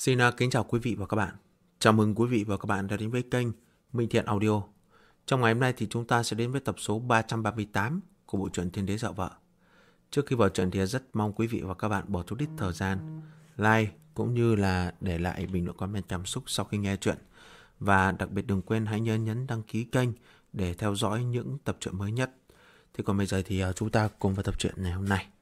Xin kính chào quý vị và các bạn. Chào mừng quý vị và các bạn đã đến với kênh Minh Thiện Audio. Trong ngày hôm nay thì chúng ta sẽ đến với tập số 338 của bộ truyện Thiên Đế Dạo Vợ. Trước khi vào truyện thì rất mong quý vị và các bạn bỏ chút ít thời gian like cũng như là để lại bình luận comment cảm xúc sau khi nghe truyện. Và đặc biệt đừng quên hãy nhấn đăng ký kênh để theo dõi những tập truyện mới nhất. Thì còn bây giờ thì chúng ta cùng vào tập truyện ngày hôm nay.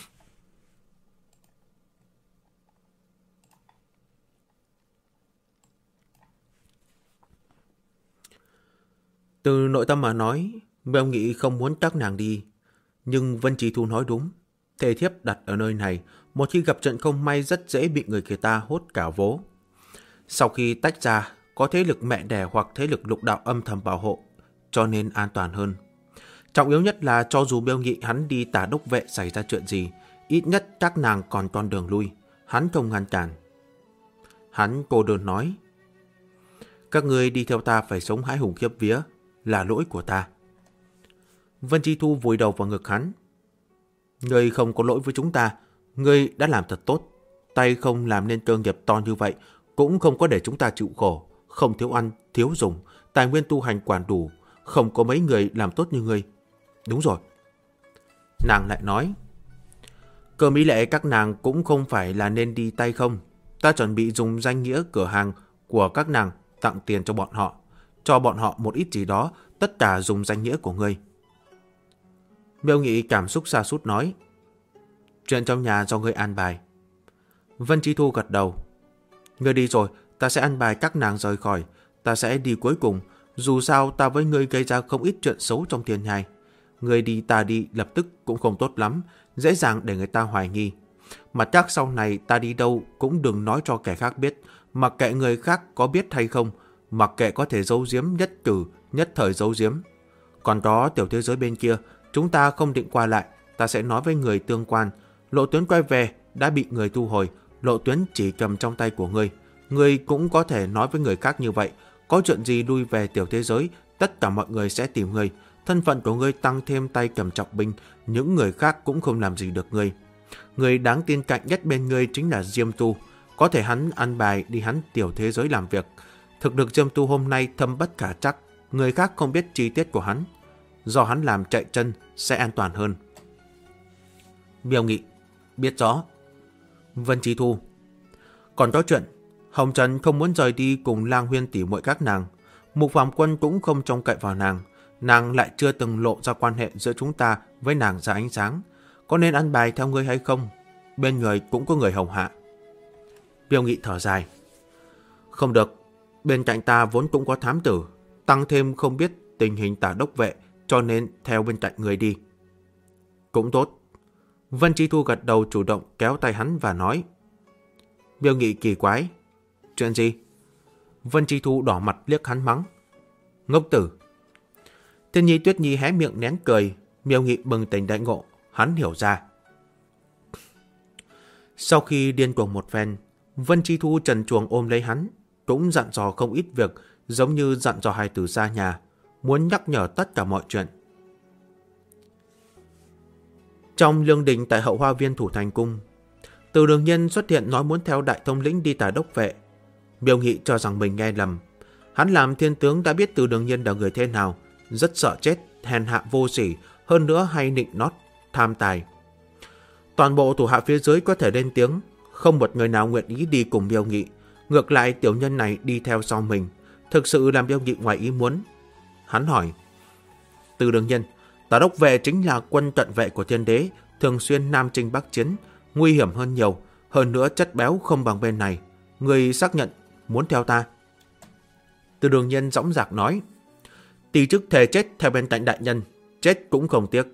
Từ nội tâm mà nói, Mèo Nghị không muốn các nàng đi. Nhưng Vân Trí Thu nói đúng. Thề thiếp đặt ở nơi này, một khi gặp trận không may rất dễ bị người ta hốt cả vố. Sau khi tách ra, có thế lực mẹ đẻ hoặc thế lực lục đạo âm thầm bảo hộ, cho nên an toàn hơn. Trọng yếu nhất là cho dù Mèo Nghị hắn đi Tả Đốc Vệ xảy ra chuyện gì, ít nhất các nàng còn con đường lui, hắn không ngăn cản. Hắn cô đơn nói, các ngươi đi theo ta phải sống hãi hùng khiếp vía, là lỗi của ta. Vân Chi Thu vùi đầu vào ngực hắn. Ngươi không có lỗi với chúng ta, ngươi đã làm thật tốt. Tay không làm nên cơ nghiệp to như vậy, cũng không có để chúng ta chịu khổ, không thiếu ăn, thiếu dùng, tài nguyên tu hành quản đủ, không có mấy người làm tốt như ngươi. Đúng rồi. Nàng lại nói, cơ mỹ lệ các nàng cũng không phải là nên đi tay không. Ta chuẩn bị dùng danh nghĩa cửa hàng của các nàng tặng tiền cho bọn họ. Cho bọn họ một ít gì đó, tất cả dùng danh nghĩa của ngươi. Mèo Nghị cảm xúc sa sút nói, chuyện trong nhà do ngươi an bài. Vân Chi Thu gật đầu. Ngươi đi rồi, ta sẽ an bài các nàng rời khỏi. Ta sẽ đi cuối cùng. Dù sao ta với ngươi gây ra không ít chuyện xấu trong thiên nhai. Ngươi đi ta đi lập tức cũng không tốt lắm, dễ dàng để người ta hoài nghi. Mặt khác sau này ta đi đâu cũng đừng nói cho kẻ khác biết. Mặc kệ người khác có biết hay không, mặc kệ có thể giấu giếm nhất cử, nhất thời giấu giếm. Còn đó tiểu thế giới bên kia, chúng ta không định qua lại, ta sẽ nói với người tương quan. Lộ tuyến quay về đã bị người thu hồi, lộ tuyến chỉ cầm trong tay của ngươi. Ngươi cũng có thể nói với người khác như vậy. Có chuyện gì lui về tiểu thế giới, tất cả mọi người sẽ tìm ngươi. Thân phận của ngươi tăng thêm tay cầm trọng binh, những người khác cũng không làm gì được ngươi. Người đáng tin cạnh nhất bên ngươi chính là Diêm Tu. Có thể hắn ăn bài đi hắn tiểu thế giới làm việc. Thực lực Diêm Tu hôm nay thâm bất khả trắc, người khác không biết chi tiết của hắn. Do hắn làm chạy chân sẽ an toàn hơn. Mèo Nghị, biết rõ. Vân Chi Thu, còn có chuyện, Hồng Trần không muốn rời đi cùng Lang Huyên tỉ muội các nàng. Mục Phạm Quân cũng không trông cậy vào nàng. Nàng lại chưa từng lộ ra quan hệ giữa chúng ta với nàng ra ánh sáng. Có nên ăn bài theo ngươi hay không? Bên người cũng có người hầu hạ. Mèo Nghị thở dài. Không được, bên cạnh ta vốn cũng có thám tử, tăng thêm không biết tình hình Tả Đốc Vệ, cho nên theo bên cạnh người đi. Cũng tốt. Vân Chi Thu gật đầu chủ động kéo tay hắn và nói. Mèo Nghị kỳ quái. Chuyện gì? Vân Chi Thu đỏ mặt liếc hắn mắng. Ngốc tử. Thiên Nhi Tuyết Nhi hé miệng nén cười. Mèo Nghị bừng tỉnh đại ngộ, hắn hiểu ra. Sau khi điên cuồng một phen, Vân Chi Thu trần truồng ôm lấy hắn, cũng dặn dò không ít việc, giống như dặn dò hài tử xa nhà, muốn nhắc nhở tất cả mọi chuyện. Trong lương đình tại hậu hoa viên Thủ Thành Cung, Từ Đường Nhân xuất hiện nói muốn theo đại thống lĩnh đi Tả Đốc Vệ. Mèo Nghị cho rằng mình nghe lầm. Hắn làm thiên tướng đã biết Từ Đường Nhân là người thế nào, rất sợ chết, hèn hạ vô sỉ, hơn nữa hay nịnh nót, tham tài. Toàn bộ thủ hạ phía dưới có thể lên tiếng, không một người nào nguyện ý đi cùng Mèo Nghị. Ngược lại tiểu nhân này đi theo sau mình, thực sự làm Mèo Nghị ngoài ý muốn. Hắn hỏi, Từ Đường Nhân, Tả Đốc Vệ chính là quân cận vệ của thiên đế, thường xuyên nam chinh bắc chiến, nguy hiểm hơn nhiều, hơn nữa chất béo không bằng bên này. Người xác nhận muốn theo ta? Từ Đường Nhân dõng dạc nói, tỷ chức thề chết theo bên cạnh đại nhân, chết cũng không tiếc.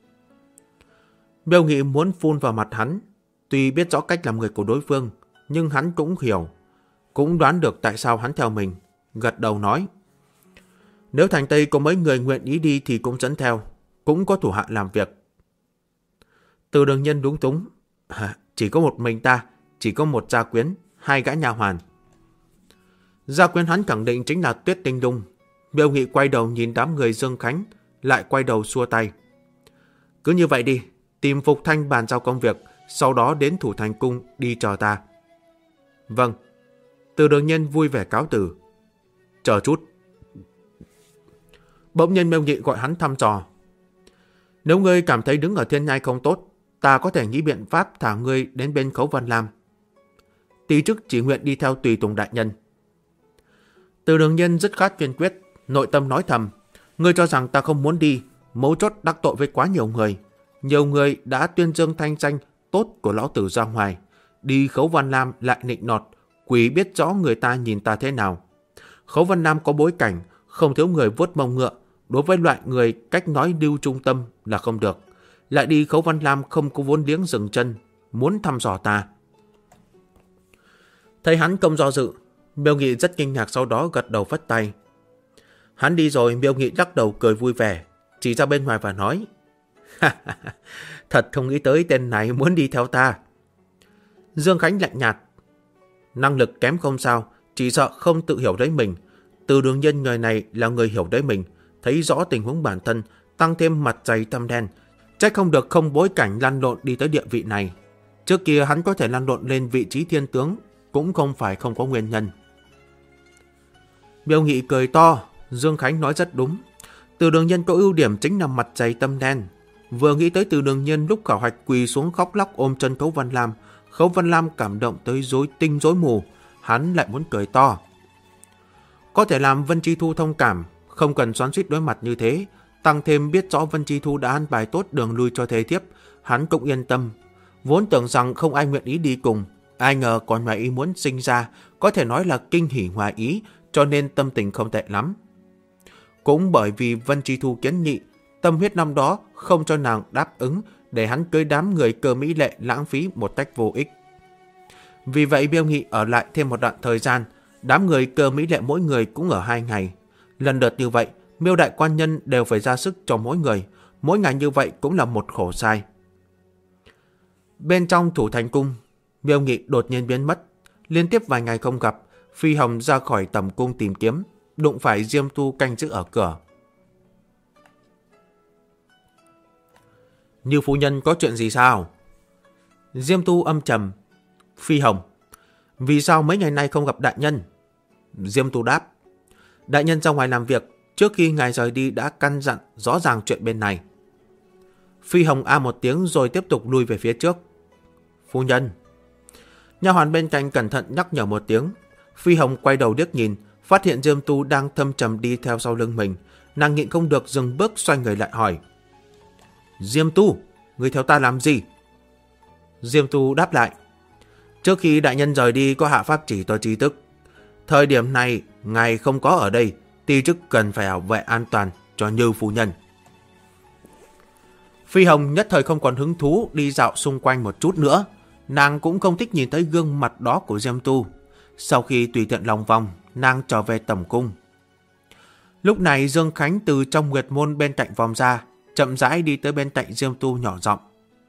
Mèo Nghị muốn phun vào mặt hắn, tuy biết rõ cách làm người của đối phương, nhưng hắn cũng hiểu, cũng đoán được tại sao hắn theo mình, gật đầu nói, nếu thành Tây có mấy người nguyện ý đi thì cũng dẫn theo, cũng có thủ hạ làm việc. Từ Đường Nhân lúng túng, chỉ có một mình ta, chỉ có một gia quyến, 2 gã nha hoàn. Gia quyến hắn khẳng định chính là Tuyết Tinh Đung. Mèo Nghị quay đầu nhìn đám người Dương Khánh, lại quay đầu xua tay. Cứ như vậy đi, tìm Phục Thanh bàn giao công việc, sau đó đến Thủ Thành Cung đi chờ ta. Vâng, Từ Đường Nhiên vui vẻ cáo từ. Chờ chút. Bỗng nhiên Miêu Nghị gọi hắn thăm dò. Nếu ngươi cảm thấy đứng ở thiên nhai không tốt, ta có thể nghĩ biện pháp thả ngươi đến bên Khấu Văn Lam. Tí chức chỉ nguyện đi theo tùy tùng đại nhân. Từ Đường Nhiên dứt khoát kiên quyết, nội tâm nói thầm. Ngươi cho rằng ta không muốn đi, mấu chốt đắc tội với quá nhiều người. Nhiều người đã tuyên dương thanh danh tốt của lão tử ra ngoài. Đi Khấu Văn Lam lại nịnh nọt, quỷ biết rõ người ta nhìn ta thế nào. Khấu Văn Lam có bối cảnh, không thiếu người vuốt mông ngựa. Đối với loại người cách nói lưu trung tâm là không được. Lại đi Khấu Văn Lam không có vốn liếng dừng chân, muốn thăm dò ta. Thấy hắn không do dự, Miêu Nghị rất kinh ngạc, sau đó gật đầu phất tay. Hắn đi rồi, Miêu Nghị lắc đầu cười vui vẻ, chỉ ra bên ngoài và nói. Thật không nghĩ tới tên này muốn đi theo ta. Dương Khánh lạnh nhạt. Năng lực kém không sao, chỉ sợ không tự hiểu đấy mình. Từ Đường Nhiên người này là người hiểu đấy mình, thấy rõ tình huống bản thân, tăng thêm mặt dày tâm đen. Trách không được không bối cảnh lăn lộn đi tới địa vị này. Trước kia hắn có thể lăn lộn lên vị trí thiên tướng, cũng không phải không có nguyên nhân. Miêu Nghị cười to, Dương Khánh nói rất đúng. Từ Đường Nhiên có ưu điểm chính là mặt dày tâm đen. Vừa nghĩ tới Từ Đường Nhiên lúc khảo hạch quỳ xuống khóc lóc ôm chân Khấu Văn Lam, Khấu Văn Lam cảm động tới rối tinh rối mù, hắn lại muốn cười to. Có thể làm Vân Chi Thu thông cảm, không cần xoắn xuýt đối mặt như thế, tăng thêm biết rõ Vân Chi Thu đã an bài tốt đường lui cho thê thiếp, hắn cũng yên tâm. Vốn tưởng rằng không ai nguyện ý đi cùng, ai ngờ còn ngoài ý muốn sinh ra, có thể nói là kinh hỉ ngoài ý, cho nên tâm tình không tệ lắm. Cũng bởi vì Vân Chi Thu kiến nghị, tâm huyết năm đó không cho nàng đáp ứng, để hắn cưới đám người Cơ Mỹ Lệ lãng phí một cách vô ích. Vì vậy Miêu Nghị ở lại thêm một đoạn thời gian, đám người Cơ Mỹ Lệ mỗi người cũng ở 2 ngày. Lần lượt như vậy, Miêu đại quan nhân đều phải ra sức cho mỗi ngày như vậy cũng là một khổ sai. Bên trong Thủ Thành Cung, Miêu Nghị đột nhiên biến mất, liên tiếp vài ngày không gặp, Phi Hồng ra khỏi tầm cung tìm kiếm, đụng phải Diêm Tu canh giữ ở cửa. Như phu nhân có chuyện gì sao? Diêm Tu âm trầm. Phi Hồng, vì sao mấy ngày nay không gặp đại nhân? Diêm Tu đáp. Đại nhân ra ngoài làm việc, trước khi ngài rời đi đã căn dặn rõ ràng chuyện bên này. Phi Hồng a một tiếng rồi tiếp tục lui về phía trước. Phu nhân. Nha hoàn bên cạnh cẩn thận nhắc nhở một tiếng. Phi Hồng quay đầu liếc nhìn, phát hiện Diêm Tu đang thâm trầm đi theo sau lưng mình. Nàng nhịn không được dừng bước xoay người lại hỏi. Diêm Tu, người theo ta làm gì? Diêm Tu đáp lại. Trước khi đại nhân rời đi có hạ pháp chỉ tôi tri thức. Thời điểm này, ngài không có ở đây, ti chức cần phải bảo vệ an toàn cho Như phu nhân. Phi Hồng nhất thời không còn hứng thú đi dạo xung quanh một chút nữa. Nàng cũng không thích nhìn thấy gương mặt đó của Diêm Tu. Sau khi tùy tiện lòng vòng, nàng trở về tầm cung. Lúc này Dương Khánh từ trong nguyệt môn bên cạnh vòng ra, chậm rãi đi tới bên cạnh Diêm Tu nhỏ giọng.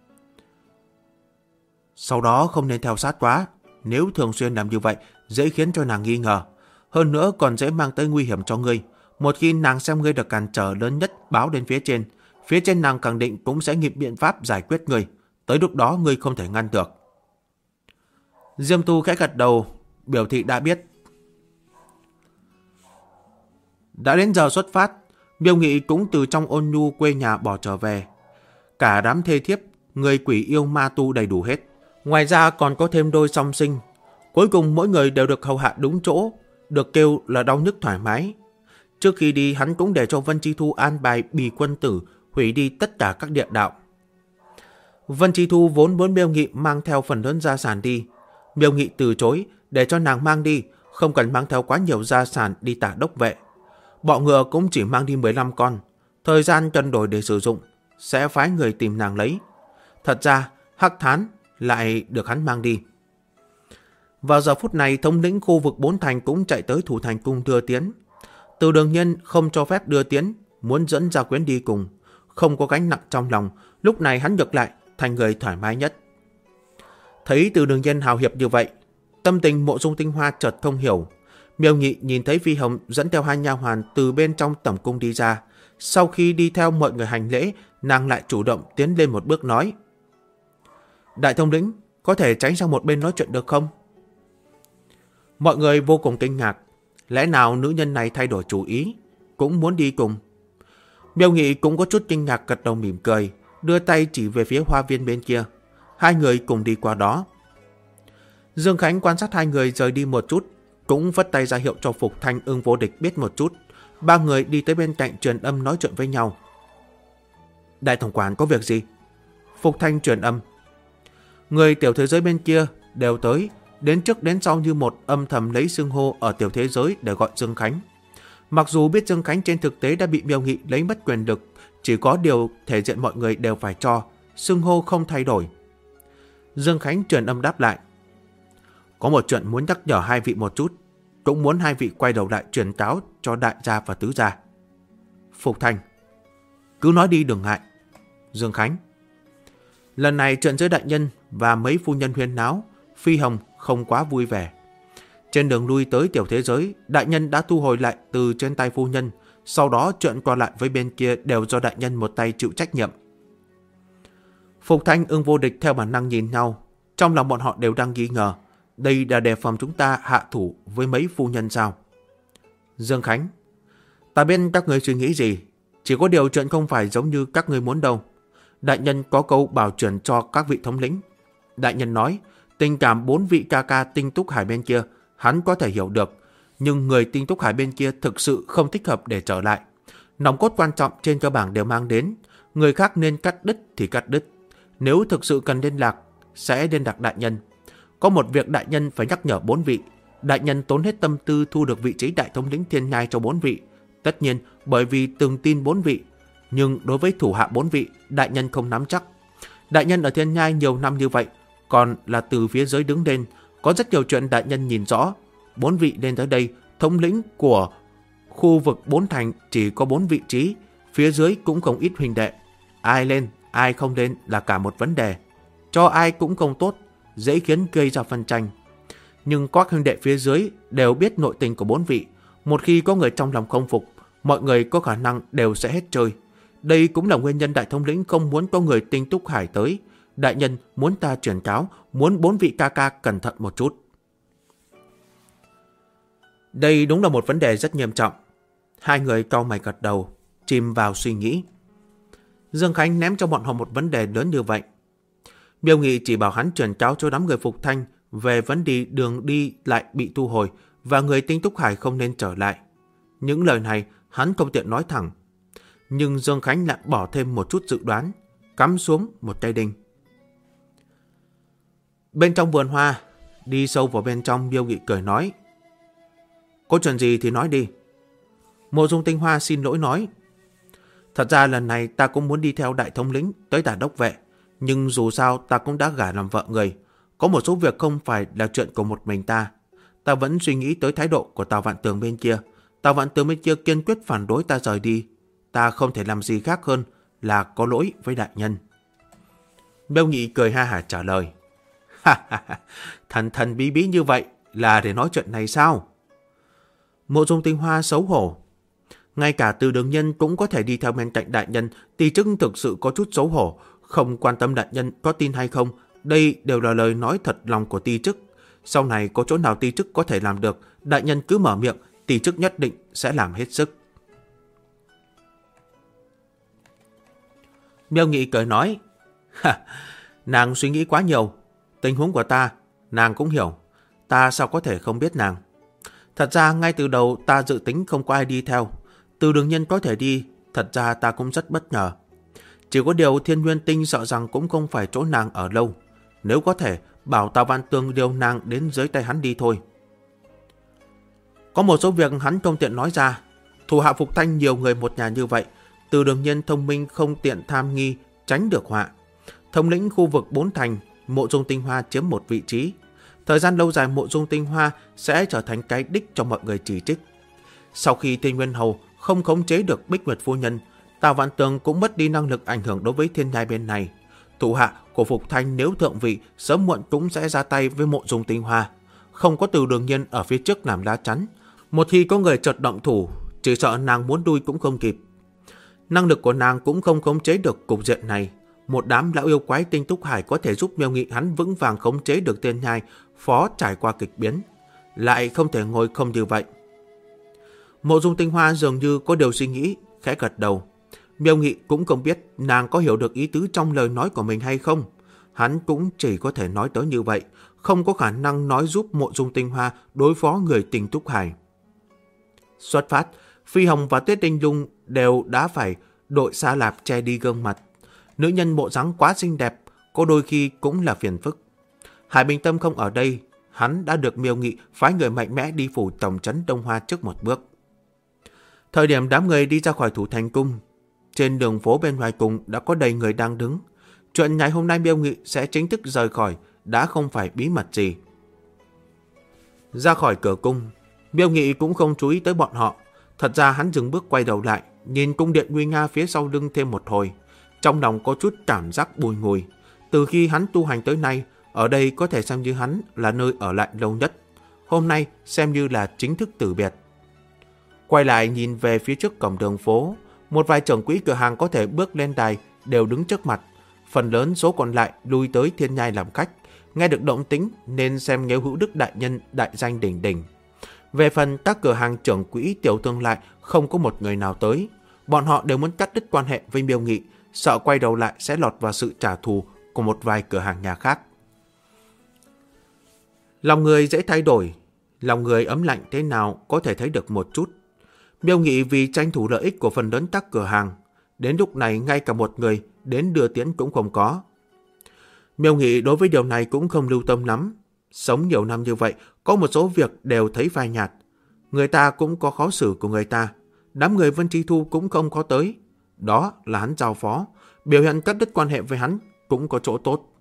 Sau đó không nên theo sát quá, nếu thường xuyên làm như vậy dễ khiến cho nàng nghi ngờ. Hơn nữa còn dễ mang tới nguy hiểm cho ngươi. Một khi nàng xem ngươi được cản trở lớn nhất báo đến phía trên nàng khẳng định cũng sẽ nghĩ biện pháp giải quyết ngươi. Tới lúc đó ngươi không thể ngăn được. Diêm Tu khẽ gật đầu, biểu thị đã biết. Đã đến giờ xuất phát, Miêu Nghị cũng từ trong ôn nhu quê nhà bỏ trở về. Cả đám thê thiếp, người quỷ yêu ma tu đầy đủ hết. Ngoài ra còn có thêm đôi song sinh. Cuối cùng mỗi người đều được hầu hạ đúng chỗ, được kêu là đau nhức thoải mái. Trước khi đi hắn cũng để cho Vân Chi Thu an bài bì quân tử hủy đi tất cả các địa đạo. Vân Chi Thu vốn muốn Miêu Nghị mang theo phần lớn gia sản đi. Miêu Nghị từ chối để cho nàng mang đi, không cần mang theo quá nhiều gia sản đi tả đốc vệ. Bọ ngựa cũng chỉ mang đi 15 con. Thời gian cân đổi để sử dụng, sẽ phái người tìm nàng lấy. Thật ra, Hắc Thán lại được hắn mang đi. Vào giờ phút này, thống lĩnh khu vực 4 thành cũng chạy tới Thủ Thành Cung đưa tiến. Từ Đường Nhiên không cho phép đưa tiến, muốn dẫn Gia Quyến đi cùng. Không có gánh nặng trong lòng, lúc này hắn ngược lại thành người thoải mái nhất. Thấy Từ Đường Nhiên hào hiệp như vậy, tâm tình Mộ Dung Tinh Hoa chợt không hiểu. Miêu Nghị nhìn thấy Phi Hồng dẫn theo 2 nha hoàn từ bên trong tẩm cung đi ra. Sau khi đi theo mọi người hành lễ, nàng lại chủ động tiến lên một bước nói. Đại thống lĩnh, có thể tránh sang một bên nói chuyện được không? Mọi người vô cùng kinh ngạc. Lẽ nào nữ nhân này thay đổi chủ ý, cũng muốn đi cùng? Miêu Nghị cũng có chút kinh ngạc, gật đầu mỉm cười, đưa tay chỉ về phía hoa viên bên kia. Hai người cùng đi qua đó. Dương Khánh quan sát hai người rời đi một chút, cũng vất tay ra hiệu cho Phục Thanh, Ưng Vô Địch biết một chút. Ba người đi tới bên cạnh truyền âm nói chuyện với nhau. Đại tổng quản có việc gì? Phục Thanh truyền âm. Người tiểu thế giới bên kia đều tới, đến trước đến sau như một, âm thầm lấy xưng hô ở tiểu thế giới để gọi Dương Khánh. Mặc dù biết Dương Khánh trên thực tế đã bị Miêu Nghị lấy mất quyền lực, chỉ có điều thể diện mọi người đều phải cho, xưng hô không thay đổi. Dương Khánh truyền âm đáp lại. Có một chuyện muốn nhắc nhở hai vị một chút, cũng muốn hai vị quay đầu lại truyền cáo cho đại gia và tứ gia. Phục Thanh. Cứ nói đi đừng ngại. Dương Khánh. Lần này chuyện giữa đại nhân và mấy phu nhân huyên náo, Phi Hồng không quá vui vẻ. Trên đường lui tới tiểu thế giới, đại nhân đã thu hồi lại từ trên tay phu nhân, sau đó chuyện còn lại với bên kia đều do đại nhân một tay chịu trách nhiệm. Phục Thanh, Ưng Vô Địch theo bản năng nhìn nhau, trong lòng bọn họ đều đang nghi ngờ, đây là đề phòng chúng ta hạ thủ với mấy phu nhân sao? Dương Khánh. Ta biết các người suy nghĩ gì, chỉ có điều chuyện không phải giống như các người muốn đâu. Đại nhân có câu bảo truyền cho các vị thống lĩnh. Đại nhân nói, tình cảm 4 vị ca ca Tinh Túc Hải bên kia, hắn có thể hiểu được, nhưng người Tinh Túc Hải bên kia thực sự không thích hợp để trở lại. Nòng cốt quan trọng trên cơ bản đều mang đến, người khác nên cắt đứt thì cắt đứt. Nếu thực sự cần liên lạc, sẽ liên lạc đại nhân. Có một việc đại nhân phải nhắc nhở 4 vị. Đại nhân tốn hết tâm tư thu được vị trí đại thống lĩnh thiên nhai cho 4 vị. Tất nhiên bởi vì từng tin 4 vị, nhưng đối với thủ hạ 4 vị, đại nhân không nắm chắc. Đại nhân ở thiên nhai nhiều năm như vậy, còn là từ phía dưới đứng lên, có rất nhiều chuyện đại nhân nhìn rõ. 4 vị lên tới đây, thống lĩnh của khu vực 4 thành chỉ có 4 vị trí, phía dưới cũng không ít huynh đệ. Ai lên, ai không lên là cả một vấn đề. Cho ai cũng không tốt, dễ khiến gây ra phân tranh. Nhưng các huynh đệ phía dưới đều biết nội tình của 4 vị. Một khi có người trong lòng không phục, mọi người có khả năng đều sẽ hết chơi. Đây cũng là nguyên nhân đại thống lĩnh không muốn có người Tinh Túc Hải tới. Đại nhân muốn ta truyền cáo, muốn 4 vị ca ca cẩn thận một chút. Đây đúng là một vấn đề rất nghiêm trọng. Hai người cau mày gật đầu, chìm vào suy nghĩ. Dương Khánh ném cho bọn họ một vấn đề lớn như vậy. Miêu Nghị chỉ bảo hắn truyền cáo cho đám người Phục Thanh về vấn đề đường đi lại bị thu hồi và người Tinh Túc Hải không nên trở lại. Những lời này hắn không tiện nói thẳng. Nhưng Dương Khánh lại bỏ thêm một chút dự đoán, cắm xuống một cây đinh. Bên trong vườn hoa, đi sâu vào bên trong, Miêu Nghị cười nói. Có chuyện gì thì nói đi. Mộ Dung Tinh Hoa xin lỗi nói. Thật ra lần này ta cũng muốn đi theo đại thống lĩnh tới Tả Đốc Vệ, nhưng dù sao ta cũng đã gả làm vợ người. Có một số việc không phải là chuyện của một mình ta. Ta vẫn suy nghĩ tới thái độ của Tào Vạn Tường bên kia. Tào Vạn Tường bên kia kiên quyết phản đối ta rời đi. Ta không thể làm gì khác hơn là có lỗi với đại nhân. Miêu Nghị cười ha hả trả lời. Thần thần bí bí như vậy là để nói chuyện này sao? Mộ Dung Tinh Hoa xấu hổ. Ngay cả Từ Đường Nhân cũng có thể đi theo bên cạnh đại nhân, Tỷ Chức thực sự có chút xấu hổ, không quan tâm đại nhân có tin hay không. Đây đều là lời nói thật lòng của Tỷ Chức. Sau này có chỗ nào Tỷ Chức có thể làm được, đại nhân cứ mở miệng, Tỷ Chức nhất định sẽ làm hết sức. Miêu Nghị cười nói. Nàng suy nghĩ quá nhiều. Tình huống của ta, nàng cũng hiểu. Ta sao có thể không biết nàng? Thật ra ngay từ đầu ta dự tính không có ai đi theo. Từ Đường Nhân có thể đi, thật ra ta cũng rất bất ngờ. Chỉ có điều Thiên Nguyên Tinh sợ rằng cũng không phải chỗ nàng ở lâu. Nếu có thể, bảo Tào Vạn Tường điều nàng đến dưới tay hắn đi thôi. Có một số việc hắn không tiện nói ra. Thủ hạ Phục Thanh nhiều người một nhà như vậy, Từ Đường Nhân thông minh không tiện tham nghi, tránh được họa. Thống lĩnh khu vực 4 thành, Mộ Dung Tinh Hoa chiếm một vị trí. Thời gian lâu dài Mộ Dung Tinh Hoa sẽ trở thành cái đích cho mọi người chỉ trích. Sau khi Thiên Nguyên Hầu không khống chế được Bích Nguyệt Phu Nhân, Tào Vạn Tường cũng mất đi năng lực ảnh hưởng đối với thiên nhai bên này. Thủ hạ của Phục Thanh nếu thượng vị, sớm muộn cũng sẽ ra tay với Mộ Dung Tinh Hoa. Không có Từ Đường Nhân ở phía trước làm lá chắn, một khi có người chợt động thủ, chỉ sợ nàng muốn đuôi cũng không kịp. Năng lực của nàng cũng không khống chế được cục diện này. Một đám lão yêu quái Tinh Túc Hải có thể giúp Miêu Nghị hắn vững vàng khống chế được thiên nhai, phó trải qua kịch biến. lại không thể ngồi không như vậy. Mộ Dung Tinh Hoa dường như có điều suy nghĩ, khẽ gật đầu. Miêu Nghị cũng không biết nàng có hiểu được ý tứ trong lời nói của mình hay không. Hắn cũng chỉ có thể nói tới như vậy, không có khả năng nói giúp Mộ Dung Tinh Hoa đối phó người tình Túc Hải. Xuất phát, Phi Hồng và Tuyết Đinh Lung đều đã phải đội xa lạp che đi gương mặt. Nữ nhân bộ dáng quá xinh đẹp, có đôi khi cũng là phiền phức. Hải Bình Tâm không ở đây, hắn đã được Miêu Nghị phái người mạnh mẽ đi phủ tổng trấn Đông Hoa trước một bước. Thời điểm đám người đi ra khỏi Thủ Thành Cung, trên đường phố bên ngoài cùng đã có đầy người đang đứng. Chuyện ngày hôm nay Miêu Nghị sẽ chính thức rời khỏi đã không phải bí mật gì. Ra khỏi cửa cung, Miêu Nghị cũng không chú ý tới bọn họ. Thật ra hắn dừng bước quay đầu lại, nhìn cung điện nguy nga phía sau lưng thêm một hồi. Trong lòng có chút cảm giác bùi ngùi. Từ khi hắn tu hành tới nay, ở đây có thể xem như hắn là nơi ở lại lâu nhất. Hôm nay xem như là chính thức từ biệt. Quay lại nhìn về phía trước cổng đường phố, một vài trưởng quỹ cửa hàng có thể bước lên đài đều đứng trước mặt. Phần lớn số còn lại lui tới Thiên Nhai làm khách, nghe được động tĩnh nên xem Nghêu Hữu Đức đại nhân đại danh đỉnh đỉnh. Về phần các cửa hàng trưởng quỹ tiểu thương lại không có một người nào tới. Bọn họ đều muốn cắt đứt quan hệ với Miêu Nghị, sợ quay đầu lại sẽ lọt vào sự trả thù của một vài cửa hàng nhà khác. Lòng người dễ thay đổi, lòng người ấm lạnh thế nào có thể thấy được một chút. Miêu Nghị vì tranh thủ lợi ích của phần lớn các cửa hàng, đến lúc này ngay cả một người đến đưa tiễn cũng không có. Miêu Nghị đối với điều này cũng không lưu tâm lắm. Sống nhiều năm như vậy, có một số việc đều thấy phai nhạt. Người ta cũng có khó xử của người ta. Đám người Vân Chi Thu cũng không có tới. Đó là hắn giao phó. Biểu hiện cắt đứt quan hệ với hắn cũng có chỗ tốt.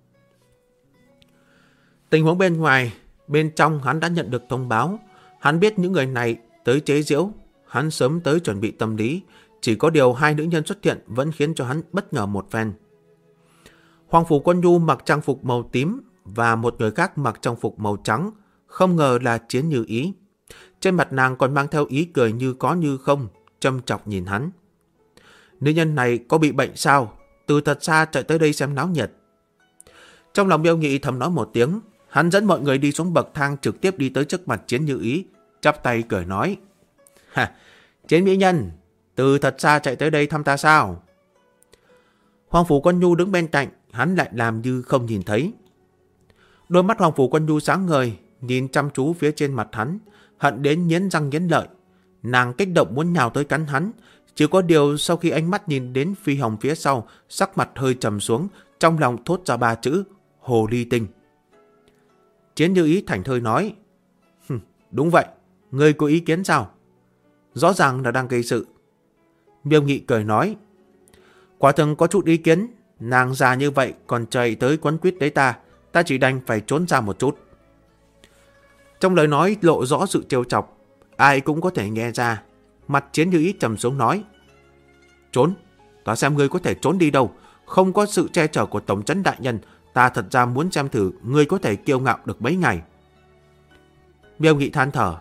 Tình huống bên ngoài, bên trong hắn đã nhận được thông báo. Hắn biết những người này tới chế giễu. Hắn sớm tới chuẩn bị tâm lý. Chỉ có điều hai nữ nhân xuất hiện vẫn khiến cho hắn bất ngờ một phen. Hoàng Phủ Quân Nhu mặc trang phục màu tím và một người khác mặc trang phục màu trắng, không ngờ là Chiến Như Ý. Trên mặt nàng còn mang theo ý cười như có như không, châm chọc nhìn hắn. Nữ nhân này có bị bệnh sao? Từ thật xa chạy tới đây xem náo nhiệt. Trong lòng Miêu Nghị thầm nói một tiếng, hắn dẫn mọi người đi xuống bậc thang trực tiếp đi tới trước mặt Chiến Như Ý, chắp tay cười nói. Ha, Chiến mỹ nhân, từ thật xa chạy tới đây thăm ta sao? Hoàng Phủ Quân Nhu đứng bên cạnh, hắn lại làm như không nhìn thấy. Đôi mắt Hoàng Phủ Quân Nhu sáng ngời, nhìn chăm chú phía trên mặt hắn, hận đến nghiến răng nghiến lợi. Nàng kích động muốn nhào tới cắn hắn, chỉ có điều sau khi ánh mắt nhìn đến Phi Hồng phía sau, sắc mặt hơi trầm xuống, trong lòng thốt ra ba chữ, hồ ly tinh. Chiến Như Ý thảnh thơi nói, đúng vậy, ngươi có ý kiến sao? Rõ ràng là đang gây sự. Miêu Nghị cười nói, quả thực có chút ý kiến, nàng già như vậy còn chạy tới quấn quýt đấy ta chỉ đành phải trốn ra một chút. Trong lời nói lộ rõ sự trêu chọc, ai cũng có thể nghe ra. Mặt Chiến Như Ý trầm xuống nói, trốn, ta xem ngươi có thể trốn đi đâu. Không có sự che chở của tổng trấn đại nhân, ta thật ra muốn xem thử ngươi có thể kiêu ngạo được mấy ngày. Miêu Nghị than thở,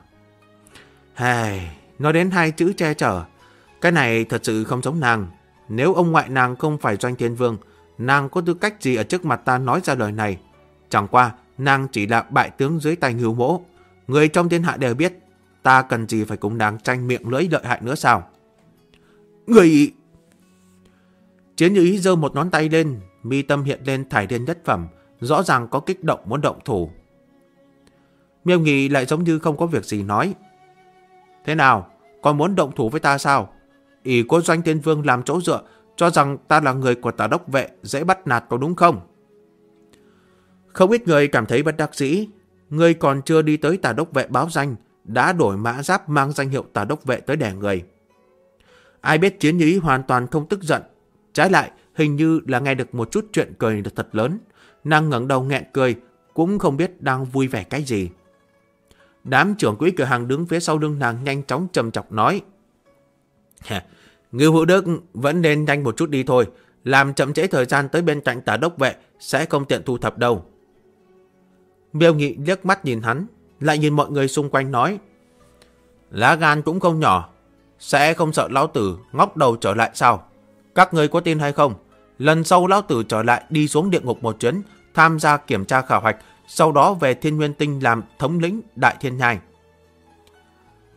nói đến hai chữ che chở, cái này thật sự không giống nàng. Nếu ông ngoại nàng không phải Doanh Thiên Vương, nàng có tư cách gì ở trước mặt ta nói ra lời này? Chẳng qua, nàng chỉ là bại tướng dưới tay Ngưu Mỗ. Người trong thiên hạ đều biết, ta cần gì phải cùng nàng tranh miệng lưỡi lợi hại nữa sao? Người... Chiến Như Ý giơ một ngón tay lên, mi tâm hiện lên thải điên nhất phẩm, rõ ràng có kích động muốn động thủ. Miêu Nghị lại giống như không có việc gì nói, thế nào, còn muốn động thủ với ta sao? Ỷ có Doanh Thiên Vương làm chỗ dựa, cho rằng ta là người của Tả Đốc Vệ, dễ bắt nạt có đúng không? Không ít người cảm thấy bất đắc dĩ. Người còn chưa đi tới Tả Đốc Vệ báo danh, đã đổi mã giáp mang danh hiệu Tả Đốc Vệ tới đè người. Ai biết Chiến Như Ý hoàn toàn không tức giận, trái lại hình như là nghe được một chút chuyện cười thật lớn. Nàng ngẩng đầu nghẹn cười, cũng không biết đang vui vẻ cái gì. Đám trưởng quỹ cửa hàng đứng phía sau lưng nàng nhanh chóng trầm chọc nói, Ngưu Hữu Đức vẫn nên nhanh một chút đi thôi, làm chậm trễ thời gian tới bên cạnh Tả Đốc Vệ sẽ không tiện thu thập đâu. Miêu Nghị liếc mắt nhìn hắn, lại nhìn mọi người xung quanh nói, lá gan cũng không nhỏ, sẽ không sợ lão tử ngóc đầu trở lại sao? Các người có tin hay không? Lần sau lão tử trở lại đi xuống địa ngục một chuyến, tham gia kiểm tra khảo hạch, sau đó về Thiên Nguyên Tinh làm thống lĩnh Đại Thiên Nhai.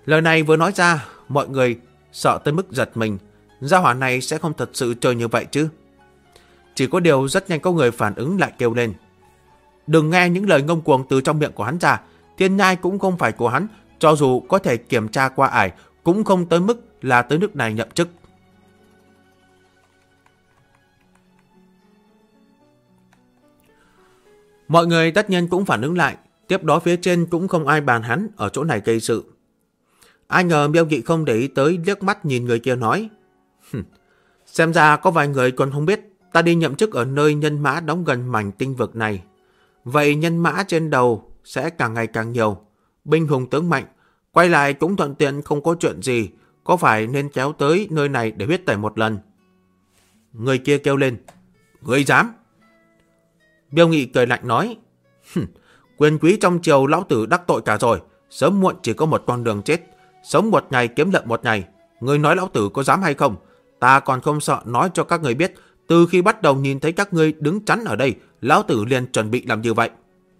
Lời này vừa nói ra, mọi người sợ tới mức giật mình. Gia hỏa này sẽ không thật sự chơi như vậy chứ? Chỉ có điều rất nhanh có người phản ứng lại kêu lên. Đừng nghe những lời ngông cuồng từ trong miệng của hắn ra. Thiên nhai cũng không phải của hắn. Cho dù có thể kiểm tra qua ải, cũng không tới mức là tới nước này nhậm chức. Mọi người tất nhiên cũng phản ứng lại. Tiếp đó phía trên cũng không ai bàn hắn ở chỗ này gây sự. Ai ngờ Miêu Nghị không để ý tới, liếc mắt nhìn người kia nói. Xem ra có vài người còn không biết ta đi nhậm chức ở nơi nhân mã đóng gần mảnh tinh vực này. Vậy nhân mã trên đầu sẽ càng ngày càng nhiều. Binh hùng tướng mạnh, quay lại cũng thuận tiện không có chuyện gì. Có phải nên kéo tới nơi này để huyết tẩy một lần? Người kia kêu lên. Ngươi dám? Miêu Nghị cười lạnh nói. Quyền quý trong triều lão tử đắc tội cả rồi. Sớm muộn chỉ có một con đường chết. Sống một ngày kiếm lợi một ngày. Ngươi nói lão tử có dám hay không? Ta còn không sợ nói cho các người biết. Từ khi bắt đầu nhìn thấy các ngươi đứng chắn ở đây, lão tử liền chuẩn bị làm như vậy.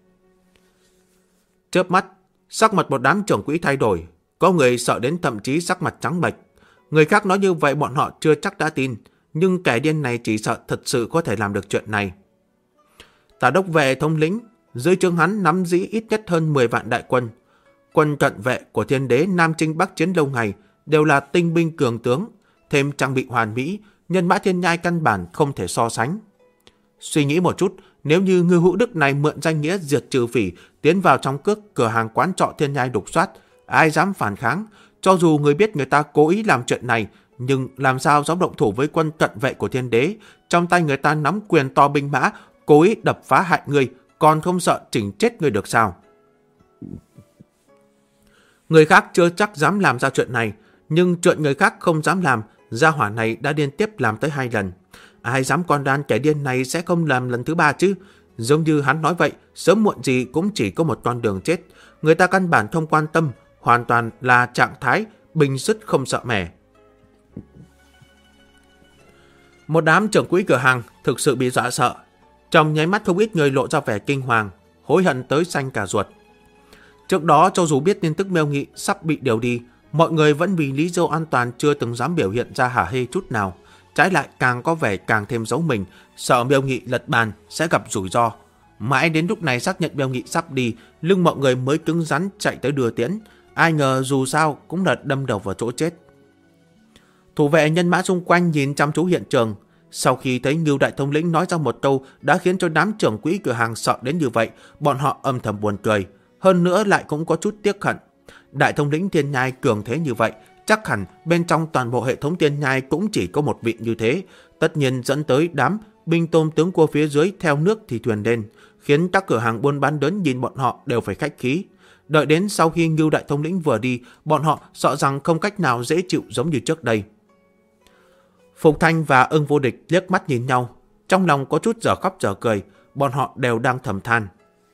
Chớp mắt, sắc mặt một đám trưởng quỹ thay đổi. Có người sợ đến thậm chí sắc mặt trắng bệch. Người khác nói như vậy bọn họ chưa chắc đã tin. Nhưng kẻ điên này chỉ sợ thật sự có thể làm được chuyện này. Tả đốc vệ thống lĩnh, dưới trướng hắn nắm giữ ít nhất hơn 10 vạn đại quân. Quân cận vệ của thiên đế Nam Chinh Bắc chiến lâu ngày đều là tinh binh cường tướng, thêm trang bị hoàn mỹ, nhân mã thiên nhai căn bản không thể so sánh. Suy nghĩ một chút, nếu như Ngư Hữu Đức này mượn danh nghĩa diệt trừ phỉ tiến vào trong cửa hàng quán trọ thiên nhai đục soát, ai dám phản kháng? Cho dù người biết người ta cố ý làm chuyện này, nhưng làm sao dám động thủ với quân cận vệ của thiên đế? Trong tay người ta nắm quyền to binh mã, cố ý đập phá hại người, còn không sợ chỉnh chết người được sao? Người khác chưa chắc dám làm ra chuyện này, nhưng chuyện người khác không dám làm, gia hỏa này đã liên tiếp làm tới 2 lần. Ai dám con đan kẻ điên này sẽ không làm lần thứ 3 chứ? Giống như hắn nói vậy, sớm muộn gì cũng chỉ có một con đường chết. Người ta căn bản không quan tâm, hoàn toàn là trạng thái bình dứt không sợ mẻ. Một đám trưởng quỹ cửa hàng thực sự bị dọa sợ. Trong nháy mắt không ít người lộ ra vẻ kinh hoàng, hối hận tới xanh cả ruột. Trước đó cho dù biết tin tức Miêu Nghị sắp bị điều đi, mọi người vẫn vì lý do an toàn chưa từng dám biểu hiện ra hả hê chút nào. Trái lại càng có vẻ càng thêm giấu mình, sợ Miêu Nghị lật bàn sẽ gặp rủi ro. Mãi đến lúc này xác nhận Miêu Nghị sắp đi, lưng mọi người mới cứng rắn chạy tới đưa tiễn. Ai ngờ dù sao cũng là đâm đầu vào chỗ chết. Thủ vệ nhân mã xung quanh nhìn chăm chú hiện trường. Sau khi thấy Ngưu đại thống lĩnh nói ra một câu đã khiến cho đám trưởng quỹ cửa hàng sợ đến như vậy, bọn họ âm thầm buồn cười. Hơn nữa lại cũng có chút tiếc hận. Đại thống lĩnh thiên nhai cường thế như vậy, chắc hẳn bên trong toàn bộ hệ thống thiên nhai cũng chỉ có một vị như thế. Tất nhiên dẫn tới đám binh tôm tướng cua phía dưới theo nước thì thuyền lên, khiến các cửa hàng buôn bán lớn nhìn bọn họ đều phải khách khí. Đợi đến sau khi Ngưu đại thống lĩnh vừa đi, bọn họ sợ rằng không cách nào dễ chịu giống như trước đây. Phục Thanh và Ưng Vô Địch liếc mắt nhìn nhau, trong lòng có chút dở khóc dở cười, bọn họ đều đang thầm than.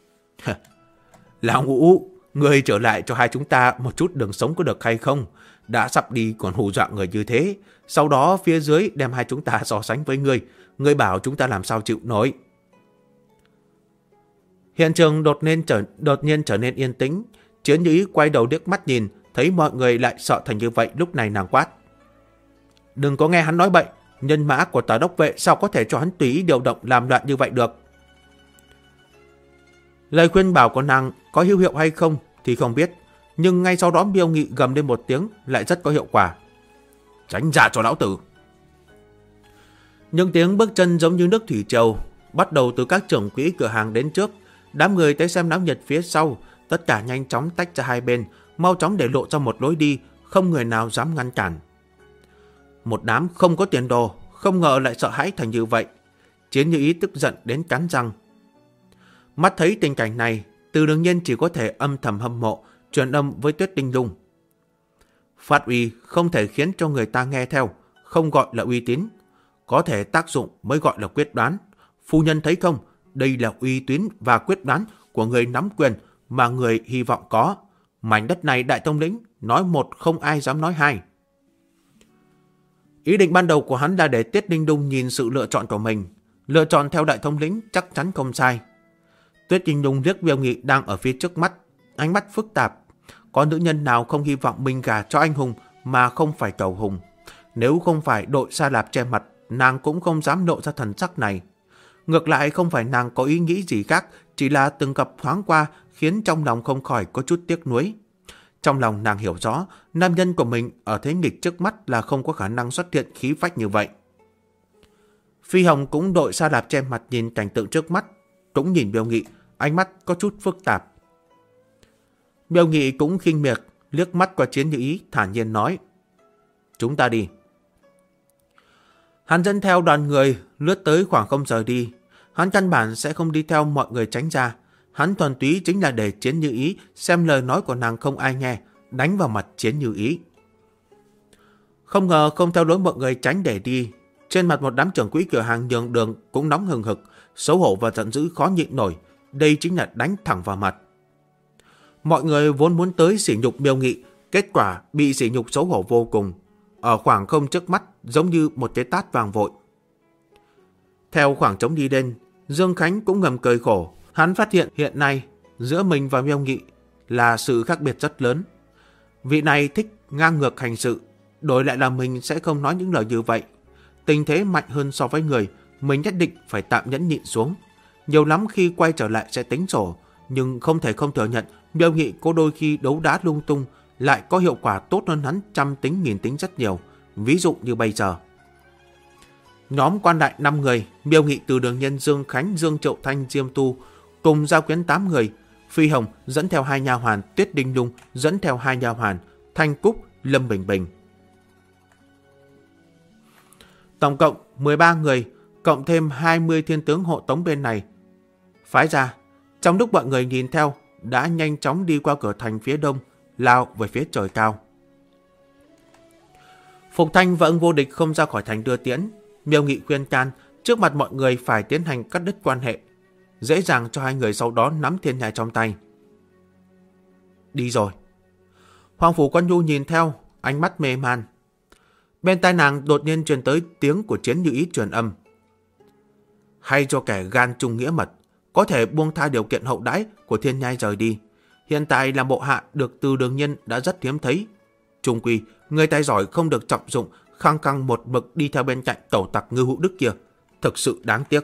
Lão Ngũ, người trở lại cho hai chúng ta một chút đường sống có được hay không? Đã sắp đi còn hù dọa người như thế, sau đó phía dưới đem hai chúng ta so sánh với người bảo chúng ta làm sao chịu nổi. Hiện trường đột nhiên trở nên yên tĩnh. Chiến Như Ý quay đầu liếc mắt nhìn, thấy mọi người lại sợ thành như vậy, lúc này nàng quát. Đừng có nghe hắn nói bậy, nhân mã của Tả đốc vệ sao có thể cho hắn tùy ý điều động làm loạn như vậy được. Lời khuyên bảo của nàng có hữu hiệu hay không thì không biết, nhưng ngay sau đó Miêu Nghị gầm lên một tiếng lại rất có hiệu quả. Tránh ra cho lão tử. Những tiếng bước chân giống như nước thủy triều, bắt đầu từ các trưởng quỹ cửa hàng đến trước. Đám người tới xem náo nhiệt phía sau, tất cả nhanh chóng tách ra hai bên, mau chóng để lộ ra một lối đi, không người nào dám ngăn cản. Một đám không có tiền đồ, không ngờ lại sợ hãi thành như vậy. Chiến Như Ý tức giận đến cắn răng. Mắt thấy tình cảnh này, Từ Đương Nhiên chỉ có thể âm thầm hâm mộ, truyền âm với Tuyết Tinh Lung. Phát uy không thể khiến cho người ta nghe theo, không gọi là uy tín. Có thể tác dụng mới gọi là quyết đoán. Phu nhân thấy không, đây là uy tín và quyết đoán của người nắm quyền mà người hy vọng có. Mảnh đất này đại tông lĩnh, nói một không ai dám nói hai. Ý định ban đầu của hắn là để Tiết Ninh Đung nhìn sự lựa chọn của mình. Lựa chọn theo đại thống lĩnh chắc chắn không sai. Tuyết Ninh Đung liếc Miêu Nghị đang ở phía trước mắt, ánh mắt phức tạp. có nữ nhân nào không hy vọng mình gả cho anh hùng mà không phải cầu hùng. Nếu không phải đội Sa Lạp che mặt, nàng cũng không dám lộ ra thần sắc này. Ngược lại không phải nàng có ý nghĩ gì khác, chỉ là từng gặp thoáng qua khiến trong lòng không khỏi có chút tiếc nuối. Trong lòng nàng hiểu rõ, nam nhân của mình ở thế nghịch trước mắt là không có khả năng xuất hiện khí phách như vậy. Phi Hồng cũng đội Sa Lạp che mặt nhìn cảnh tượng trước mắt, cũng nhìn Miêu Nghị, ánh mắt có chút phức tạp. Miêu Nghị cũng khinh miệt, liếc mắt qua Chiến Như Ý, thản nhiên nói: chúng ta đi. Hắn dẫn theo đoàn người lướt tới khoảng không rời đi. Hắn căn bản sẽ không đi theo mọi người tránh ra. Hắn thuần túy chính là để Chiến Như Ý xem lời nói của nàng không ai nghe, đánh vào mặt Chiến Như Ý. Không ngờ không theo lối mọi người tránh để đi. Trên mặt một đám trưởng quỹ cửa hàng nhường đường cũng nóng hừng hực, xấu hổ và giận dữ khó nhịn nổi. Đây chính là đánh thẳng vào mặt. Mọi người vốn muốn tới sỉ nhục Miêu Nghị, kết quả bị sỉ nhục xấu hổ vô cùng. Ở khoảng không trước mắt giống như một cái tát vàng vội. Theo khoảng trống đi lên, Dương Khánh cũng ngầm cười khổ. Hắn phát hiện hiện nay giữa mình và Miêu Nghị là sự khác biệt rất lớn. Vị này thích ngang ngược hành sự, đổi lại là mình sẽ không nói những lời như vậy. Tình thế mạnh hơn so với người, mình nhất định phải tạm nhẫn nhịn xuống. Nhiều lắm khi quay trở lại sẽ tính sổ, nhưng không thể không thừa nhận Miêu Nghị có đôi khi đấu đá lung tung lại có hiệu quả tốt hơn hắn trăm tính nghìn tính rất nhiều, ví dụ như bây giờ. Nhóm quan đại 5 người, Miêu Nghị, Từ Đường Nhân, Dương Khánh, Dương Triệu Thanh, Diêm Tu cùng Giao Quyến 8 người, Phi Hồng dẫn theo 2 nha hoàn, Tuyết Đinh Nhung dẫn theo 2 nha hoàn, Thanh Cúc, Lâm Bình Bình. Tổng cộng 13 người, cộng thêm 20 thiên tướng hộ tống bên này phái ra. Trong lúc mọi người nhìn theo, đã nhanh chóng đi qua cửa thành phía đông, lao về phía trời cao. Phục Thanh và Ưng Vô Địch không ra khỏi thành đưa tiễn. Miêu Nghị khuyên can, trước mặt mọi người phải tiến hành cắt đứt quan hệ, dễ dàng cho hai người sau đó nắm thiên nhai trong tay. Đi rồi. Hoàng Phủ Quan Nhu nhìn theo, ánh mắt mê man. Bên tai nàng đột nhiên truyền tới tiếng của Chiến Như Ý truyền âm. Hay cho kẻ gan trung nghĩa mật, có thể buông tha điều kiện hậu đãi của thiên nhai rời đi. Hiện tại là bộ hạ được Từ Đường Nhân đã rất hiếm thấy. Trung quy, người tài giỏi không được trọng dụng, khăng khăng một mực đi theo bên cạnh tẩu tặc Ngư Hữu Đức kia. Thực sự đáng tiếc.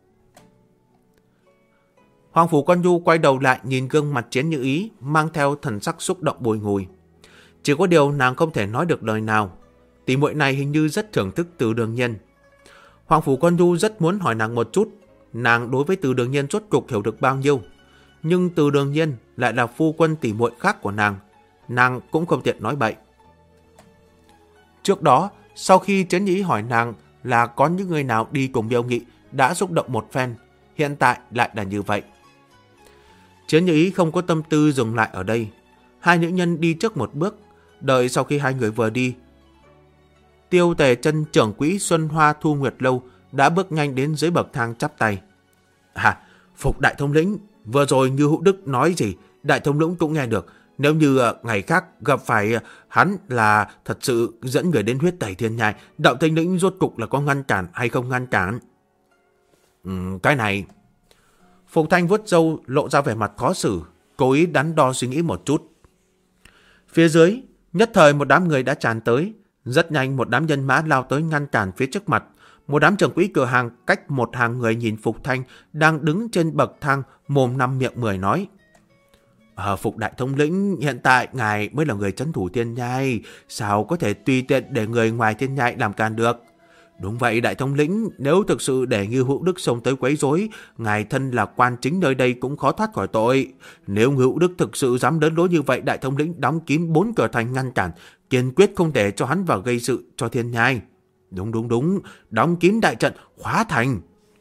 Hoàng Phủ Quan Nhu quay đầu lại nhìn gương mặt Chiến Như Ý, mang theo thần sắc xúc động bùi ngùi. Chỉ có điều nàng không thể nói được lời nào. Tỷ muội này hình như rất thưởng thức Từ Đường Nhân. Hoàng Phủ Quan Nhu rất muốn hỏi nàng một chút, nàng đối với Từ Đường Nhân rốt cục hiểu được bao nhiêu. Nhưng Từ Đường Nhân lại là phu quân tỷ muội khác của nàng cũng không tiện nói bậy. Trước đó, sau khi Chiến Như Ý hỏi nàng là có những người nào đi cùng Miêu Nghị đã xúc động một phen, hiện tại lại là như vậy. Chiến Như Ý không có tâm tư dừng lại ở đây. Hai nữ nhân đi trước một bước, đợi sau khi hai người vừa đi, Tiêu Tề Chân, trưởng quỹ Xuân Hoa Thu Nguyệt Lâu, đã bước nhanh đến dưới bậc thang chắp tay. Phục đại thống lĩnh, vừa rồi Ngư Hữu Đức nói gì, đại thống lĩnh cũng nghe được. Nếu như ngày khác gặp phải hắn là thật sự dẫn người đến huyết tẩy thiên nhai, đạo thống lĩnh rốt cục là có ngăn cản hay không ngăn cản? Cái này... Phục Thanh vuốt râu lộ ra vẻ mặt khó xử, cố ý đắn đo suy nghĩ một chút. Phía dưới, nhất thời một đám người đã tràn tới. Rất nhanh một đám nhân mã lao tới ngăn cản phía trước mặt. Một đám trưởng quỹ cửa hàng cách một hàng người nhìn Phục Thanh đang đứng trên bậc thang, mồm năm miệng mười nói. Phục đại thống lĩnh, hiện tại ngài mới là người trấn thủ thiên nhai, sao có thể tùy tiện để người ngoài thiên nhai làm càn được? Đúng vậy đại thống lĩnh, nếu thực sự để Ngư Hữu Đức xông tới quấy rối, ngài thân là quan chính nơi đây cũng khó thoát khỏi tội. Nếu Ngư Hữu Đức thực sự dám lớn lối như vậy, đại thống lĩnh đóng kín 4 cửa thành ngăn cản, kiên quyết không để cho hắn vào gây sự cho thiên nhai. Đúng, đóng kín đại trận, khóa thành.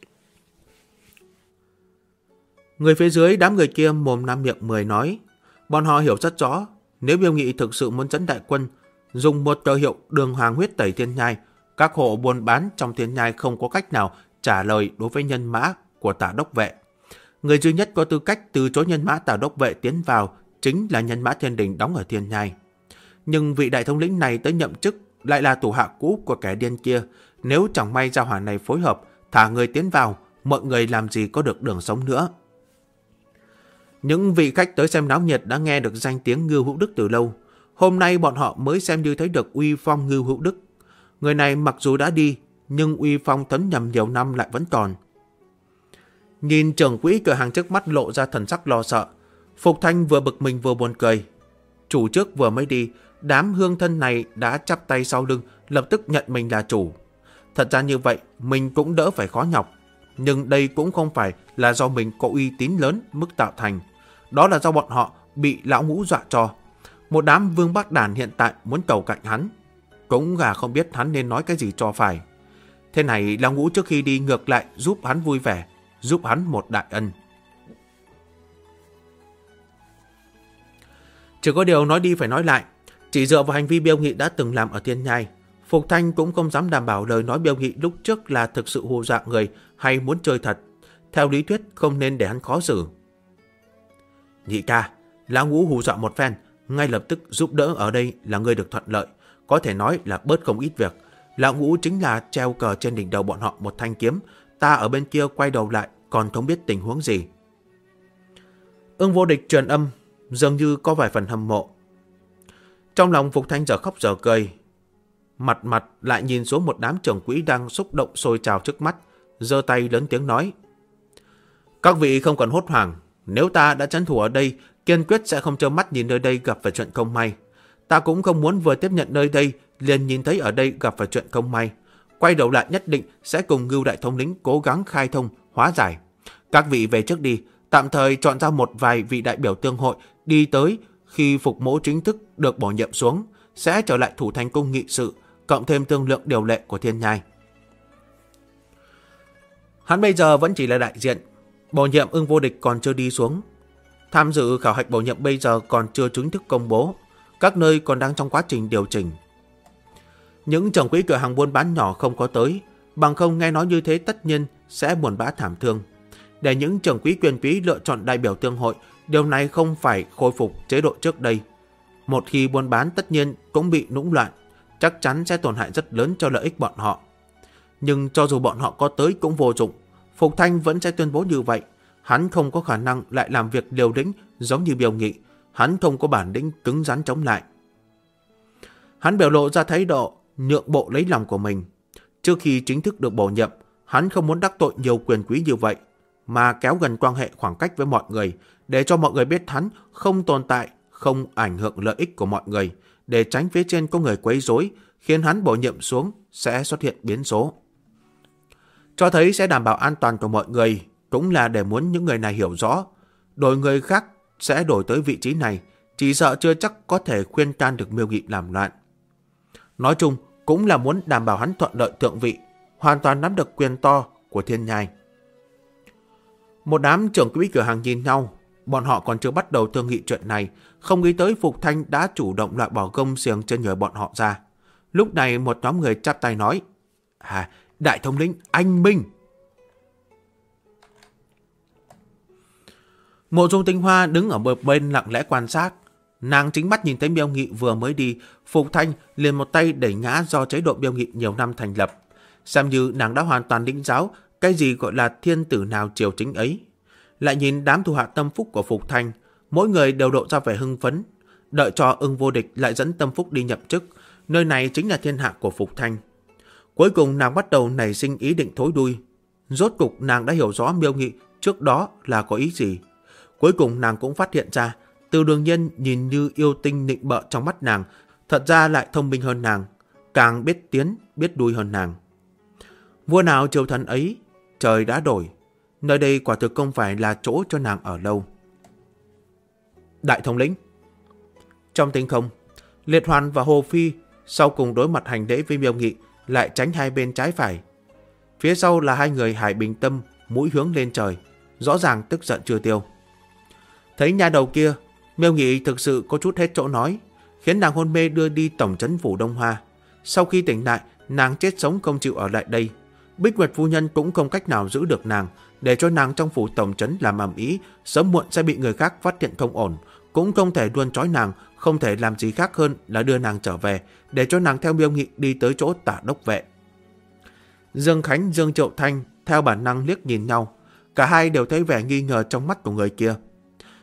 Người phía dưới đám người kia mồm năm miệng mười nói. Bọn họ hiểu rất rõ, nếu Miêu Nghị thực sự muốn dẫn đại quân, dùng một cờ hiệu đường hoàng huyết tẩy thiên nhai, các hộ buôn bán trong thiên nhai không có cách nào trả lời đối với nhân mã của Tả Đốc Vệ. Người duy nhất có tư cách từ chối nhân mã Tả Đốc Vệ tiến vào chính là nhân mã Thiên Đình đóng ở thiên nhai. Nhưng vị đại thống lĩnh này tới nhậm chức lại là thủ hạ cũ của kẻ điên kia. Nếu chẳng may gia hỏa này phối hợp thả người tiến vào, mọi người làm gì có được đường sống nữa. Những vị khách tới xem náo nhiệt đã nghe được danh tiếng Ngưu Hữu Đức từ lâu. Hôm nay bọn họ mới xem như thấy được uy phong Ngưu Hữu Đức. Người này mặc dù đã đi, nhưng uy phong thấm nhầm nhiều năm lại vẫn còn. Nhìn trưởng quỹ cửa hàng trước mắt lộ ra thần sắc lo sợ. Phục Thanh vừa bực mình vừa buồn cười. Chủ trước vừa mới đi, đám hương thân này đã chắp tay sau lưng, lập tức nhận mình là chủ. Thật ra như vậy, mình cũng đỡ phải khó nhọc. Nhưng đây cũng không phải là do mình có uy tín lớn mức tạo thành. Đó là do bọn họ bị lão Ngũ dọa cho. Một đám vương bác đàn hiện tại muốn cầu cạnh hắn. Cũng là không biết hắn nên nói cái gì cho phải. Thế này lão Ngũ trước khi đi ngược lại giúp hắn vui vẻ, giúp hắn một đại ân. Chỉ có điều nói đi phải nói lại. Chỉ dựa vào hành vi Biêu Nghị đã từng làm ở Thiên Nhai, Phục Thanh cũng không dám đảm bảo lời nói Biêu Nghị lúc trước là thực sự hù dọa người hay muốn chơi thật. Theo lý thuyết không nên để hắn khó xử. Nhị ca, lão Ngũ hù dọa một phen, ngay lập tức giúp đỡ ở đây là người được thuận lợi. Có thể nói là bớt không ít việc. Lão Ngũ chính là treo cờ trên đỉnh đầu bọn họ một thanh kiếm. Ta ở bên kia quay đầu lại còn không biết tình huống gì. Ưng Vô Địch truyền âm, dường như có vài phần hâm mộ. Trong lòng Phục Thanh giờ khóc giờ cười. Mặt lại nhìn xuống một đám trưởng quỹ đang xúc động sôi trào trước mắt, giơ tay lớn tiếng nói: Các vị không cần hốt hoảng. Nếu ta đã trấn thủ ở đây, kiên quyết sẽ không trơ mắt nhìn nơi đây gặp phải chuyện không may. Ta cũng không muốn vừa tiếp nhận nơi đây liền nhìn thấy ở đây gặp phải chuyện không may. Quay đầu lại nhất định sẽ cùng Ngưu đại thống lĩnh cố gắng khai thông, hóa giải. Các vị về trước đi, tạm thời chọn ra một vài vị đại biểu tương hội đi tới. Khi Phục Mỗ chính thức được bổ nhiệm xuống, sẽ trở lại thủ thành cung nghị sự, cộng thêm thương lượng điều lệ của Thiên Nhai. Hắn bây giờ vẫn chỉ là đại diện. Bổ nhiệm Ưng Vô Địch còn chưa đi xuống. Tham dự khảo hạch bổ nhiệm bây giờ còn chưa chính thức công bố. Các nơi còn đang trong quá trình điều chỉnh. Những trưởng quỹ cửa hàng buôn bán nhỏ không có tới, bằng không nghe nói như thế tất nhiên sẽ buồn bã thảm thương. Để những trưởng quỹ quyền quý lựa chọn đại biểu tương hội, điều này không phải khôi phục chế độ trước đây. Một khi buôn bán tất nhiên cũng bị nũng loạn, chắc chắn sẽ tổn hại rất lớn cho lợi ích bọn họ. Nhưng cho dù bọn họ có tới cũng vô dụng. Phục Thanh vẫn sẽ tuyên bố như vậy. Hắn không có khả năng lại làm việc liều lĩnh giống như Biêu Nghị. Hắn không có bản lĩnh cứng rắn chống lại. Hắn biểu lộ ra thái độ nhượng bộ lấy lòng của mình. Trước khi chính thức được bổ nhiệm, hắn không muốn đắc tội nhiều quyền quý như vậy, mà kéo gần quan hệ khoảng cách với mọi người, để cho mọi người biết hắn không tồn tại, không ảnh hưởng lợi ích của mọi người, để tránh phía trên có người quấy rối, khiến hắn bổ nhiệm xuống sẽ xuất hiện biến số. Cho thấy sẽ đảm bảo an toàn của mọi người, cũng là để muốn những người này hiểu rõ, đổi người khác sẽ đổi tới vị trí này, chỉ sợ chưa chắc có thể khuyên can được Miêu Nghị làm loạn. Nói chung, cũng là muốn đảm bảo hắn thuận lợi thượng vị, hoàn toàn nắm được quyền to của Thiên Nhai. Một đám trưởng quỹ cửa hàng nhìn nhau, bọn họ còn chưa bắt đầu thương nghị chuyện này, không nghĩ tới Phục Thanh đã chủ động loại bỏ gông xiềng trên người bọn họ ra. Lúc này một nhóm người chắp tay nói: Đại thống lĩnh anh minh. Mộ Dung Tinh Hoa đứng ở một bên lặng lẽ quan sát. Nàng chính mắt nhìn thấy Biêu Nghị vừa mới đi, Phục Thanh liền một tay đẩy ngã do chế độ Biêu Nghị nhiều năm thành lập. Xem như nàng đã hoàn toàn lĩnh giáo cái gì gọi là thiên tử nào triều chính ấy. Lại nhìn đám thủ hạ tâm phúc của Phục Thanh, mỗi người đều độ ra vẻ hưng phấn. Đợi cho Ưng Vô Địch lại dẫn tâm phúc đi nhậm chức, nơi này chính là thiên hạ của Phục Thanh. Cuối cùng nàng bắt đầu nảy sinh ý định thối đuôi. Rốt cục nàng đã hiểu rõ Miêu Nghị trước đó là có ý gì. Cuối cùng nàng cũng phát hiện ra, Từ Đường Nhân nhìn như yêu tinh nịnh bợ trong mắt nàng, thật ra lại thông minh hơn nàng, càng biết tiến, biết đuôi hơn nàng. Vua nào triều thần ấy, trời đã đổi. Nơi đây quả thực không phải là chỗ cho nàng ở lâu. Đại thống lĩnh. Trong tinh không, Liệt Hoàn và Hồ Phi sau cùng đối mặt hành lễ với Miêu Nghị, lại tránh hai bên trái phải. Phía sau là hai người Hải Bình Tâm, mũi hướng lên trời, rõ ràng tức giận chưa tiêu. Thấy nhà đầu kia, Miêu Nghị thực sự có chút hết chỗ nói, khiến nàng hôn mê đưa đi tổng trấn phủ Đông Hoa. Sau khi tỉnh lại, nàng chết sống không chịu ở lại đây. Bích Nguyệt phu nhân cũng không cách nào giữ được nàng, để cho nàng trong phủ tổng trấn làm ầm ĩ, sớm muộn sẽ bị người khác phát hiện không ổn, cũng không thể luôn trói nàng, không thể làm gì khác hơn là đưa nàng trở về, để cho nàng theo Miêu Nghị đi tới chỗ Tả đốc vệ. Dương Khánh, Dương Triệu Thanh theo bản năng liếc nhìn nhau, cả hai đều thấy vẻ nghi ngờ trong mắt của người kia.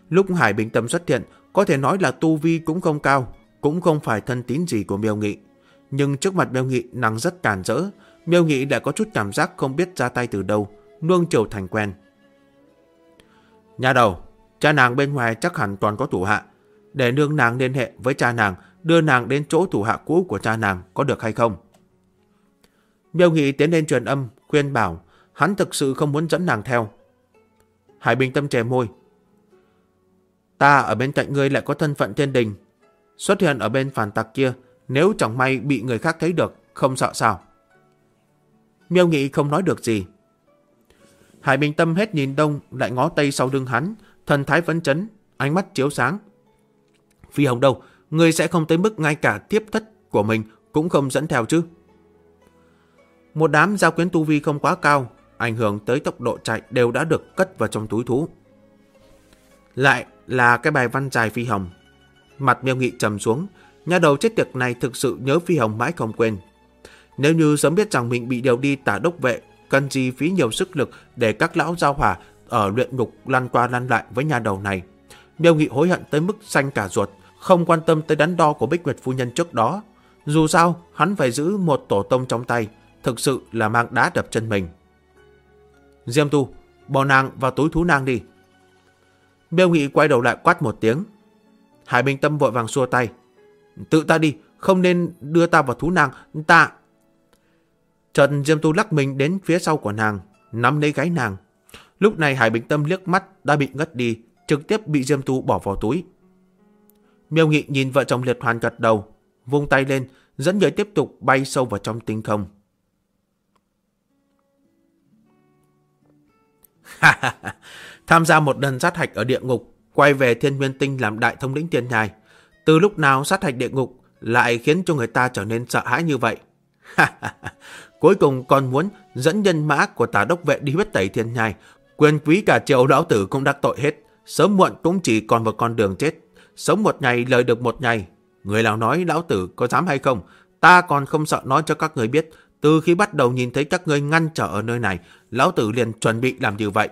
Lúc Hải Bình Tâm xuất hiện, có thể nói là tu vi cũng không cao, cũng không phải thân tín gì của Miêu Nghị. Nhưng trước mặt Miêu Nghị nàng rất càn rỡ, Miêu Nghị lại có chút cảm giác không biết ra tay từ đâu, nuông chiều thành quen. Nhà đầu, cha nàng bên ngoài chắc hẳn còn có thủ hạ. Để nương nàng liên hệ với cha nàng, đưa nàng đến chỗ thủ hạ cũ của cha nàng, có được hay không? Miêu Nghị tiến lên truyền âm, khuyên bảo, hắn thực sự không muốn dẫn nàng theo. Hải Bình Tâm chè môi. Ta ở bên cạnh ngươi lại có thân phận thiên đình. Xuất hiện ở bên phản tặc kia, nếu chẳng may bị người khác thấy được, không sợ sao? Miêu Nghị không nói được gì. Hải Bình Tâm hết nhìn đông lại ngó tây sau lưng hắn, thần thái phấn chấn, ánh mắt chiếu sáng. Phi Hồng đâu, ngươi sẽ không tới mức ngay cả tiếp thất của mình cũng không dẫn theo chứ? Một đám giao quyến tu vi không quá cao, ảnh hưởng tới tốc độ chạy đều đã được cất vào trong túi thú. Lại là cái bài văn dài Phi Hồng. Mặt Miêu Nghị trầm xuống, nhà đầu chết tiệt này thực sự nhớ Phi Hồng mãi không quên. Nếu như sớm biết rằng mình bị điều đi tả đốc vệ, cần gì phí nhiều sức lực để các lão giao hỏa ở luyện ngục lăn qua lăn lại với nhà đầu này. Miêu Nghị hối hận tới mức xanh cả ruột, không quan tâm tới đắn đo của Bích Nguyệt phu nhân trước đó. Dù sao, hắn phải giữ một tổ tông trong tay, thực sự là mang đá đập chân mình. Diêm Tu, bỏ nàng vào túi thú nàng đi. Miêu Nghị quay đầu lại quát một tiếng. Hải Bình Tâm vội vàng xua tay. Tự ta đi, không nên đưa ta vào thú nàng, ta... Trần Diêm Tu lắc mình đến phía sau của nàng, nắm lấy gáy nàng. Lúc này Hải Bình Tâm liếc mắt đã bị ngất đi, trực tiếp bị Diêm Tu bỏ vào túi. Miêu Nghị nhìn vợ chồng Liệt Hoàn gật đầu, vung tay lên, dẫn người tiếp tục bay sâu vào trong tinh không. Tham gia một lần sát hạch ở địa ngục, quay về Thiên Nguyên Tinh làm đại thống lĩnh Thiên Nhai. Từ lúc nào sát hạch địa ngục lại khiến cho người ta trở nên sợ hãi như vậy? Cuối cùng còn muốn dẫn nhân mã của tả đốc vệ đi huyết tẩy Thiên Nhai. Quyền quý cả triệu lão tử cũng đắc tội hết, sớm muộn cũng chỉ còn một con đường chết. Sống một ngày lời được một ngày. Người nào nói lão tử có dám hay không? Ta còn không sợ nói cho các người biết. Từ khi bắt đầu nhìn thấy các ngươi ngăn trở ở nơi này, lão tử liền chuẩn bị làm như vậy.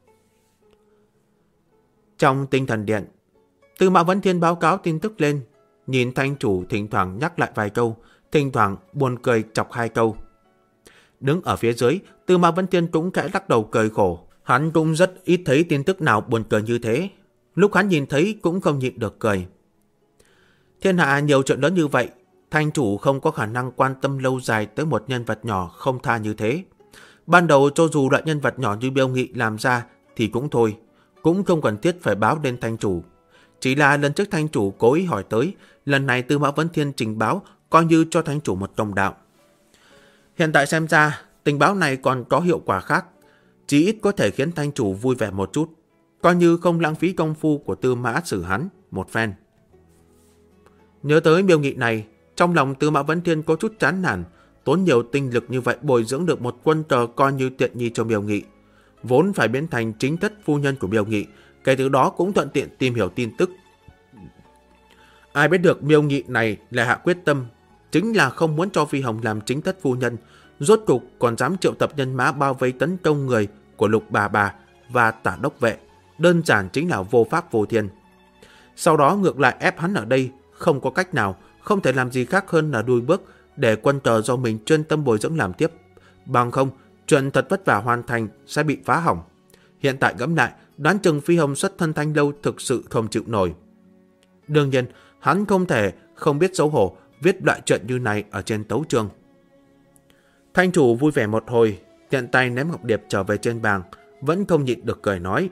Trong tinh thần điện, Tư Mã Vấn Thiên báo cáo tin tức lên, nhìn thanh chủ thỉnh thoảng nhắc lại vài câu, thỉnh thoảng buồn cười chọc hai câu. Đứng ở phía dưới, Tư Mã Vấn Thiên cũng khẽ lắc đầu cười khổ. Hắn cũng rất ít thấy tin tức nào buồn cười như thế. Lúc hắn nhìn thấy cũng không nhịn được cười. Thiên hạ nhiều chuyện lớn như vậy, thanh chủ không có khả năng quan tâm lâu dài tới một nhân vật nhỏ không tha như thế. Ban đầu cho dù loại nhân vật nhỏ như Miêu Nghị làm ra thì cũng thôi, cũng không cần thiết phải báo lên thanh chủ. Chỉ là lần trước thanh chủ cố ý hỏi tới, lần này Tư Mã Vấn Thiên trình báo coi như cho thanh chủ một công đạo. Hiện tại xem ra, tình báo này còn có hiệu quả khác, chỉ ít có thể khiến thanh chủ vui vẻ một chút, coi như không lãng phí công phu của Tư Mã xử hắn một phen. Nhớ tới Miêu Nghị này, trong lòng Tư Mã Vấn Thiên có chút chán nản, tốn nhiều tinh lực như vậy bồi dưỡng được một quân cờ coi như tiện nghi cho Miêu Nghị, vốn phải biến thành chính thất phu nhân của Miêu Nghị, kể từ đó cũng thuận tiện tìm hiểu tin tức. Ai biết được Miêu Nghị này lại hạ quyết tâm, chính là không muốn cho Phi Hồng làm chính thất phu nhân, rốt cục còn dám triệu tập nhân mã bao vây tấn công người của Lục bà và tả đốc vệ, đơn giản chính là vô pháp vô thiên. Sau đó ngược lại ép hắn ở đây, không có cách nào, không thể làm gì khác hơn là đuôi bước để quân cờ do mình chuyên tâm bồi dưỡng làm tiếp. Bằng không, chuyện thật vất vả hoàn thành sẽ bị phá hỏng. Hiện tại ngẫm lại, đoán chừng Phi Hồng xuất thân Thanh Lâu thực sự không chịu nổi. Đương nhiên, hắn không thể không biết xấu hổ viết loại chuyện như này ở trên tấu chương. Thanh chủ vui vẻ một hồi, tiện tay ném ngọc điệp trở về trên bàn, vẫn không nhịn được cười nói.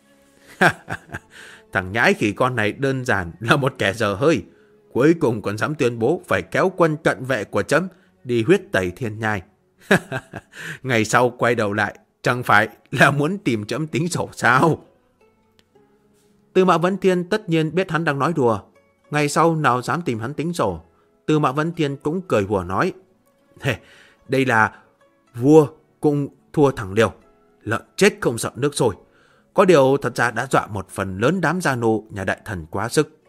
Thằng nhãi khỉ con này đơn giản là một kẻ dở hơi, cuối cùng còn dám tuyên bố phải kéo quân cận vệ của trẫm đi huyết tẩy Thiên Nhai. Ngày sau quay đầu lại, chẳng phải là muốn tìm trẫm tính sổ sao? Tư Mã Vấn Thiên tất nhiên biết hắn đang nói đùa, ngày sau nào dám tìm hắn tính sổ. Tư Mã Vấn Thiên cũng cười hùa nói. Đây là vua cũng thua thằng liều, lợn chết không sợ nước sôi. Có điều thật ra đã dọa một phần lớn đám gia nô nhà đại thần quá sức.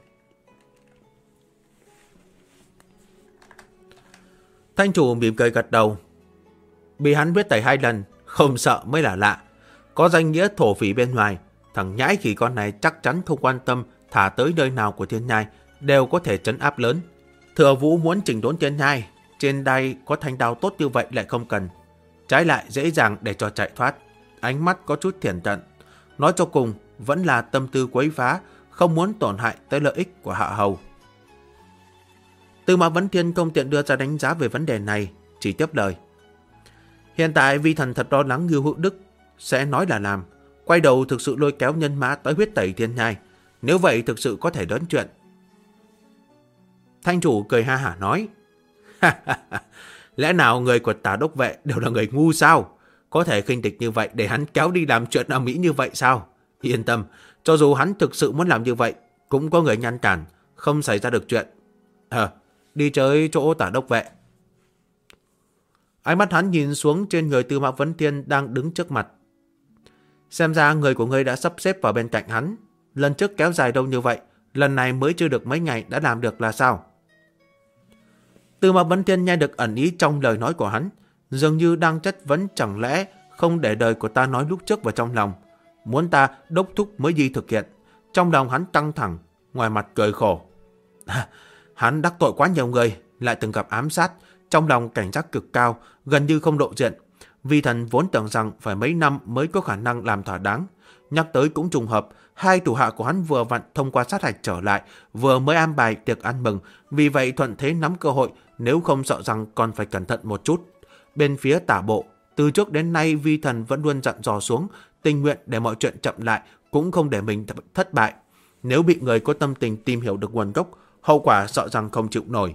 Thanh chủ mỉm cười gật đầu. Bị hắn biết tẩy 2 lần, không sợ mới là lạ. Có danh nghĩa thổ phỉ bên ngoài, Thằng nhãi khỉ con này chắc chắn không quan tâm thả tới nơi nào của Thiên Nhai đều có thể trấn áp lớn. Thừa Vũ muốn chỉnh đốn Thiên Nhai, trên đai có thanh đao tốt như vậy lại không cần. Trái lại dễ dàng để cho chạy thoát. Ánh mắt có chút thiển cận. Nói cho cùng vẫn là tâm tư quấy phá, không muốn tổn hại tới lợi ích của Hạ Hầu. Tư Mã Vấn Thiên không tiện đưa ra đánh giá về vấn đề này, chỉ tiếp lời. Hiện tại vi thần thật lo lắng Ngưu Hữu Đức sẽ nói là làm, quay đầu thực sự lôi kéo nhân mã tới huyết tẩy Thiên Nhai. Nếu vậy thực sự có thể lớn chuyện. Thanh chủ cười ha hả nói. Lẽ nào người của Tả Đốc Vệ đều là người ngu sao? Có thể khinh địch như vậy để hắn kéo đi làm chuyện ầm ĩ như vậy sao? Yên tâm, cho dù hắn thực sự muốn làm như vậy, cũng có người ngăn cản, không xảy ra được chuyện. Đi tới chỗ Tả Đốc Vệ. Ánh mắt hắn nhìn xuống trên người Tư Mã Vấn Thiên đang đứng trước mặt. Xem ra người của ngươi đã sắp xếp vào bên cạnh hắn. Lần trước kéo dài đâu như vậy, lần này mới chưa được mấy ngày đã làm được là sao? Tư Mã Vấn Thiên nghe được ẩn ý trong lời nói của hắn, dường như đang chất vấn chẳng lẽ không để đời của ta nói lúc trước vào trong lòng, muốn ta đốc thúc mới đi thực hiện. Trong lòng hắn căng thẳng, ngoài mặt cười khổ. Hắn đắc tội quá nhiều người, lại từng gặp ám sát, trong lòng cảnh giác cực cao, gần như không lộ diện. Vi thần vốn tưởng rằng phải mấy năm mới có khả năng làm thỏa đáng. Nhắc tới cũng trùng hợp, hai thủ hạ của hắn vừa vặn thông qua sát hạch trở lại, vừa mới an bài tiệc ăn mừng, vì vậy thuận thế nắm cơ hội, nếu không sợ rằng còn phải cẩn thận một chút. Bên phía Tả bộ, từ trước đến nay vi thần vẫn luôn dặn dò xuống, tình nguyện để mọi chuyện chậm lại, cũng không để mình thất bại. Nếu bị người có tâm tình tìm hiểu được nguồn gốc, hậu quả sợ rằng không chịu nổi.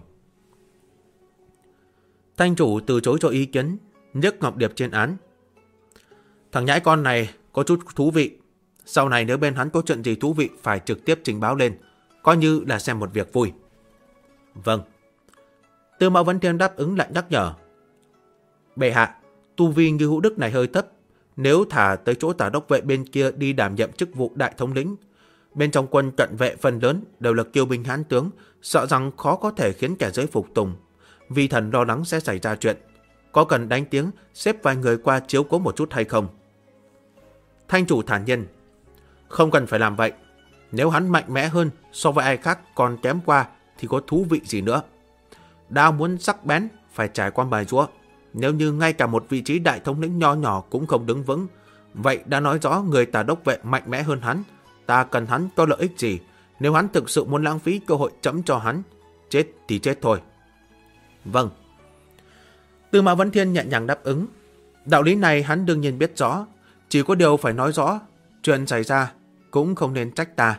Thanh chủ từ chối cho ý kiến, nhấc ngọc điệp trên án. Thằng nhãi con này có chút thú vị. Sau này nếu bên hắn có chuyện gì thú vị phải trực tiếp trình báo lên, coi như là xem một việc vui. Vâng. Tư Mã Vấn Thiên đáp ứng lại nhắc nhở. Bệ hạ, tu vi Ngưu Hữu Đức này hơi thấp. Nếu thả tới chỗ Tả Đốc Vệ bên kia đi đảm nhiệm chức vụ đại thống lĩnh, bên trong quân cận vệ phần lớn đều là kiêu binh hán tướng, sợ rằng khó có thể khiến kẻ dưới phục tùng. Vi thần lo lắng sẽ xảy ra chuyện. Có cần đánh tiếng xếp vài người qua chiếu cố một chút hay không? Thanh chủ thản nhiên. Không cần phải làm vậy. Nếu hắn mạnh mẽ hơn so với ai khác còn kém qua thì có thú vị gì nữa. Đao muốn sắc bén phải trải qua bài rũa. Nếu như ngay cả một vị trí đại thống lĩnh nho nhỏ cũng không đứng vững, vậy đã nói rõ người Tả Đốc Vệ mạnh mẽ hơn hắn. Ta cần hắn có lợi ích gì? Nếu hắn thực sự muốn lãng phí cơ hội chấm cho hắn, chết thì chết thôi. Vâng. Tư Mã Vấn Thiên nhẹ nhàng đáp ứng. Đạo lý này hắn đương nhiên biết rõ, chỉ có điều phải nói rõ, chuyện xảy ra cũng không nên trách ta.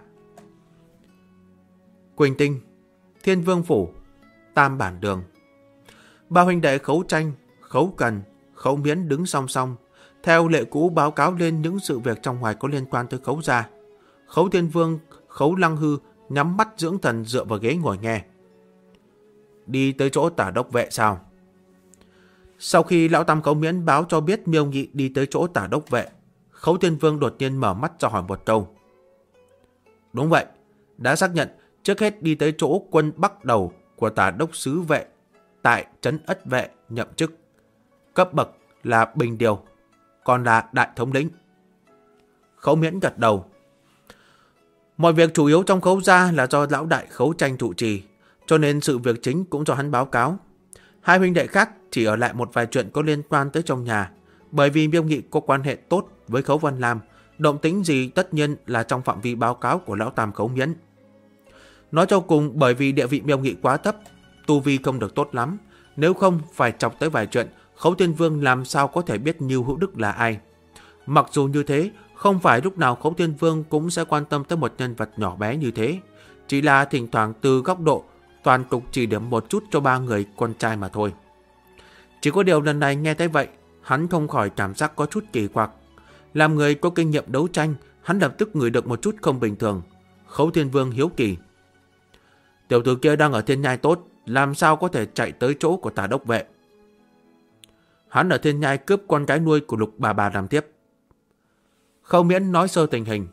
Quỳnh Tinh, Thiên Vương Phủ, Tam Bản Đường. Ba huynh đệ Khấu Tranh, Khấu Cần, Khấu Miễn đứng song song, theo lệ cũ báo cáo lên những sự việc trong ngoài có liên quan tới Khấu gia. Khấu Thiên Vương, Khấu Lăng Hư nhắm mắt dưỡng thần dựa vào ghế ngồi nghe. Đi tới chỗ Tả Đốc Vệ sao? Sau khi lão tam Khấu Miễn báo cho biết Miêu Nghị đi tới chỗ Tả Đốc Vệ, Khấu Thiên Vương đột nhiên mở mắt ra hỏi một câu. Đúng vậy, đã xác nhận trước hết đi tới chỗ quân Bắc Đầu của Tả Đốc Sứ Vệ tại trấn Ất Vệ nhậm chức. Cấp bậc là bình điều, còn là đại thống lĩnh. Khấu Miễn gật đầu. Mọi việc chủ yếu trong Khấu gia là do lão đại Khấu Tranh trụ trì, cho nên sự việc chính cũng do hắn báo cáo. Hai huynh đệ khác chỉ ở lại một vài chuyện có liên quan tới trong nhà, bởi vì Miêu Nghị có quan hệ tốt với Khấu Văn Lam, động tĩnh gì tất nhiên là trong phạm vi báo cáo của lão tam Khấu Miễn. Nói cho cùng, bởi vì địa vị Miêu Nghị quá thấp, tu vi không được tốt lắm, nếu không phải chọc tới vài chuyện, Khấu Thiên Vương làm sao có thể biết Ngưu Hữu Đức là ai. Mặc dù như thế, không phải lúc nào Khấu Thiên Vương cũng sẽ quan tâm tới một nhân vật nhỏ bé như thế, chỉ là thỉnh thoảng từ góc độ toàn cục chỉ điểm một chút cho ba người con trai mà thôi. Chỉ có điều lần này nghe thấy vậy, hắn không khỏi cảm giác có chút kỳ quặc. Làm người có kinh nghiệm đấu tranh, hắn lập tức ngửi được một chút không bình thường. Khấu Thiên Vương hiếu kỳ. Tiểu tử kia đang ở Thiên Nhai tốt, làm sao có thể chạy tới chỗ của Tả Đốc Vệ? Hắn ở Thiên Nhai cướp con gái nuôi của Lục bà làm tiếp. Khấu Miễn nói sơ tình hình.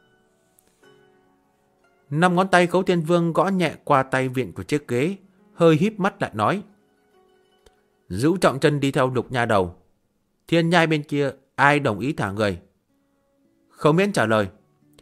5 ngón tay Khấu Thiên Vương gõ nhẹ qua tay vịn của chiếc ghế, hơi híp mắt lại nói. Giữ trọng chân đi theo Lục nha đầu. Thiên Nhai bên kia ai đồng ý thả người? Khấu Miễn trả lời.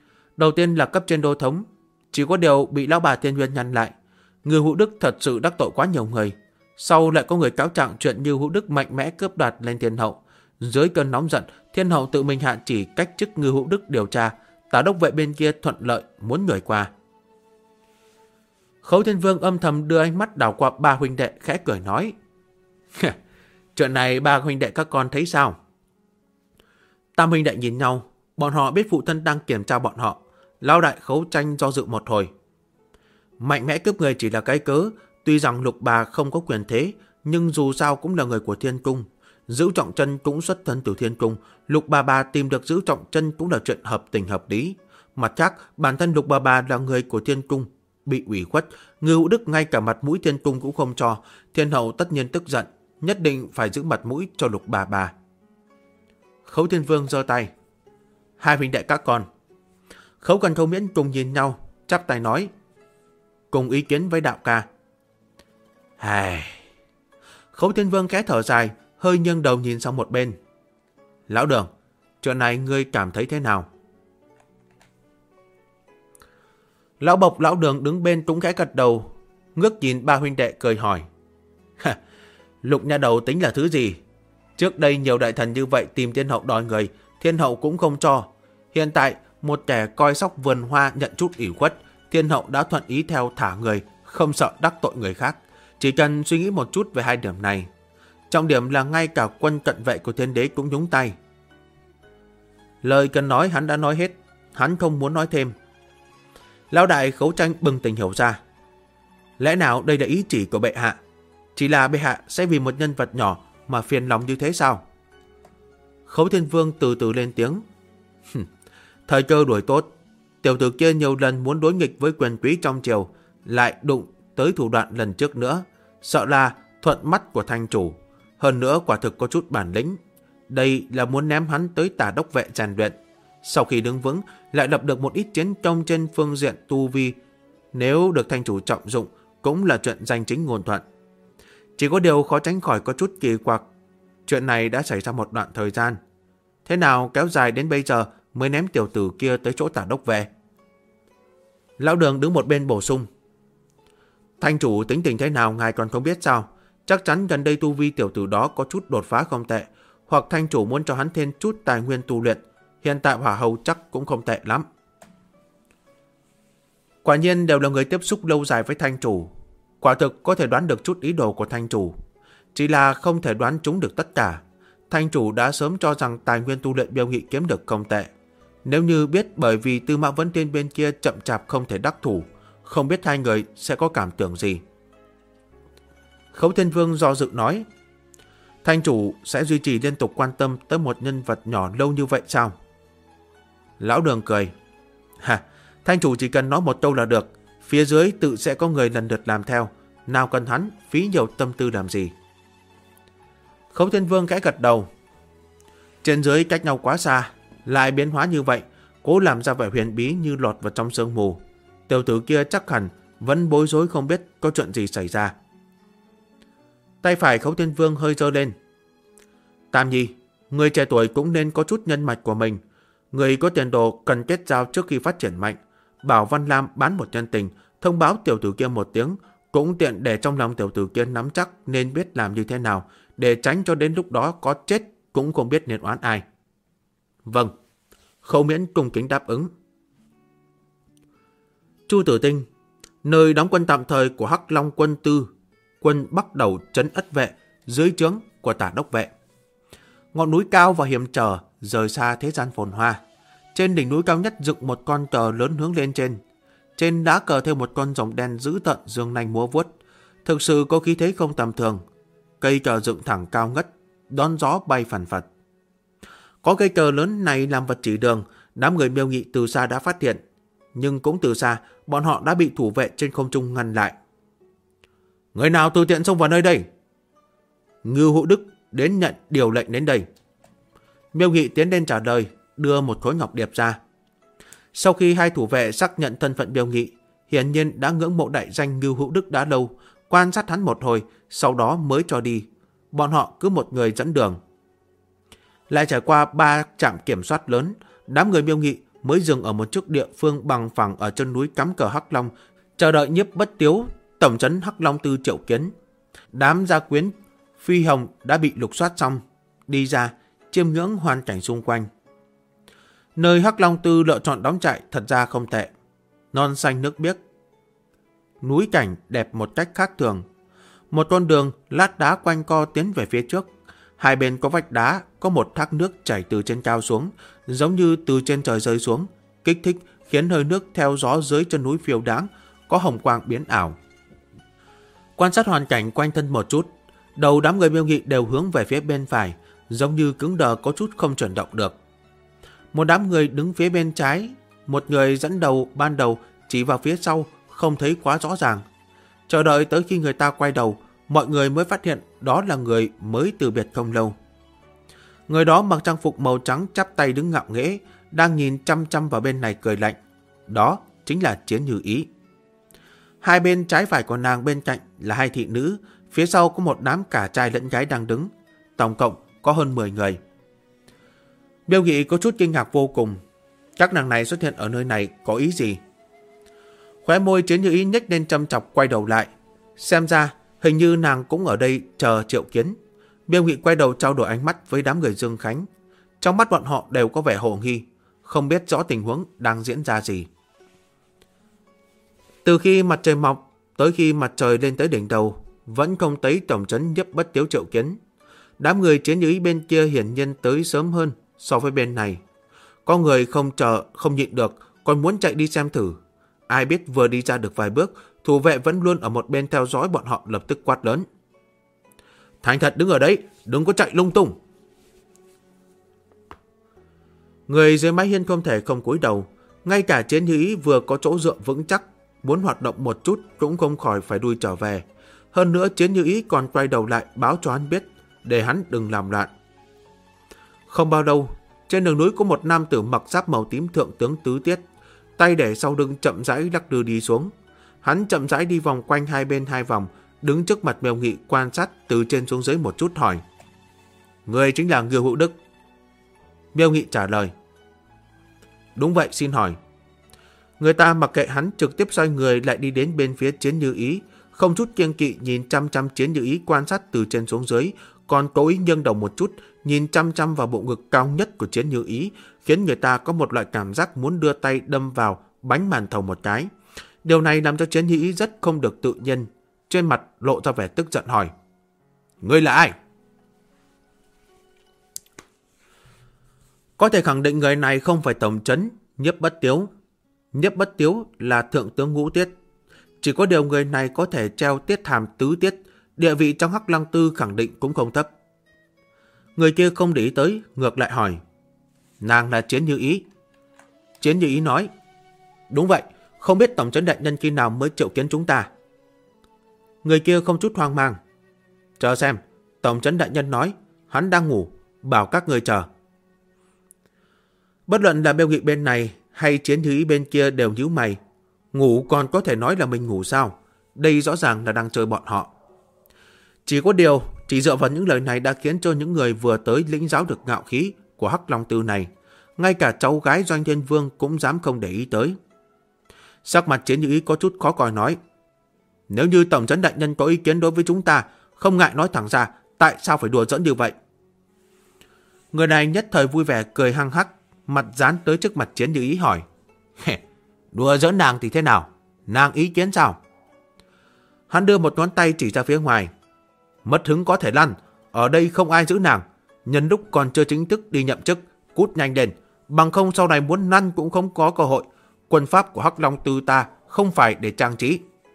Đầu tiên là cấp trên đô thống, chỉ có điều bị lão bà Thiên Nguyên nhăn lại. Ngưu Hữu Đức thật sự đắc tội quá nhiều người. Sau lại có người cáo trạng chuyện Ngưu Hữu Đức mạnh mẽ cướp đoạt lên Thiên Hậu. Dưới cơn nóng giận, Thiên Hậu tự mình hạ chỉ cách chức Ngưu Hữu Đức điều tra. Tả đốc vệ bên kia thuận lợi muốn người qua. Khấu Thiên Vương âm thầm đưa ánh mắt đảo qua ba huynh đệ, khẽ cười nói: chuyện này ba huynh đệ các con thấy sao? Tam huynh đệ nhìn nhau, bọn họ biết phụ thân đang kiểm tra bọn họ. Lão đại Khấu Tranh do dự một hồi. Mạnh mẽ cướp người chỉ là cái cớ, tuy rằng Lục Bà không có quyền thế, nhưng dù sao cũng là người của Thiên Cung. Giữ Trọng Chân cũng xuất thân từ Thiên Cung, Lục Bà tìm được Giữ Trọng Chân cũng là chuyện hợp tình hợp lý. Mặt khác, bản thân Lục Bà là người của Thiên Cung, bị ủy khuất, Ngưu Hữu Đức ngay cả mặt mũi Thiên Cung cũng không cho, Thiên Hậu tất nhiên tức giận, nhất định phải giữ mặt mũi cho Lục Bà. Khấu Thiên Vương giơ tay: hai huynh đệ các con. Khấu Cần Khấu Miễn cùng nhìn nhau, chắp tay nói: cùng ý kiến với đạo ca. Khấu Thiên Vương khẽ thở dài, hơi nghiêng đầu nhìn sang một bên. Lão Đường, chuyện này ngươi cảm thấy thế nào? Lão Bộc Lão Đường đứng bên cũng khẽ gật đầu, ngước nhìn ba huynh đệ cười hỏi: Lục nha đầu tính là thứ gì? Trước đây nhiều đại thần như vậy tìm Thiên Hậu đòi người, Thiên Hậu cũng không cho. Hiện tại một kẻ coi sóc vườn hoa nhận chút ủy khuất, Thiên Hậu đã thuận ý theo thả người, không sợ đắc tội người khác. Chỉ cần suy nghĩ một chút về hai điểm này. Trọng điểm là ngay cả quân cận vệ của Thiên Đế cũng nhúng tay. Lời cần nói hắn đã nói hết, hắn không muốn nói thêm. Lão đại Khấu Tranh bừng tỉnh hiểu ra. Lẽ nào đây là ý chỉ của bệ hạ? Chỉ là bệ hạ sẽ vì một nhân vật nhỏ mà phiền lòng như thế sao? Khấu Thiên Vương từ từ lên tiếng: thời cơ đuổi tốt, tiểu tử kia nhiều lần muốn đối nghịch với quyền quý trong triều, lại đụng tới thủ đoạn lần trước nữa, sợ là thuận mắt của thanh chủ. Hơn nữa quả thực có chút bản lĩnh. Đây là muốn ném hắn tới Tả đốc vệ rèn luyện. Sau khi đứng vững, lại lập được một ít chiến công trên phương diện tu vi. Nếu được thanh chủ trọng dụng, cũng là chuyện danh chính ngôn thuận. Chỉ có điều khó tránh khỏi có chút kỳ quặc. Chuyện này đã xảy ra một đoạn thời gian. Thế nào kéo dài đến bây giờ mới ném tiểu tử kia tới chỗ Tả đốc vệ? Lão Đường đứng một bên bổ sung: thanh chủ tính tình thế nào ngài còn không biết sao? Chắc chắn gần đây tu vi tiểu tử đó có chút đột phá không tệ, hoặc thanh chủ muốn cho hắn thêm chút tài nguyên tu luyện. Hiện tại hỏa hầu chắc cũng không tệ lắm. Quả nhiên đều là người tiếp xúc lâu dài với thanh chủ. Quả thực có thể đoán được chút ý đồ của thanh chủ. Chỉ là không thể đoán trúng được tất cả. Thanh chủ đã sớm cho rằng tài nguyên tu luyện Biêu Nghị kiếm được không tệ. Nếu như biết bởi vì Tư Mã Vấn Tiên bên kia chậm chạp không thể đắc thủ, không biết hai người sẽ có cảm tưởng gì. Khấu Thiên Vương do dự nói: thanh chủ sẽ duy trì liên tục quan tâm tới một nhân vật nhỏ lâu như vậy sao? Lão Đường cười: thanh chủ chỉ cần nói một câu là được, phía dưới tự sẽ có người lần lượt làm theo, nào cần hắn phí nhiều tâm tư làm gì. Khấu Thiên Vương khẽ gật đầu: trên dưới cách nhau quá xa, lại biến hóa như vậy, cố làm ra vẻ huyền bí như lọt vào trong sương mù. Tiểu tử kia chắc hẳn vẫn bối rối không biết có chuyện gì xảy ra. Tay phải Khấu Thiên Vương hơi giơ lên: Tam Nhi, người trẻ tuổi cũng nên có chút nhân mạch của mình. Người có tiền đồ cần kết giao trước khi phát triển mạnh. Bảo Văn Lam bán một nhân tình, thông báo tiểu tử kia một tiếng, cũng tiện để trong lòng tiểu tử kia nắm chắc nên biết làm như thế nào, để tránh cho đến lúc đó có chết cũng không biết nên oán ai. Vâng. Khấu Miễn cung kính đáp ứng. Chu Tử Tinh, nơi đóng quân tạm thời của Hắc Long quân tư, quân bắt đầu trấn Ất Vệ dưới trướng của Tả đốc vệ. Ngọn núi cao và hiểm trở rời xa thế gian phồn hoa. Trên đỉnh núi cao nhất dựng một con cờ lớn hướng lên trên. Trên đá cờ thêm một con rồng đen dữ tợn dương nanh múa vuốt, thực sự có khí thế không tầm thường. Cây cờ dựng thẳng cao ngất, đón gió bay phần phật. Có cây cờ lớn này làm vật chỉ đường, đám người Miêu Nghị từ xa đã phát hiện, nhưng cũng từ xa bọn họ đã bị thủ vệ trên không trung ngăn lại. Người nào tự tiện xông vào nơi đây? Ngưu Hữu Đức đến nhận điều lệnh đến đây. Miêu Nghị tiến lên trả lời, đưa một khối ngọc điệp ra. Sau khi hai thủ vệ xác nhận thân phận Miêu Nghị, hiển nhiên đã ngưỡng mộ đại danh Ngưu Hữu Đức đã lâu, quan sát hắn một hồi, sau đó mới cho đi. Bọn họ cứ một người dẫn đường. Lại trải qua 3 trạm kiểm soát lớn, đám người Miêu Nghị mới dừng ở một chút địa phương bằng phẳng ở chân núi cắm cờ Hắc Long, chờ đợi Nhiếp Bất Tiếu, tổng trấn Hắc Long Tư triệu kiến. Đám gia quyến Phi Hồng đã bị lục soát xong, đi ra chiêm ngưỡng hoàn cảnh xung quanh. Nơi Hắc Long Tư lựa chọn đóng trại thật ra không tệ. Non xanh nước biếc, núi cảnh đẹp một cách khác thường. Một con đường lát đá quanh co tiến về phía trước. Hai bên có vách đá, có một thác nước chảy từ trên cao xuống, giống như từ trên trời rơi xuống, kích thích khiến hơi nước theo gió dưới chân núi phiêu đáng, có hồng quang biến ảo. Quan sát hoàn cảnh quanh thân một chút, đầu đám người Miêu Nghị đều hướng về phía bên phải, giống như cứng đờ có chút không chuyển động được. Một đám người đứng phía bên trái, một người dẫn đầu ban đầu chỉ vào phía sau, không thấy quá rõ ràng. Chờ đợi tới khi người ta quay đầu, mọi người mới phát hiện đó là người mới từ biệt không lâu. Người đó mặc trang phục màu trắng, chắp tay đứng ngạo nghễ, đang nhìn chăm chăm vào bên này cười lạnh. Đó chính là Chiến Như Ý. Hai bên trái phải của nàng bên cạnh là hai thị nữ, phía sau có một đám cả trai lẫn gái đang đứng. Tổng cộng có hơn 10 người. Miêu Nghị có chút kinh ngạc vô cùng. Các nàng này xuất hiện ở nơi này có ý gì? Khóe môi Chiến Như Ý nhếch lên châm chọc, quay đầu lại. Xem ra hình như nàng cũng ở đây chờ triệu kiến. Miêu Nghị quay đầu trao đổi ánh mắt với đám người Dương Khánh. Trong mắt bọn họ đều có vẻ hồ nghi, không biết rõ tình huống đang diễn ra gì. Từ khi mặt trời mọc tới khi mặt trời lên tới đỉnh đầu, vẫn không thấy tổng trấn Nhiếp Bất Tiếu triệu kiến. Đám người Chiến Như Ý bên kia hiển nhiên tới sớm hơn so với bên này. Có người không chờ, không nhịn được, còn muốn chạy đi xem thử. Ai biết vừa đi ra được vài bước, thủ vệ vẫn luôn ở một bên theo dõi bọn họ, lập tức quát lớn. Thành thật đứng ở đấy, đừng có chạy lung tung. Người dưới mái hiên không thể không cúi đầu. Ngay cả Chiến Như Ý vừa có chỗ dựa vững chắc, muốn hoạt động một chút cũng không khỏi phải đuôi trở về. Hơn nữa Chiến Như Ý còn quay đầu lại báo cho hắn biết, để hắn đừng làm loạn. Không bao lâu, trên đường núi có một nam tử mặc giáp màu tím thượng tướng Tứ Tiết, tay để sau lưng chậm rãi lắc đưa đi xuống. Hắn chậm rãi đi vòng quanh hai bên hai vòng, đứng trước mặt Miêu Nghị quan sát từ trên xuống dưới một chút hỏi. Người chính là Ngưu Hữu Đức. Miêu Nghị trả lời. Đúng vậy, xin hỏi. Người ta mặc kệ hắn, trực tiếp xoay người lại đi đến bên phía Chiến Như Ý, không chút kiêng kỵ nhìn chăm chăm Chiến Như Ý quan sát từ trên xuống dưới, còn cố ý nghiêng đầu một chút, nhìn chăm chăm vào bộ ngực cao nhất của Chiến Như Ý, khiến người ta có một loại cảm giác muốn đưa tay đâm vào bánh màn thầu một cái. Điều này làm cho Chiến Như Ý rất không được tự nhiên, trên mặt lộ ra vẻ tức giận hỏi. Ngươi là ai? Có thể khẳng định người này không phải tổng trấn Nhiếp Bất Tiếu. Nhiếp Bất Tiếu là thượng tướng Ngũ Tiết. Chỉ có điều người này có thể treo tiết hàm Tứ Tiết, địa vị trong Hắc Long Tư khẳng định cũng không thấp. Người kia không để ý tới, ngược lại hỏi. Nàng là Chiến Như Ý. Chiến Như Ý nói. Đúng vậy, không biết tổng trấn đại nhân khi nào mới triệu kiến chúng ta. Người kia không chút hoang mang. Chờ xem, tổng trấn đại nhân nói, hắn đang ngủ, bảo các người chờ. Bất luận là Miêu Nghị bên này hay Chiến Như Ý bên kia đều nhíu mày. Ngủ còn có thể nói là mình ngủ sao? Đây rõ ràng là đang chơi bọn họ. Chỉ có điều, chỉ dựa vào những lời này đã khiến cho những người vừa tới lĩnh giáo được ngạo khí của Hắc Long Tư này. Ngay cả cháu gái Doanh Thiên Vương cũng dám không để ý tới. Sắc mặt Chiến Như Ý có chút khó coi nói. Nếu như tổng trấn đại nhân có ý kiến đối với chúng ta, không ngại nói thẳng ra, tại sao phải đùa giỡn như vậy? Người này nhất thời vui vẻ cười hăng hắc, mặt dán tới trước mặt Chiến Như Ý hỏi. Đùa giỡn nàng thì thế nào? Nàng ý kiến sao? Hắn đưa một ngón tay chỉ ra phía ngoài. Mất hứng có thể lăn, ở đây không ai giữ nàng. Nhân lúc còn chưa chính thức đi nhậm chức, cút nhanh lên, bằng không sau này muốn lăn cũng không có cơ hội. Quân pháp của Hắc Long Tư ta không phải để trang trí.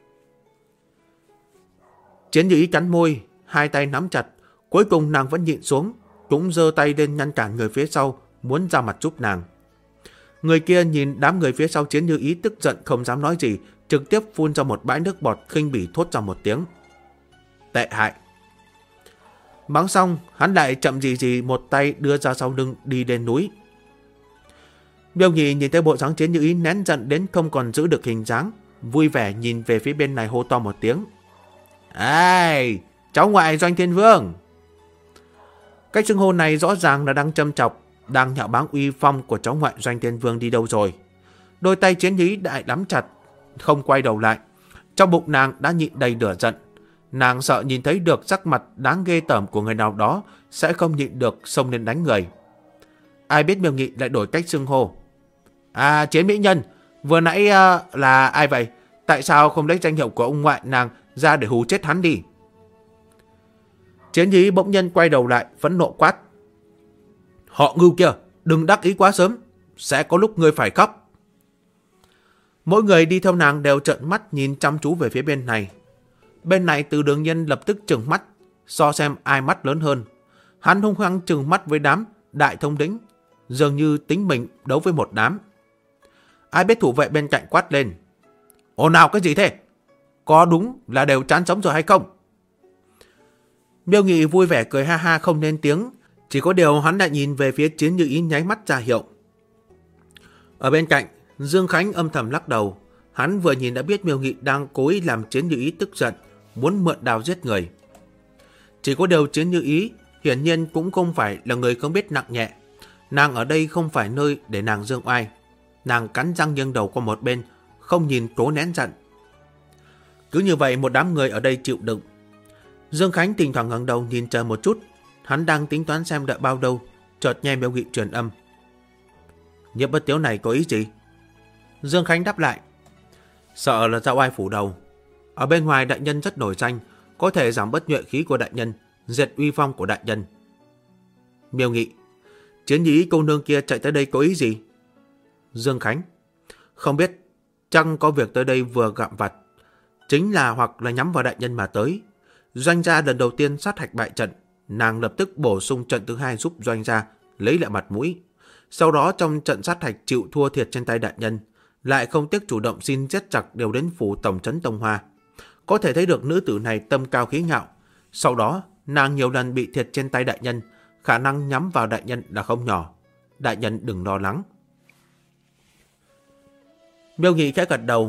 Chiến Như Ý cắn môi, hai tay nắm chặt, cuối cùng nàng vẫn nhịn xuống, cũng giơ tay lên ngăn cản người phía sau, muốn ra mặt giúp nàng. Người kia nhìn đám người phía sau Chiến Như Ý tức giận không dám nói gì, trực tiếp phun ra một bãi nước bọt, khinh bỉ thốt ra một tiếng. Tệ hại. Mắng xong, hắn lại chậm gì một tay đưa ra sau lưng đi lên núi. Miêu Nghị nhìn thấy bộ dáng Chiến Như Ý nén giận đến không còn giữ được hình dáng, vui vẻ nhìn về phía bên này hô to một tiếng. Ai, cháu ngoại Doanh Thiên Vương. Cách xưng hô này rõ ràng là đang châm chọc. đang nhạo báng uy phong của cháu ngoại Doanh Thiên Vương đi đâu rồi. Đôi tay Chiến Như Ý đại nắm chặt, không quay đầu lại. Trong bụng nàng đã nhịn đầy lửa giận. Nàng sợ nhìn thấy được sắc mặt đáng ghê tởm của người nào đó sẽ không nhịn được xông lên đánh người. Ai biết Miêu Nghị lại đổi cách xưng hô. Chiến mỹ nhân, vừa nãy là ai vậy? Tại sao không lấy danh hiệu của ông ngoại nàng ra để hù chết hắn đi? Chiến Như Ý bỗng nhiên quay đầu lại, phẫn nộ quát. Họ Ngưu kia, đừng đắc ý quá sớm, sẽ có lúc ngươi phải khóc. Mỗi người đi theo nàng đều trợn mắt nhìn chăm chú về phía bên này. Bên này Từ Đường Nhân lập tức trừng mắt, so xem ai mắt lớn hơn. Hắn hung hăng trừng mắt với đám đại thống lĩnh, dường như tính mình đấu với một đám. Ai biết thủ vệ bên cạnh quát lên. Ồn ào cái gì thế? Có đúng là đều chán sống rồi hay không? Miêu Nghị vui vẻ cười ha ha không lên tiếng, chỉ có điều hắn lại nhìn về phía Chiến Như Ý nháy mắt ra hiệu. Ở bên cạnh, Dương Khánh âm thầm lắc đầu. Hắn vừa nhìn đã biết Miêu Nghị đang cố ý làm Chiến Như Ý tức giận, muốn mượn đao giết người. Chỉ có điều Chiến Như Ý hiển nhiên cũng không phải là người không biết nặng nhẹ. Nàng ở đây không phải nơi để nàng dương oai. Nàng cắn răng nghiêng đầu qua một bên, không nhìn cố nén giận. Cứ như vậy một đám người ở đây chịu đựng. Dương Khánh thỉnh thoảng ngẩng đầu nhìn trời một chút. Hắn đang tính toán xem đợi bao lâu, chợt nghe Miêu Nghị truyền âm. Nhiếp Bất Tiếu này có ý gì? Dương Khánh đáp lại. Sợ là dạo ai phủ đầu. Ở bên ngoài đại nhân rất nổi danh, có thể giảm bớt nhuệ khí của đại nhân, diệt uy phong của đại nhân. Miêu Nghị. Chiến Như Ý cô nương kia chạy tới đây có ý gì? Dương Khánh. Không biết, chăng có việc tới đây vừa gặm vặt. Chính là hoặc là nhắm vào đại nhân mà tới. Doanh gia lần đầu tiên sát hạch bại trận, nàng lập tức bổ sung trận thứ hai giúp Doanh gia lấy lại mặt mũi. Sau đó trong trận sát hạch chịu thua thiệt trên tay đại nhân, lại không tiếc chủ động xin giết giặc đều đến phủ tổng trấn Tông Hoa. Có thể thấy được nữ tử này tâm cao khí ngạo. Sau đó nàng nhiều lần bị thiệt trên tay đại nhân, khả năng nhắm vào đại nhân là không nhỏ. Đại nhân đừng lo lắng. Miêu Nghị khẽ gật đầu.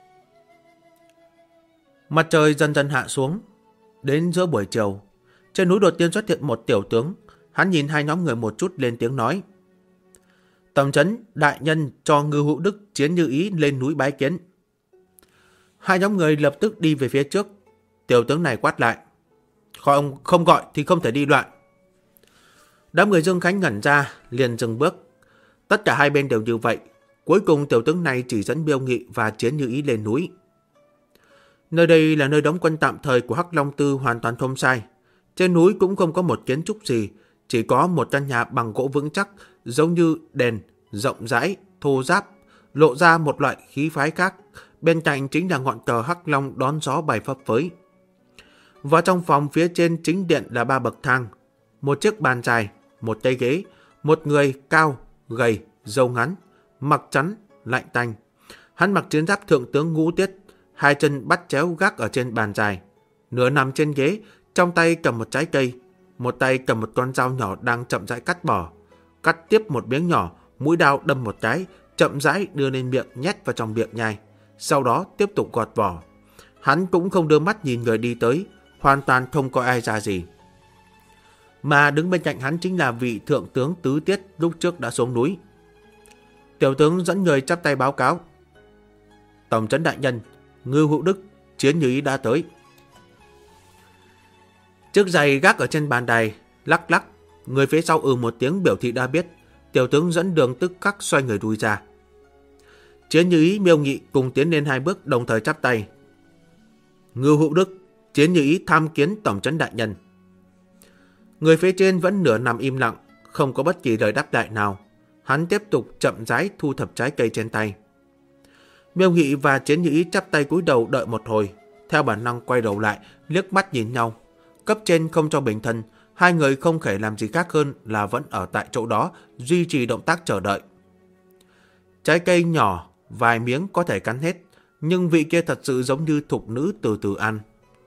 Mặt trời dần dần hạ xuống. Đến giữa buổi chiều, trên núi đột nhiên xuất hiện một tiểu tướng. Hắn nhìn hai nhóm người một chút lên tiếng nói. Tổng trấn đại nhân cho Ngưu Hữu Đức, Chiến Như Ý lên núi bái kiến. Hai nhóm người lập tức đi về phía trước. Tiểu tướng này quát lại. Không gọi thì không thể đi loạn. Đám người Dương Khánh ngẩn ra, liền dừng bước. Tất cả hai bên đều như vậy. Cuối cùng tiểu tướng này chỉ dẫn Miêu Nghị và Chiến Như Ý lên núi. Nơi đây là nơi đóng quân tạm thời của Hắc Long Tư hoàn toàn không sai. Trên núi cũng không có một kiến trúc gì, chỉ có một căn nhà bằng gỗ vững chắc, giống như đền, rộng rãi, thô ráp, lộ ra một loại khí phái khác. Bên cạnh chính là ngọn cờ Hắc Long đón gió bay phấp phới. Vào trong phòng phía trên chính điện là 3 bậc thang, một chiếc bàn dài, một cây ghế, một người cao, gầy, râu ngắn, mặc chắn, lạnh tanh. Hắn mặc chiến giáp thượng tướng ngũ tiết, hai chân bắt chéo gác ở trên bàn dài, nửa nằm trên ghế, trong tay cầm một trái cây, một tay cầm một con dao nhỏ đang chậm rãi cắt bỏ. Cắt tiếp một miếng nhỏ, mũi dao đâm một cái, chậm rãi đưa lên miệng nhét vào trong miệng nhai, sau đó tiếp tục gọt vỏ. Hắn cũng không đưa mắt nhìn người đi tới, hoàn toàn không coi ai ra gì. Mà đứng bên cạnh hắn chính là vị thượng tướng tứ tiết lúc trước đã xuống núi. Tiểu tướng dẫn người chắp tay báo cáo. Tổng trấn đại nhân, Ngưu Hữu Đức, Chiến Như Ý đã tới. Chiếc giày gác ở trên bàn đài, lắc lắc, người phía sau một tiếng biểu thị đã biết. Tiểu tướng dẫn đường tức khắc xoay người đuôi ra. Chiến Như Ý, Miêu Nghị cùng tiến lên 2 bước đồng thời chắp tay. Ngưu Hữu Đức, Chiến Như Ý tham kiến tổng trấn đại nhân. Người phía trên vẫn nửa nằm im lặng, không có bất kỳ lời đáp lại nào. Hắn tiếp tục chậm rãi thu thập trái cây trên tay. Miêu Nghị và Chiến Như Ý chắp tay cúi đầu đợi một hồi, theo bản năng quay đầu lại, liếc mắt nhìn nhau. Cấp trên không cho bình thân, hai người không thể làm gì khác hơn là vẫn ở tại chỗ đó, duy trì động tác chờ đợi. Trái cây nhỏ, vài miếng có thể cắn hết, nhưng vị kia thật sự giống như thục nữ từ từ ăn.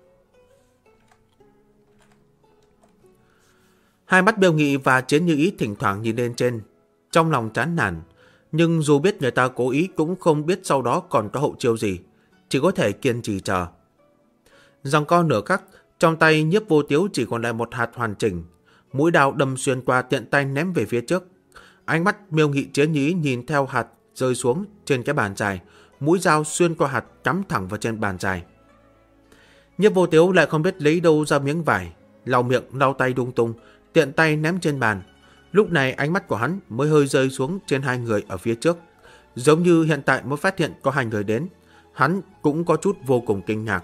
Hai mắt Miêu Nghị và Chiến Như Ý thỉnh thoảng nhìn lên trên, trong lòng chán nản, nhưng dù biết người ta cố ý cũng không biết sau đó còn có hậu chiêu gì, chỉ có thể kiên trì chờ. Giằng co nửa khắc, trong tay Nhiếp Vô Tiếu chỉ còn lại một hạt hoàn chỉnh, mũi đao đâm xuyên qua tiện tay ném về phía trước. Ánh mắt Miêu Nghị Chiến Nhĩ nhìn theo hạt rơi xuống trên cái bàn dài, mũi dao xuyên qua hạt cắm thẳng vào trên bàn dài. Nhiếp Vô Tiếu lại không biết lấy đâu ra miếng vải, lau miệng lau tay lung tung, tiện tay ném trên bàn. Lúc này ánh mắt của hắn mới hơi rơi xuống trên hai người ở phía trước, giống như hiện tại mới phát hiện có hai người đến. Hắn cũng có chút vô cùng kinh ngạc.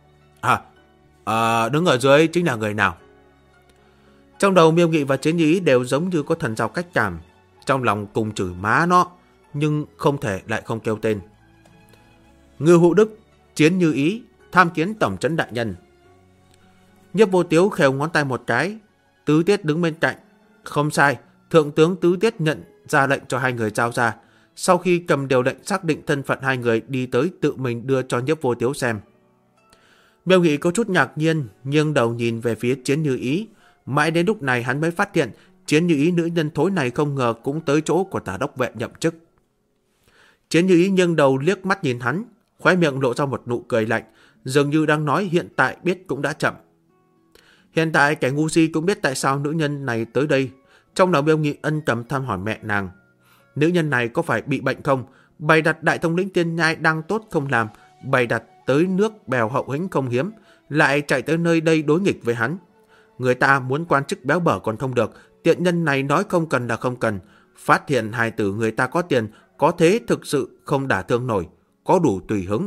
Đứng ở dưới chính là người nào? Trong đầu Miêu Nghị và Chiến Nhĩ đều giống như có thần giao cách cảm, trong lòng cùng chửi má nó, nhưng không thể lại không kêu tên. Ngư Hữu Đức, Chiến Như Ý, tham kiến tổng trấn đại nhân. Nhiếp Vô Tiếu khều ngón tay một cái, Tứ Tiết đứng bên cạnh. Không sai, thượng tướng Tứ Tiết nhận ra lệnh cho hai người giao ra. Sau khi cầm điều lệnh xác định thân phận hai người, đi tới tự mình đưa cho Nhiếp Vô Tiếu xem. Miêu Nghị có chút ngạc nhiên, nghiêng đầu nhìn về phía Chiến Như Ý. Mãi đến lúc này hắn mới phát hiện Chiến Như Ý nữ nhân thối này không ngờ cũng tới chỗ của Tả đốc vệ nhậm chức. Chiến Như Ý nghiêng đầu liếc mắt nhìn hắn, khóe miệng lộ ra một nụ cười lạnh, dường như đang nói hiện tại biết cũng đã chậm. Hiện tại kẻ ngu si cũng biết tại sao nữ nhân này tới đây. Trong lòng Miêu Nghị ân cần thăm hỏi mẹ nàng. Nữ nhân này có phải bị bệnh không? Bày đặt đại thống lĩnh Tiên Nhai đang tốt không làm, bày đặt tới nước bèo hậu hĩnh không hiếm, lại chạy tới nơi đây đối nghịch với hắn. Người ta muốn quan chức béo bở còn không được, tiện nhân này nói không cần là không cần. Phát hiện hài tử người ta có tiền, có thế thực sự không đả thương nổi, có đủ tùy hứng.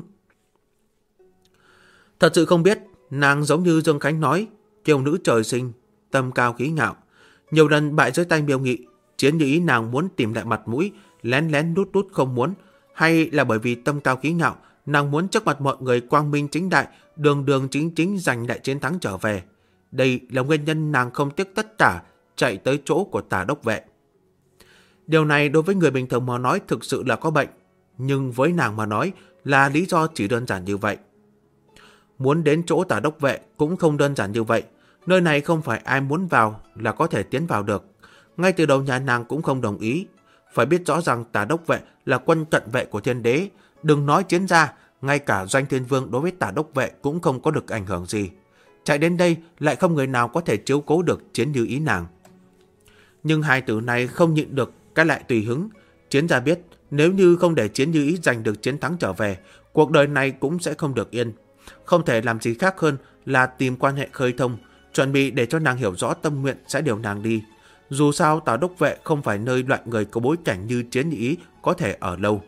Thật sự không biết, nàng giống như Dương Khánh nói, kiều nữ trời sinh, tâm cao khí ngạo. Nhiều lần bại dưới tay Miêu Nghị, Chiến Như Ý nàng muốn tìm lại mặt mũi, lén lén đút đút không muốn, hay là bởi vì tâm cao khí ngạo, nàng muốn trước mặt mọi người quang minh chính đại, đường đường chính chính giành đại chiến thắng trở về. Đây là nguyên nhân nàng không tiếc tất cả chạy tới chỗ của Tả đốc vệ. Điều này đối với người bình thường mà nói thực sự là có bệnh, nhưng với nàng mà nói là lý do chỉ đơn giản như vậy. Muốn đến chỗ Tả đốc vệ cũng không đơn giản như vậy. Nơi này không phải ai muốn vào là có thể tiến vào được. Ngay từ đầu nhà nàng cũng không đồng ý. Phải biết rõ rằng Tả đốc vệ là quân cận vệ của thiên đế. Đừng nói chiến gia, ngay cả Doanh Thiên Vương đối với Tả đốc vệ cũng không có được ảnh hưởng gì. Chạy đến đây lại không người nào có thể chiếu cố được Chiến Như Ý nàng. Nhưng hai tử này không nhịn được cái lại tùy hứng. Chiến gia biết nếu như không để Chiến Như Ý giành được chiến thắng trở về, cuộc đời này cũng sẽ không được yên. Không thể làm gì khác hơn là tìm quan hệ khơi thông, chuẩn bị để cho nàng hiểu rõ tâm nguyện sẽ điều nàng đi. Dù sao Tả đốc vệ không phải nơi loại người có bối cảnh như Chiến Như Ý có thể ở lâu.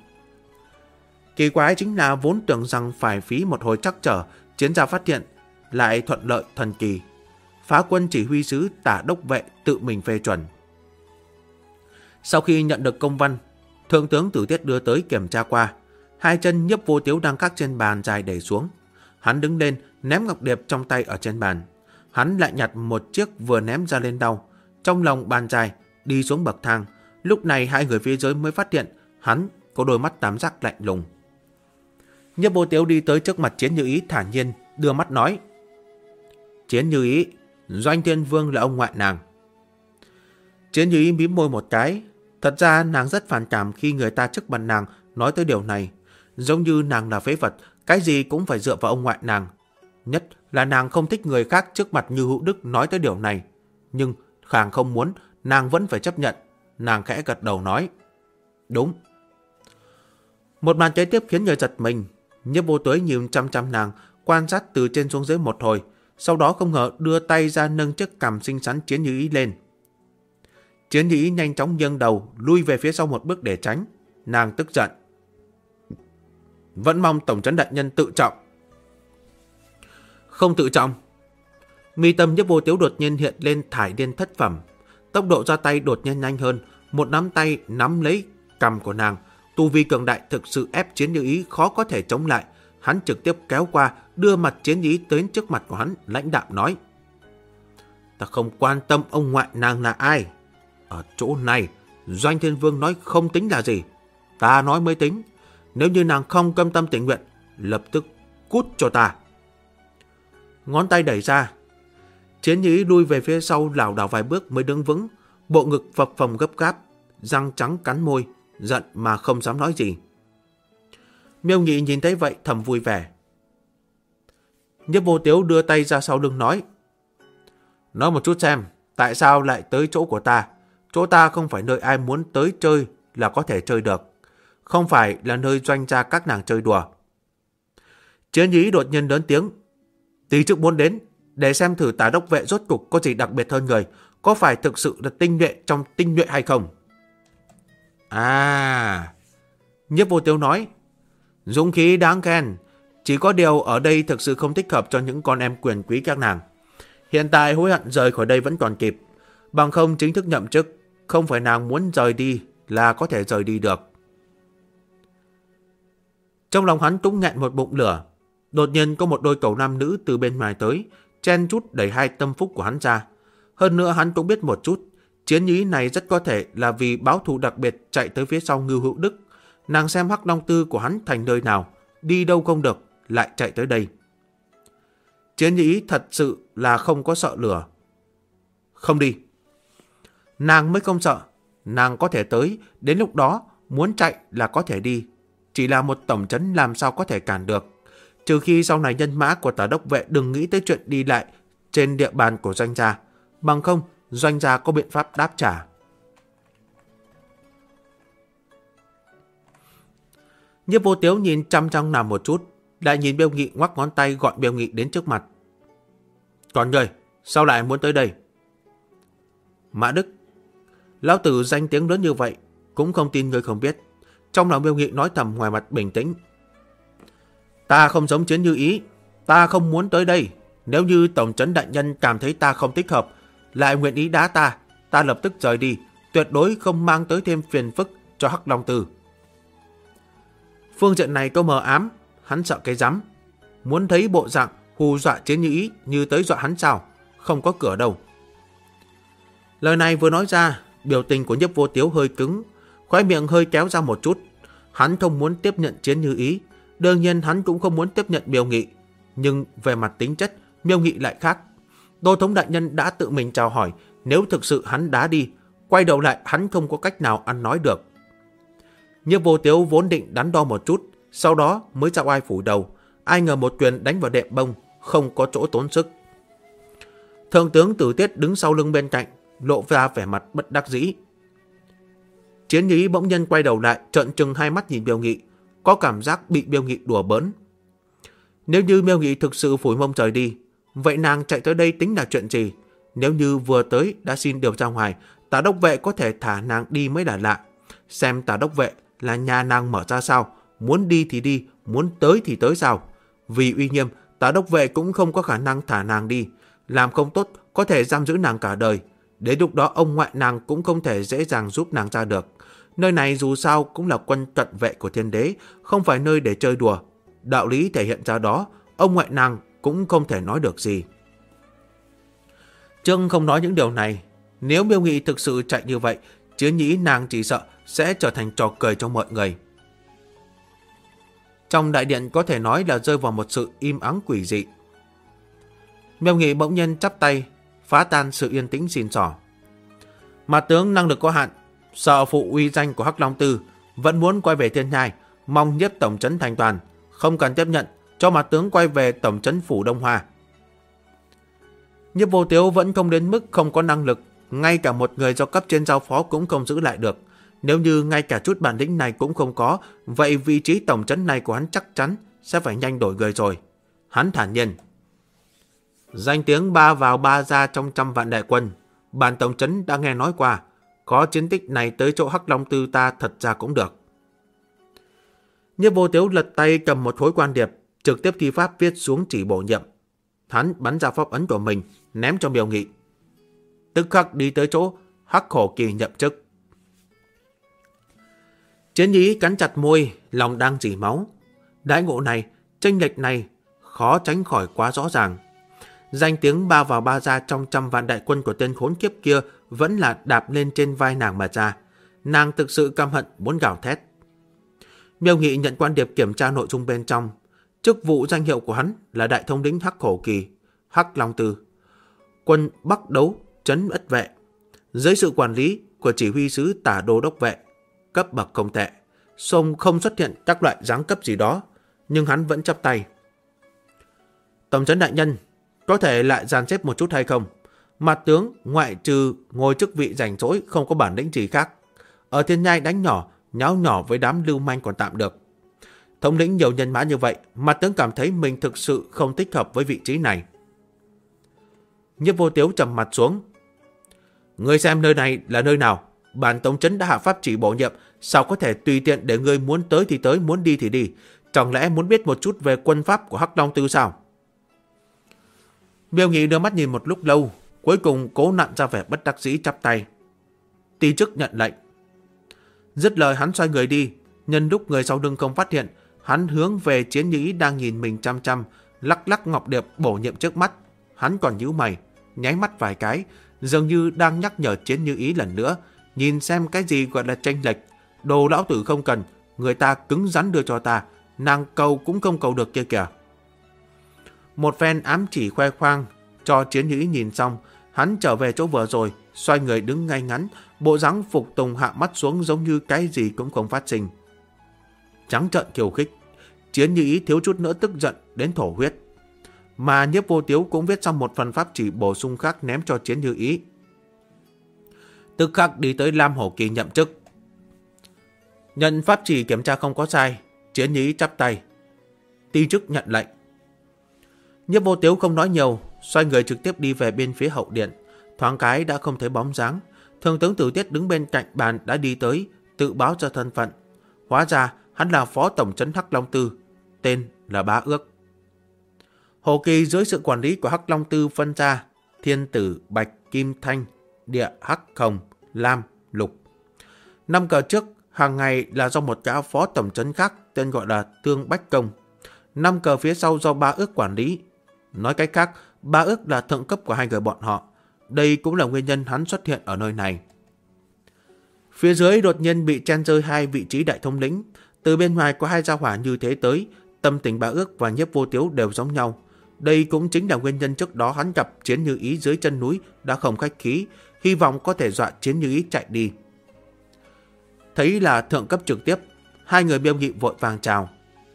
Kỳ quái chính là vốn tưởng rằng phải phí một hồi trắc trở, Chiến gia phát hiện lại thuận lợi thần kỳ. Phá quân chỉ huy sứ Tả đốc vệ tự mình phê chuẩn. Sau khi nhận được công văn, thượng tướng Tử Tiết đưa tới kiểm tra qua. Hai chân Nhiếp Vô Tiếu đang khắc trên bàn dài đẩy xuống. Hắn đứng lên ném ngọc điệp trong tay ở trên bàn. Hắn lại nhặt một chiếc vừa ném ra lên đau. Trong lòng bàn dài đi xuống bậc thang. Lúc này hai người phía dưới mới phát hiện hắn có đôi mắt tám giác lạnh lùng. Nhiếp Vô Tiếu đi tới trước mặt Chiến Như Ý thản nhiên đưa mắt nói: Chiến Như Ý, Doanh Thiên Vương là ông ngoại nàng. Chiến Như Ý mím môi một cái. Thật ra nàng rất phản cảm khi người ta trước mặt nàng nói tới điều này. Giống như nàng là phế vật, cái gì cũng phải dựa vào ông ngoại nàng. Nhất là nàng không thích người khác trước mặt Như Hữu Đức nói tới điều này. Nhưng càng không muốn, nàng vẫn phải chấp nhận. Nàng khẽ gật đầu nói: Đúng. Một màn kế tiếp khiến người giật mình. Nhiếp Vô Tiếu nhìn chăm chăm nàng, quan sát từ trên xuống dưới một hồi, sau đó không ngờ đưa tay ra nâng chiếc cằm xinh xắn Chiến Như Ý lên. Chiến Như Ý nhanh chóng nghiêng đầu, lui về phía sau một bước để tránh. Nàng tức giận: Vẫn mong tổng trấn đại nhân tự trọng. Không tự trọng. Mi tâm Nhiếp Vô Tiếu đột nhiên hiện lên thải điên thất phẩm. Tốc độ ra tay đột nhiên nhanh hơn, một nắm tay nắm lấy cằm của nàng. Tu vi cường đại thực sự ép Chiến Như Ý khó có thể chống lại. Hắn trực tiếp kéo qua, đưa mặt Chiến Như Ý tới trước mặt của hắn, lãnh đạm nói: Ta không quan tâm ông ngoại nàng là ai. Ở chỗ này, Doanh Thiên Vương nói không tính là gì, ta nói mới tính. Nếu như nàng không cam tâm tình nguyện, lập tức cút cho ta. Ngón tay đẩy ra. Chiến Như Ý lui về phía sau lảo đảo vài bước mới đứng vững, bộ ngực phập phồng gấp gáp, răng trắng cắn môi, giận mà không dám nói gì. Miêu Nghị nhìn thấy vậy thầm vui vẻ. Nhiếp Vô Tiếu đưa tay ra sau lưng nói: Nói một chút xem, tại sao lại tới chỗ của ta? chỗ ta không phải nơi ai muốn tới chơi là có thể chơi được. Không phải là nơi doanh gia các nàng chơi đùa. Chiến nhĩ đột nhiên lớn tiếng. Tí trước muốn đến, để xem thử Tả đốc vệ rốt cục có gì đặc biệt hơn người, có phải thực sự là tinh nhuệ trong tinh nhuệ hay không? À, Nhiếp Vô Tiếu nói, dũng khí đáng khen, chỉ có điều ở đây thực sự không thích hợp cho những con em quyền quý các nàng. Hiện tại hối hận rời khỏi đây vẫn còn kịp, bằng không chính thức nhậm chức, không phải nàng muốn rời đi là có thể rời đi được. Trong lòng hắn cũng nghẹn một bụng lửa. Đột nhiên có một đôi cầu nam nữ từ bên ngoài tới, chen chút đẩy hai tâm phúc của hắn ra. Hơn nữa hắn cũng biết một chút, chiến nhĩ này rất có thể là vì báo thù đặc biệt chạy tới phía sau Ngưu Hữu Đức. Nàng xem Hắc Long Tư của hắn thành nơi nào, đi đâu không được, lại chạy tới đây. Chiến nhĩ thật sự là không có sợ lửa. Không đi. Nàng mới không sợ, nàng có thể tới, đến lúc đó muốn chạy là có thể đi. Chỉ là một tổng trấn làm sao có thể cản được. Trừ khi sau này nhân mã của Tả đốc vệ đừng nghĩ tới chuyện đi lại trên địa bàn của doanh gia. Bằng không, doanh gia có biện pháp đáp trả. Nhiếp Vô Tiếu nhìn chăm chăm nàng một chút, lại nhìn Bêu Nghị ngoắc ngón tay gọi Bêu Nghị đến trước mặt. Còn người, sao lại muốn tới đây? Mã Đức, lão tử danh tiếng lớn như vậy, cũng không tin ngươi không biết. Trong lòng Bêu Nghị nói thầm, ngoài mặt bình tĩnh. Ta không giống Chiến Như ý, ta không muốn tới đây. Nếu như tổng trấn đại nhân cảm thấy ta không thích hợp, lại nguyện ý đá ta lập tức rời đi, tuyệt đối không mang tới thêm phiền phức cho Hắc Long Tư. Phương diện này có mờ ám, hắn sợ cái rắm. Muốn thấy bộ dạng hù dọa Chiến Như ý như tới dọa hắn sao? Không có cửa đâu. Lời này vừa nói ra, biểu tình của Nhiếp Vô Tiếu hơi cứng, khóe miệng hơi kéo ra một chút. Hắn không muốn tiếp nhận Chiến Như ý, đương nhiên hắn cũng không muốn tiếp nhận Miêu Nghị. Nhưng về mặt tính chất, Miêu Nghị lại khác. Đô thống đại nhân đã tự mình chào hỏi, nếu thực sự hắn đá đi, quay đầu lại hắn không có cách nào ăn nói được. Nhiếp Vô Tiếu vốn định đắn đo một chút, sau đó mới ra oai phủ đầu. Ai ngờ một quyền đánh vào đệm bông, không có chỗ tốn sức. Thượng tướng Tử Tiết đứng sau lưng bên cạnh, lộ ra vẻ mặt bất đắc dĩ. Chiến Nhĩ bỗng nhiên quay đầu lại, trợn trừng hai mắt nhìn Miêu Nghị, có cảm giác bị Miêu Nghị đùa bỡn. Nếu như Miêu Nghị thực sự phủi mông rời đi, vậy nàng chạy tới đây tính là chuyện gì? Nếu như vừa tới đã xin điều ra ngoài, Tả đốc vệ có thể thả nàng đi mới là lạ. Xem Tả đốc vệ là nhà nàng mở ra sao, muốn đi thì đi, muốn tới thì tới sao? Vì uy nghiêm, Tả đốc vệ cũng không có khả năng thả nàng đi. Làm không tốt có thể giam giữ nàng cả đời. Đến lúc đó ông ngoại nàng cũng không thể dễ dàng giúp nàng ra được. Nơi này dù sao cũng là quân cận vệ của thiên đế, không phải nơi để chơi đùa. Đạo lý thể hiện ra đó, ông ngoại nàng cũng không thể nói được gì. Trương không nói những điều này. Nếu Miêu Nghị thực sự chạy như vậy, Chiến Nhĩ nàng chỉ sợ sẽ trở thành trò cười cho mọi người. Trong đại điện có thể nói là rơi vào một sự im ắng quỷ dị. Miêu Nghị bỗng nhiên chắp tay, phá tan sự yên tĩnh xìn xỏ. Mà tướng năng lực có hạn, sợ phụ uy danh của Hắc Long Tư, vẫn muốn quay về Thiên Nhai, mong Nhiếp tổng trấn thành toàn, không cần tiếp nhận, cho mà tướng quay về tổng trấn phủ Đông Hoa. Nhiếp Vô Tiếu vẫn không đến mức không có năng lực, ngay cả một người do cấp trên giao phó cũng không giữ lại được. Nếu như ngay cả chút bản lĩnh này cũng không có, vậy vị trí tổng trấn này của hắn chắc chắn sẽ phải nhanh đổi người rồi. Hắn thản nhiên. Danh tiếng ba vào ba ra trong 100 vạn đại quân, bản tổng trấn đã nghe nói qua, có chiến tích này tới chỗ Hắc Long Tư ta thật ra cũng được. Nhiếp Vô Tiếu lật tay cầm một khối quan điệp, trực tiếp thi pháp viết xuống chỉ bổ nhiệm. Hắn bắn ra pháp ấn của mình, ném cho Miêu Nghị. Tức khắc đi tới chỗ Hắc Hổ Kỳ nhậm chức. Chiến Nhĩ cắn chặt môi, lòng đang rỉ máu. Đãi ngộ này, chênh lệch này, khó tránh khỏi quá rõ ràng. Danh tiếng ba vào ba ra trong 100 vạn đại quân của tên khốn kiếp kia vẫn là đạp lên trên vai nàng mà ra. Nàng thực sự căm hận muốn gào thét. Miêu Nghị nhận quan điệp kiểm tra nội dung bên trong. Chức vụ danh hiệu của hắn là đại thống lĩnh Hắc Hổ Kỳ, Hắc Long Tư, quân Bắc Đấu, trấn Ất Vệ, dưới sự quản lý của chỉ huy sứ Tả Đô Đốc Vệ, cấp bậc không tệ. Song không xuất hiện các loại giáng cấp gì đó, nhưng hắn vẫn chắp tay. Tổng trấn đại nhân, có thể lại dàn xếp một chút hay không? Mặt tướng ngoại trừ ngồi chức vị rảnh rỗi không có bản lĩnh gì khác. Ở Thiên Nhai đánh nhỏ, nháo nhỏ với đám lưu manh còn tạm được. Thống lĩnh nhiều nhân mã như vậy, mặt tướng cảm thấy mình thực sự không thích hợp với vị trí này. Nhiếp Vô Tiếu trầm mặt xuống. Ngươi xem nơi này là nơi nào? Bản tông trấn đã hạ pháp chỉ bổ nhiệm, sao có thể tùy tiện để ngươi muốn tới thì tới, muốn đi thì đi? Chẳng lẽ muốn biết một chút về quân pháp của Hắc Long Tư sao? Miêu Nghị đưa mắt nhìn một lúc lâu, cuối cùng cố nặn ra vẻ bất đắc dĩ chắp tay. Ti chức nhận lệnh. Dứt lời hắn xoay người đi, nhân lúc người sau lưng không phát hiện, hắn hướng về Chiến Như Ý đang nhìn mình chăm chăm, lắc lắc ngọc điệp bổ nhiệm trước mắt. Hắn còn nhíu mày, nháy mắt vài cái, dường như đang nhắc nhở Chiến Như Ý lần nữa, nhìn xem cái gì gọi là chênh lệch. Đồ lão tử không cần, người ta cứng rắn đưa cho ta, nàng cầu cũng không cầu được kia kìa. Một phen ám chỉ khoe khoang cho Chiến Như Ý nhìn xong, hắn trở về chỗ vừa rồi, xoay người đứng ngay ngắn, bộ dáng phục tùng hạ mắt xuống giống như cái gì cũng không phát sinh. Trắng trợn khiêu khích, Chiến Như Ý thiếu chút nữa tức giận đến thổ huyết. Mà Nhiếp Vô Tiếu cũng viết xong một phần pháp chỉ bổ sung khác ném cho Chiến Như Ý. Tức khắc đi tới Lam Hổ Kỳ nhậm chức. Nhận pháp chỉ kiểm tra không có sai, Chiến Như Ý chắp tay. Ti chức nhận lệnh. Nhiếp Vô Tiếu không nói nhiều, xoay người trực tiếp đi về bên phía hậu điện. Thoáng cái đã không thấy bóng dáng. Thường tướng Tử Tiết đứng bên cạnh bàn đã đi tới, tự báo cho thân phận. Hóa ra hắn là phó tổng trấn Hắc Long Tư, tên là Bá Ước. Hồ Kỳ dưới sự quản lý của Hắc Long Tư phân ra Thiên Tử, Bạch, Kim, Thanh, Địa, Hắc, Hồng, Lam, Lục. 5 cờ trước hàng ngày là do một gã phó tổng trấn khác tên gọi là Tương Bách Công. 5 cờ phía sau do Bá Ước quản lý. Nói cách khác, Bá Ước là thượng cấp của hai người bọn họ. Đây cũng là nguyên nhân hắn xuất hiện ở nơi này. Phía dưới đột nhiên bị chen rơi hai vị trí đại thống lĩnh. Từ bên ngoài có hai gia hỏa như thế tới, tâm tình Bá Ước và Nhiếp Vô Tiếu đều giống nhau. Đây cũng chính là nguyên nhân trước đó hắn gặp Chiến Như Ý dưới chân núi đã không khách khí, hy vọng có thể dọa Chiến Như Ý chạy đi. Thấy là thượng cấp trực tiếp, hai người Miêu Nghị vội vàng chào.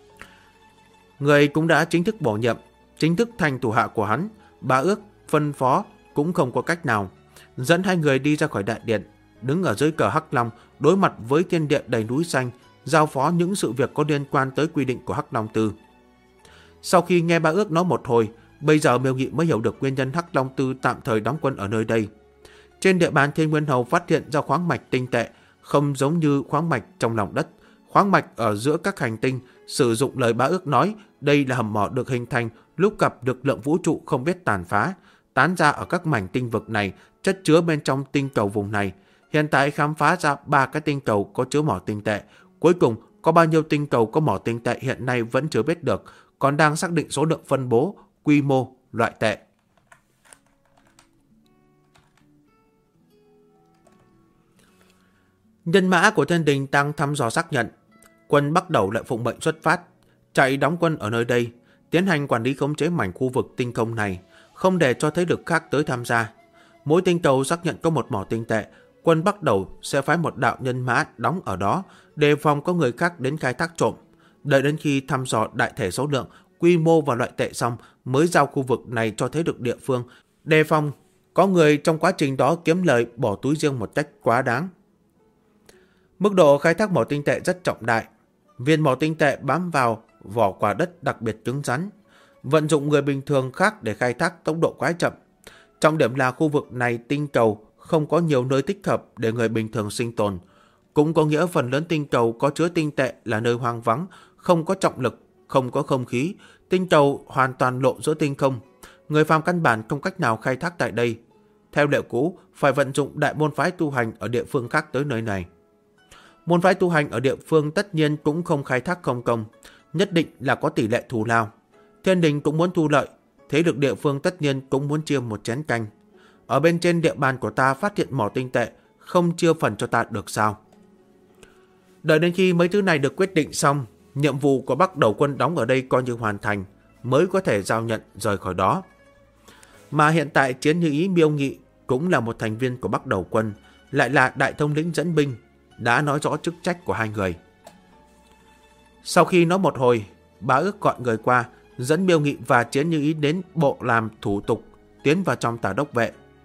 Người cũng đã chính thức bổ nhiệm, chính thức thành thủ hạ của hắn. Bá Ước phân phó cũng không có cách nào, dẫn hai người đi ra khỏi đại điện, đứng ở dưới cờ Hắc Long, đối mặt với thiên địa đầy núi xanh, giao phó những sự việc có liên quan tới quy định của Hắc Long Tư. Sau khi nghe Bá Ước nói một hồi, bây giờ Miêu Nghị mới hiểu được nguyên nhân Hắc Long Tư tạm thời đóng quân ở nơi đây. Trên địa bàn Thiên Nguyên Hầu phát hiện ra khoáng mạch tinh tệ, không giống như khoáng mạch trong lòng đất. Khoáng mạch ở giữa các hành tinh, sử dụng lời Bá Ước nói, đây là hầm mỏ được hình thành lúc gặp được lượng vũ trụ không biết tàn phá, tán ra ở các mảnh tinh vực này, chất chứa bên trong tinh cầu vùng này. Hiện tại khám phá ra 3 cái tinh cầu có chứa mỏ tinh tệ. Cuối cùng, có bao nhiêu tinh cầu có mỏ tinh tệ hiện nay vẫn chưa biết được, còn đang xác định số lượng phân bố, quy mô, loại tệ. Nhân mã của Thiên Đình đang thăm dò xác nhận. Quân Bắc Đầu lại phụng mệnh xuất phát, chạy đóng quân ở nơi đây, tiến hành quản lý khống chế mảnh khu vực tinh không này, không để cho thế lực khác tới tham gia. Mỗi tinh cầu xác nhận có một mỏ tinh tệ, quân Bắc Đầu sẽ phái một đạo nhân mã đóng ở đó, đề phòng có người khác đến khai thác trộm. Đợi đến khi thăm dò đại thể số lượng, quy mô và loại tệ xong, mới giao khu vực này cho thế lực địa phương, đề phòng có người trong quá trình đó kiếm lời bỏ túi riêng một cách quá đáng. Mức độ khai thác mỏ tinh tệ rất trọng đại. Viên mỏ tinh tệ bám vào vỏ quả đất đặc biệt cứng rắn, vận dụng người bình thường khác để khai thác tốc độ quá chậm. Trọng điểm là khu vực này tinh cầu không có nhiều nơi thích hợp để người bình thường sinh tồn. Cũng có nghĩa phần lớn tinh cầu có chứa tinh tệ là nơi hoang vắng, không có trọng lực, không có không khí. Tinh cầu hoàn toàn lộ giữa tinh không. Người phàm căn bản không cách nào khai thác tại đây. Theo lệ cũ, phải vận dụng đại môn phái tu hành ở địa phương khác tới nơi này. Môn phái tu hành ở địa phương tất nhiên cũng không khai thác không công, nhất định là có tỷ lệ thù lao. Thiên Đình cũng muốn thu lợi, thế lực địa phương tất nhiên cũng muốn chia một chén canh. Ở bên trên địa bàn của ta phát hiện mỏ tinh tệ, không chia phần cho ta được sao? Đợi đến khi mấy thứ này được quyết định xong, nhiệm vụ của Bắc Đầu quân đóng ở đây coi như hoàn thành, mới có thể giao nhận rời khỏi đó. Mà hiện tại Chiến Như Ý, Miêu Nghị cũng là một thành viên của Bắc Đầu quân, lại là đại thống lĩnh dẫn binh, đã nói rõ chức trách của hai người. Sau khi nói một hồi, Bá Ước gọi người qua, dẫn Miêu Nghị và Chiến Như Ý đến bộ làm thủ tục, tiến vào trong Tà Đốc vệ.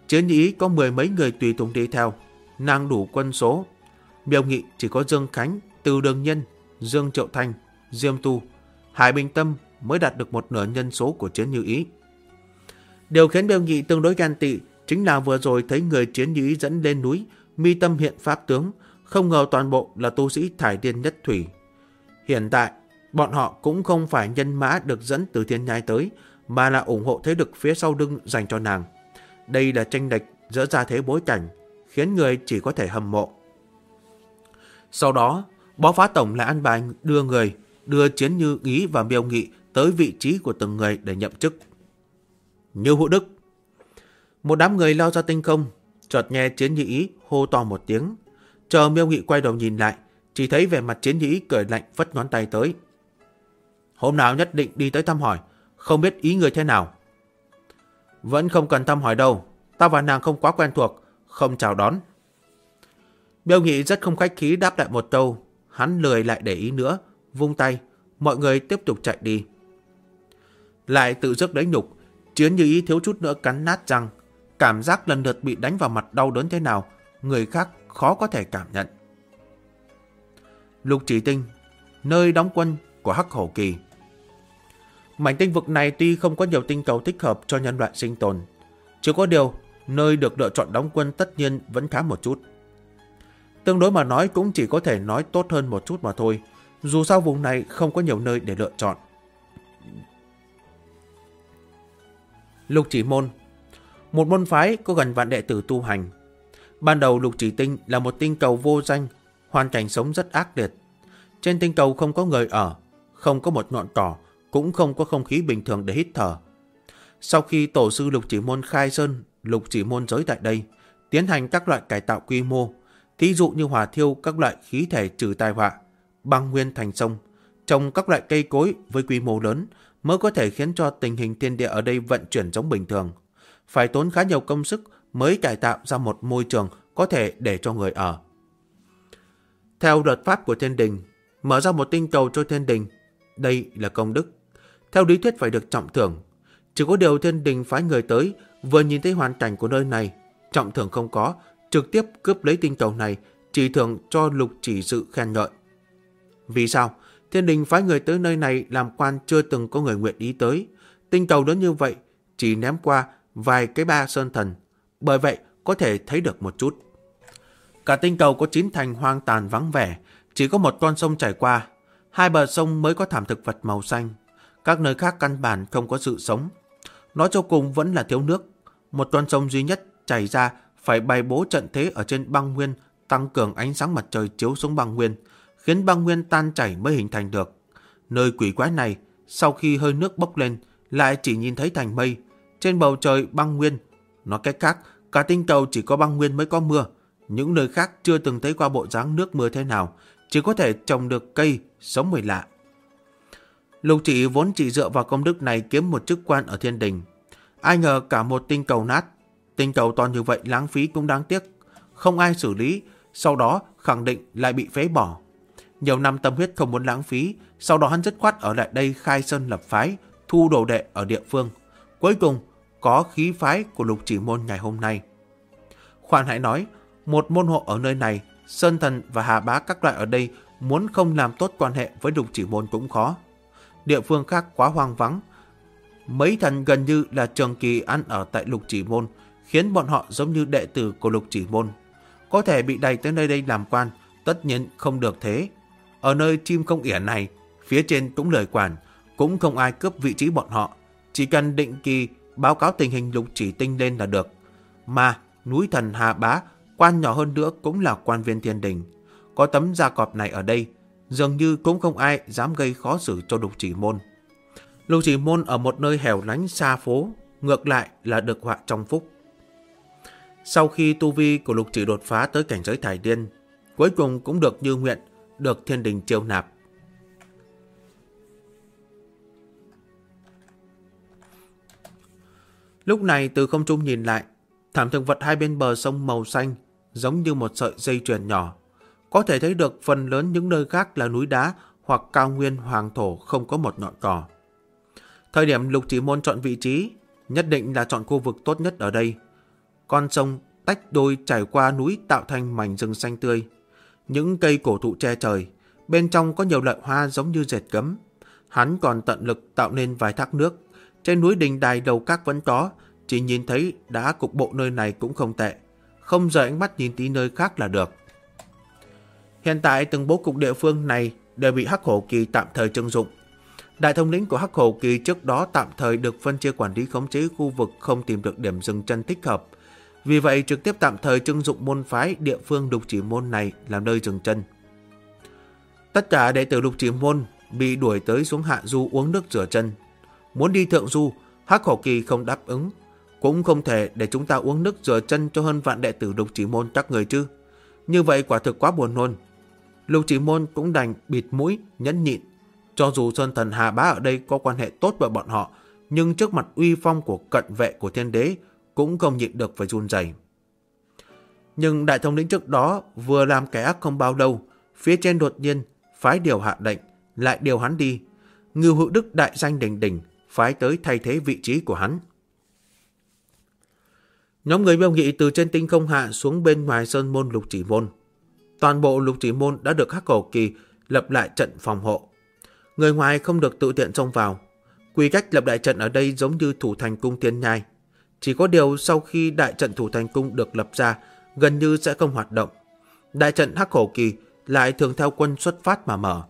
Chiến Ý có 10 mấy người tùy tùng đi theo, nàng đủ quân số. Miêu Nghị chỉ có Dương Khánh, Từ Đường Nhân, Dương Triệu Thanh, Diêm Tu, Hải Bình Tâm mới đạt được một nửa nhân số của Chiến Như Ý. Điều khiến Miêu Nghị tương đối ghen tị chính là vừa rồi thấy người Chiến Như Ý dẫn lên núi, mi tâm hiện pháp tướng, không ngờ toàn bộ là tu sĩ thải điên nhất thủy. Hiện tại, bọn họ cũng không phải nhân mã được dẫn từ thiên nhai tới, mà là ủng hộ thế lực phía sau lưng dành cho nàng. Đây là chênh lệch giữa gia thế bối cảnh, khiến người chỉ có thể hâm mộ. Sau đó, Bó Phá Tổng lại an bài đưa Chiến Như Ý và Miêu Nghị tới vị trí của từng người để nhậm chức. Như Hữu Đức. Một đám người lao ra tinh không, chợt nghe Chiến Như Ý hô to một tiếng. Chờ Miêu Nghị quay đầu nhìn lại, chỉ thấy vẻ mặt Chiến Như Ý cười lạnh vất ngón tay tới. Hôm nào nhất định đi tới thăm hỏi, không biết ý người thế nào. Vẫn không cần thăm hỏi đâu, ta và nàng không quá quen thuộc, không chào đón. Miêu Nghị rất không khách khí đáp lại một câu, hắn lười lại để ý nữa, vung tay, mọi người tiếp tục chạy đi. Lại tự dứt đấy nhục, Chiến Như Ý thiếu chút nữa cắn nát răng, cảm giác lần lượt bị đánh vào mặt đau đớn thế nào, người khác khó có thể cảm nhận. Lục Chỉ Tinh, nơi đóng quân của Hắc Hổ Kỳ. Mảnh tinh vực này tuy không có nhiều tinh cầu thích hợp cho nhân loại sinh tồn, chỉ có điều nơi được lựa chọn đóng quân tất nhiên vẫn khá một chút. Tương đối mà nói cũng chỉ có thể nói tốt hơn một chút mà thôi, dù sao vùng này không có nhiều nơi để lựa chọn. Lục Chỉ Môn, một môn phái có gần vạn đệ tử tu hành. Ban đầu Lục Chỉ Tinh là một tinh cầu vô danh, hoàn cảnh sống rất ác liệt. Trên tinh cầu không có người ở, không có một ngọn cỏ, cũng không có không khí bình thường để hít thở. Sau khi tổ sư Lục Chỉ Môn khai sơn Lục Chỉ Môn giới tại đây, tiến hành các loại cải tạo quy mô, thí dụ như hỏa thiêu các loại khí thể trừ tai họa, băng nguyên thành sông, trồng các loại cây cối với quy mô lớn mới có thể khiến cho tình hình thiên địa ở đây vận chuyển giống bình thường. Phải tốn khá nhiều công sức mới cải tạo ra một môi trường có thể để cho người ở. Theo luật pháp của thiên đình, mở ra một tinh cầu cho thiên đình, đây là công đức. Theo lý thuyết phải được trọng thưởng. Chỉ có điều thiên đình phái người tới, vừa nhìn thấy hoàn cảnh của nơi này, trọng thưởng không có, trực tiếp cướp lấy tinh cầu này, chỉ thưởng cho Lục Chỉ sự khen ngợi. Vì sao? Thiên đình phái người tới nơi này làm quan chưa từng có người nguyện ý tới. Tinh cầu lớn như vậy, chỉ ném qua vài cái ba sơn thần. Bởi vậy, có thể thấy được một chút. Cả tinh cầu có 9 thành hoang tàn vắng vẻ, chỉ có một con sông chảy qua. 2 bờ sông mới có thảm thực vật màu xanh. Các nơi khác căn bản không có sự sống. Nói cho cùng vẫn là thiếu nước. Một con sông duy nhất chảy ra phải bày bố trận thế ở trên băng nguyên, tăng cường ánh sáng mặt trời chiếu xuống băng nguyên, khiến băng nguyên tan chảy mới hình thành được. Nơi quỷ quái này, sau khi hơi nước bốc lên, lại chỉ nhìn thấy thành mây. Trên bầu trời băng nguyên. Nói cách khác, cả tinh cầu chỉ có băng nguyên mới có mưa. Những nơi khác chưa từng thấy qua bộ dáng nước mưa thế nào, chỉ có thể trồng được cây, sống mới lạ. Lục Chỉ vốn chỉ dựa vào công đức này kiếm một chức quan ở thiên đình. Ai ngờ cả một tinh cầu nát. Tinh cầu to như vậy lãng phí cũng đáng tiếc. Không ai xử lý, sau đó khẳng định lại bị phế bỏ. Nhiều năm tâm huyết không muốn lãng phí, sau đó hắn dứt khoát ở lại đây khai sơn lập phái, thu đồ đệ ở địa phương. Cuối cùng, có khí phái của Lục Chỉ Môn ngày hôm nay. Khoan hãy nói, một môn hộ ở nơi này, Sơn Thần và Hà Bá các loại ở đây muốn không làm tốt quan hệ với Lục Chỉ Môn cũng khó. Địa phương khác quá hoang vắng. Mấy thần gần như là trường kỳ ăn ở tại Lục Chỉ Môn, khiến bọn họ giống như đệ tử của Lục Chỉ Môn. Có thể bị đày tới nơi đây làm quan, tất nhiên không được thế. Ở nơi chim không ỉa này, phía trên cũng lời quản, cũng không ai cướp vị trí bọn họ. Chỉ cần định kỳ báo cáo tình hình Lục Chỉ Tinh lên là được. Mà núi thần Hà Bá, quan nhỏ hơn nữa cũng là quan viên thiên đình. Có tấm da cọp này ở đây, dường như cũng không ai dám gây khó xử cho Lục Chỉ Môn. Lục Chỉ Môn ở một nơi hẻo lánh xa phố, ngược lại là được họa trong phúc. Sau khi tu vi của Lục Chỉ đột phá tới cảnh giới thải điên, cuối cùng cũng được như nguyện, được thiên đình chiêu nạp. Lúc này từ không trung nhìn lại, thảm thực vật hai bên bờ sông màu xanh giống như một sợi dây chuyền nhỏ. Có thể thấy được phần lớn những nơi khác là núi đá hoặc cao nguyên hoàng thổ không có một ngọn cỏ. Thời điểm Lục Chỉ Môn chọn vị trí, nhất định là chọn khu vực tốt nhất ở đây. con sông tách đôi chảy qua núi tạo thành mảnh rừng xanh tươi. Những cây cổ thụ che trời, bên trong có nhiều loại hoa giống như dệt gấm. Hắn còn tận lực tạo nên vài thác nước. Trên núi đình đài đầu các vẫn có, chỉ nhìn thấy đã cục bộ nơi này cũng không tệ. Không rời ánh mắt nhìn tí nơi khác là được. Hiện tại từng bố cục địa phương này đều bị Hắc Hổ Kỳ tạm thời trưng dụng. Đại thống lĩnh của Hắc Hổ Kỳ trước đó tạm thời được phân chia quản lý khống chế khu vực không tìm được điểm dừng chân thích hợp. Vì vậy trực tiếp tạm thời trưng dụng môn phái địa phương Lục Chỉ Môn này làm nơi dừng chân. Tất cả đệ tử Lục Chỉ Môn bị đuổi tới xuống hạ du uống nước rửa chân. Muốn đi thượng du, Hắc Hổ Kỳ không đáp ứng. Cũng không thể để chúng ta uống nước rửa chân cho hơn vạn đệ tử Lục Chỉ Môn các người chứ. Như vậy quả thực quá buồn nôn. Lục Chỉ Môn cũng đành bịt mũi, nhẫn nhịn. Cho dù Sơn Thần Hà Bá ở đây có quan hệ tốt với bọn họ, nhưng trước mặt uy phong của cận vệ của thiên đế cũng không nhịn được phải run rẩy. Nhưng đại thống lĩnh trước đó vừa làm kẻ ác không bao lâu, phía trên đột nhiên phái điều hạ lệnh, lại điều hắn đi. Ngưu Hữu Đức đại danh đỉnh đỉnh, phái tới thay thế vị trí của hắn. Nhóm người Miêu Nghị từ trên tinh không hạ xuống bên ngoài sơn môn Lục Chỉ Môn. Toàn bộ Lục Chỉ Môn đã được Hắc Hổ Kỳ lập lại trận phòng hộ. Người ngoài không được tự tiện xông vào. Quy cách lập đại trận ở đây giống như thủ thành cung Thiên Nhai. Chỉ có điều sau khi đại trận thủ thành cung được lập ra, gần như sẽ không hoạt động. Đại trận Hắc Hổ Kỳ lại thường theo quân xuất phát mà mở.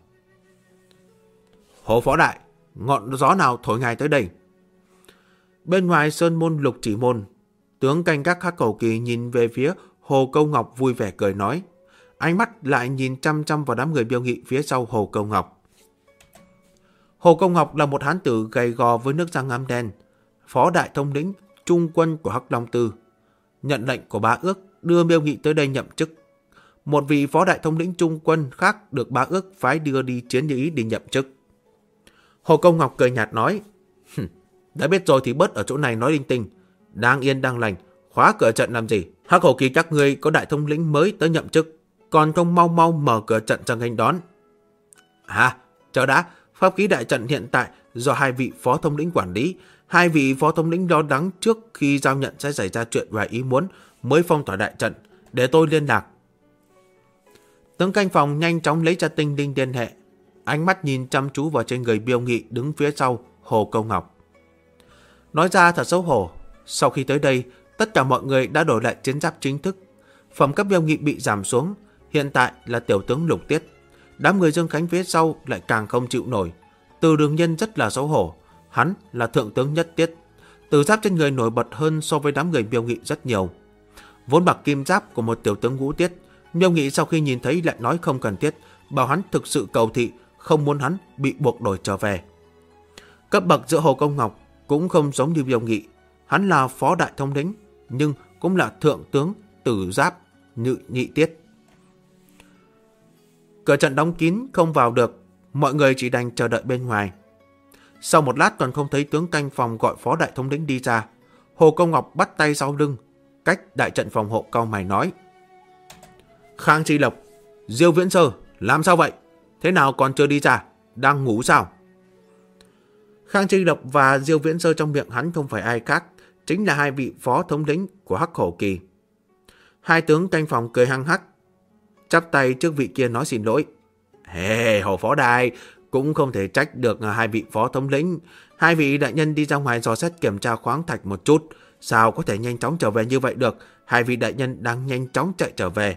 Hồ Phó Đại, ngọn gió nào thổi ngài tới đây? Bên ngoài sơn môn Lục Chỉ Môn, tướng canh gác Hắc Hổ Kỳ nhìn về phía Hồ Câu Ngọc vui vẻ cười nói. Ánh mắt lại nhìn chăm chăm vào đám người Miêu Nghị phía sau Hồ Câu Ngọc. Hồ Câu Ngọc là một hán tử gầy gò với nước da ngăm đen, phó đại thống lĩnh trung quân của Hắc Long Tư. Nhận lệnh của Bá Ước đưa Miêu Nghị tới đây nhậm chức. Một vị phó đại thống lĩnh trung quân khác được Bá Ước phái đưa đi Chiến Như Ý đi nhậm chức. Hồ Câu Ngọc cười nhạt nói, đã biết rồi thì bớt ở chỗ này nói linh tinh, đang yên đang lành, khóa cửa trận làm gì? Hắc Hổ Kỳ các ngươi có đại thống lĩnh mới tới nhậm chức, còn không mau mau mở cửa trận ra nghênh đón. Chờ đã, pháp khí đại trận hiện tại do hai vị phó thống lĩnh quản lý. Hai vị phó thống lĩnh lo lắng trước khi giao nhận sẽ xảy ra chuyện ngoài ý muốn mới phong tỏa đại trận, để tôi liên lạc. Tướng canh phòng nhanh chóng lấy ra tinh linh liên hệ, ánh mắt nhìn chăm chú vào trên người Miêu Nghị đứng phía sau Hồ Câu Ngọc. Nói ra thật xấu hổ, sau khi tới đây, tất cả mọi người đã đổi lại chiến giáp chính thức. Phẩm cấp Miêu Nghị bị giảm xuống, hiện tại là tiểu tướng Lục Tiết. Đám người Dương Khánh phía sau lại càng không chịu nổi. Từ Đường Nhân rất là xấu hổ, hắn là thượng tướng Nhất Tiết. Từ giáp trên người nổi bật hơn so với đám người Miêu Nghị rất nhiều. Vốn bạc kim giáp của một tiểu tướng Ngũ Tiết, Miêu Nghị sau khi nhìn thấy lại nói không cần thiết, bảo hắn thực sự cầu thị, không muốn hắn bị buộc đổi trở về. Cấp bậc giữa Hồ Công Ngọc cũng không giống như Miêu Nghị, hắn là phó đại thống lĩnh, nhưng cũng là thượng tướng Tử Giáp Nhị Tiết. Cửa trận đóng kín không vào được, mọi người chỉ đành chờ đợi bên ngoài. Sau một lát còn không thấy tướng canh phòng gọi phó đại thống lĩnh đi ra. Hồ Công Ngọc bắt tay sau lưng, cách đại trận phòng hộ cau mày nói. Khang Tri Lộc, Diêu Viễn Sơ, làm sao vậy? Thế nào còn chưa đi ra? Đang ngủ sao? Khang Tri Lộc và Diêu Viễn Sơ trong miệng hắn không phải ai khác, chính là hai vị phó thống lĩnh của Hắc Hổ Kỳ. Hai tướng canh phòng cười hăng hắc, chắp tay trước vị kia nói xin lỗi. Hồ Phó Đại, cũng không thể trách được hai vị phó thống lĩnh. Hai vị đại nhân đi ra ngoài dò xét kiểm tra khoáng thạch một chút, sao có thể nhanh chóng trở về như vậy được? Hai vị đại nhân đang nhanh chóng chạy trở về.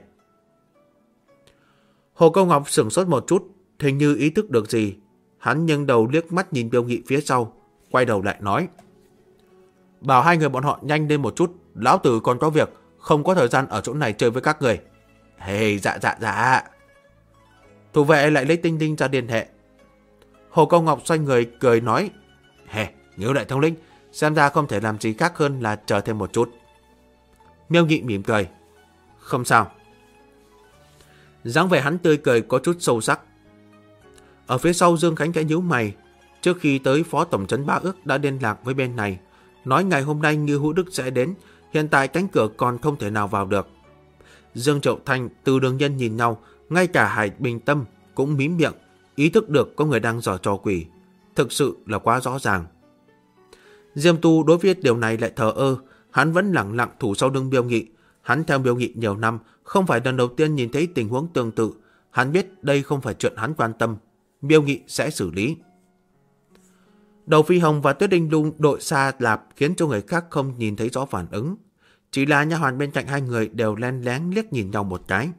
Hồ Câu Ngọc sửng sốt một chút, hình như ý thức được gì. Hắn nghiêng đầu liếc mắt nhìn Miêu Nghị phía sau, quay đầu lại nói. Bảo hai người bọn họ nhanh lên một chút, lão tử còn có việc, không có thời gian ở chỗ này chơi với các người. Dạ. Thủ vệ lại lấy tinh linh ra liên hệ. Hồ Câu Ngọc xoay người cười nói. Nếu đại thống lĩnh, xem ra không thể làm gì khác hơn là chờ thêm một chút. Miêu Nghị mỉm cười. Không sao. Dáng vẻ hắn tươi cười có chút sâu sắc. Ở phía sau Dương Khánh khẽ nhíu mày. Trước khi tới phó tổng trấn Bá Ước đã liên lạc với bên này, nói ngày hôm nay Ngưu Hữu Đức sẽ đến. Hiện tại cánh cửa còn không thể nào vào được. Dương Triệu Thanh, Từ Đường Nhân nhìn nhau, ngay cả Hải Bình Tâm cũng mím miệng, ý thức được có người đang giở trò quỷ. Thực sự là quá rõ ràng. Diêm Tu đối với điều này lại thờ ơ, hắn vẫn lẳng lặng thủ sau lưng Miêu Nghị. Hắn theo Miêu Nghị nhiều năm, không phải lần đầu tiên nhìn thấy tình huống tương tự. Hắn biết đây không phải chuyện hắn quan tâm. Miêu Nghị sẽ xử lý. Đầu Phi Hồng và Tuyết Đinh Lung đội xa lạp khiến cho người khác không nhìn thấy rõ phản ứng. Chỉ là nha hoàn bên cạnh hai người đều len lén liếc nhìn nhau một cái.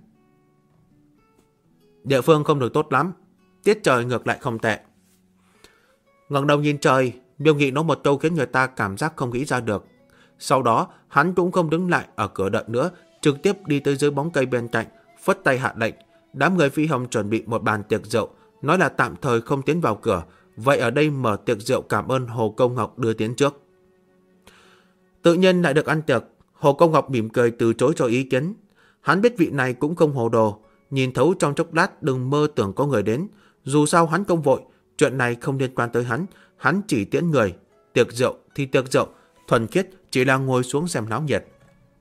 Địa phương không được tốt lắm, tiết trời ngược lại không tệ. Ngẩng đầu nhìn trời, Miêu Nghị nói một câu khiến người ta cảm giác không nghĩ ra được. Sau đó, hắn cũng không đứng lại ở cửa đợi nữa, trực tiếp đi tới dưới bóng cây bên cạnh, phất tay hạ lệnh. Đám người Phi Hồng chuẩn bị một bàn tiệc rượu, nói là tạm thời không tiến vào cửa, vậy ở đây mở tiệc rượu cảm ơn Hồ Công Ngọc đưa tiến trước. Tự nhiên lại được ăn tiệc, Hồ Công Ngọc mỉm cười từ chối cho ý kiến. Hắn biết vị này cũng không hồ đồ, nhìn thấu trong chốc lát đừng mơ tưởng có người đến. Dù sao hắn không vội, chuyện này không liên quan tới hắn chỉ tiễn người. Tiệc rượu thì tiệc rượu, thuần khiết chỉ là ngồi xuống xem náo nhiệt.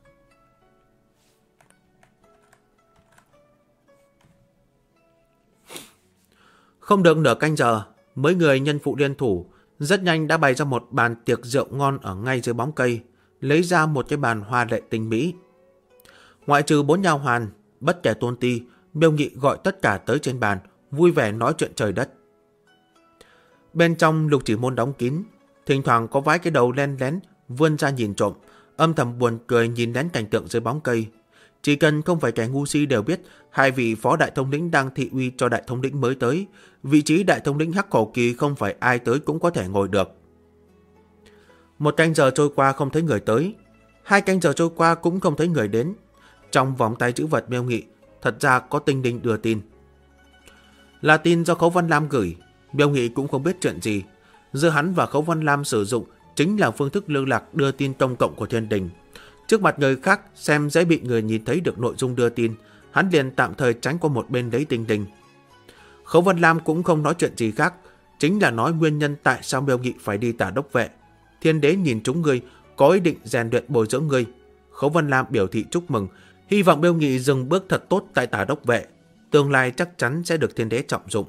Không được nửa canh giờ, mấy người nhân phụ liên thủ rất nhanh đã bày ra một bàn tiệc rượu ngon ở ngay dưới bóng cây, lấy ra một cái bàn hoa lệ tinh mỹ. Ngoại trừ 4 nha hoàn, bất kể tôn ti, Miêu Nghị gọi tất cả tới trên bàn, vui vẻ nói chuyện trời đất. Bên trong lục chỉ môn đóng kín, thỉnh thoảng có vài cái đầu len lén vươn ra nhìn trộm, âm thầm buồn cười nhìn đến cảnh tượng dưới bóng cây. Chỉ cần không phải kẻ ngu si đều biết hai vị phó đại thống lĩnh đang thị uy cho đại thống lĩnh mới tới. Vị trí đại thống lĩnh Hắc Cổ Kỳ không phải ai tới cũng có thể ngồi được. 1 canh giờ trôi qua không thấy người tới, 2 canh giờ trôi qua cũng không thấy người đến. Trong vòng tay chữ vật Miêu Nghị thật ra có Tinh Đinh đưa tin. Là tin do Khấu Văn Lam gửi. Miêu Nghị cũng không biết chuyện gì. Giữa hắn và Khấu Văn Lam sử dụng chính là phương thức lưu lạc đưa tin công cộng của Thiên Đình. Trước mặt người khác xem dễ bị người nhìn thấy được nội dung đưa tin, hắn liền tạm thời tránh qua một bên lấy Tinh Đinh. Khấu Văn Lam cũng không nói chuyện gì khác, chính là nói nguyên nhân tại sao Miêu Nghị phải đi Tả Đốc Vệ. Thiên đế nhìn chúng ngươi, có ý định rèn luyện bồi dưỡng ngươi. Khấu Văn Lam biểu thị chúc mừng, hy vọng Miêu Nghị dừng bước thật tốt tại Tả Đốc Vệ, tương lai chắc chắn sẽ được thiên đế trọng dụng.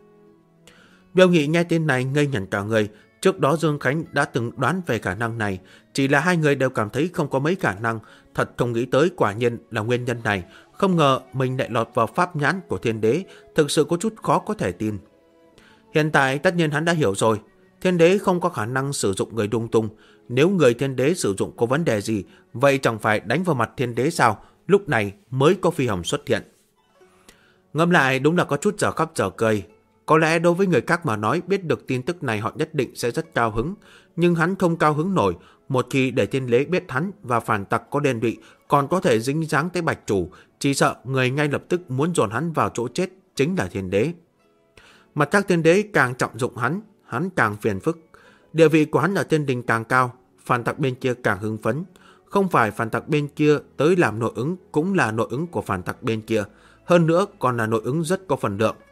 Miêu Nghị nghe tên này ngây ngẩn cả người. Trước đó Dương Khánh đã từng đoán về khả năng này, chỉ là hai người đều cảm thấy không có mấy khả năng, thật không nghĩ tới quả nhiên là nguyên nhân này. Không ngờ mình lại lọt vào pháp nhãn của thiên đế, thực sự có chút khó có thể tin. Hiện tại tất nhiên hắn đã hiểu rồi, thiên đế không có khả năng sử dụng người lung tung. Nếu người thiên đế sử dụng có vấn đề gì, vậy chẳng phải đánh vào mặt thiên đế sao? Lúc này mới có Phi Hồng xuất hiện. Ngẫm lại đúng là có chút dở khóc dở cười. Có lẽ đối với người khác mà nói biết được tin tức này họ nhất định sẽ rất cao hứng, nhưng hắn không cao hứng nổi. Một khi để thiên đế biết hắn và phản tặc có liên lụy, còn có thể dính dáng tới Bạch Chủ, chỉ sợ người ngay lập tức muốn dồn hắn vào chỗ chết chính là thiên đế. Mặt khác thiên đế càng trọng dụng hắn càng phiền phức. Địa vị của hắn ở Thiên Đình càng cao, phản tặc bên kia càng hưng phấn. Không phải phản tặc bên kia tới làm nội ứng, cũng là nội ứng của phản tặc bên kia. Hơn nữa còn là nội ứng rất có phần lượng.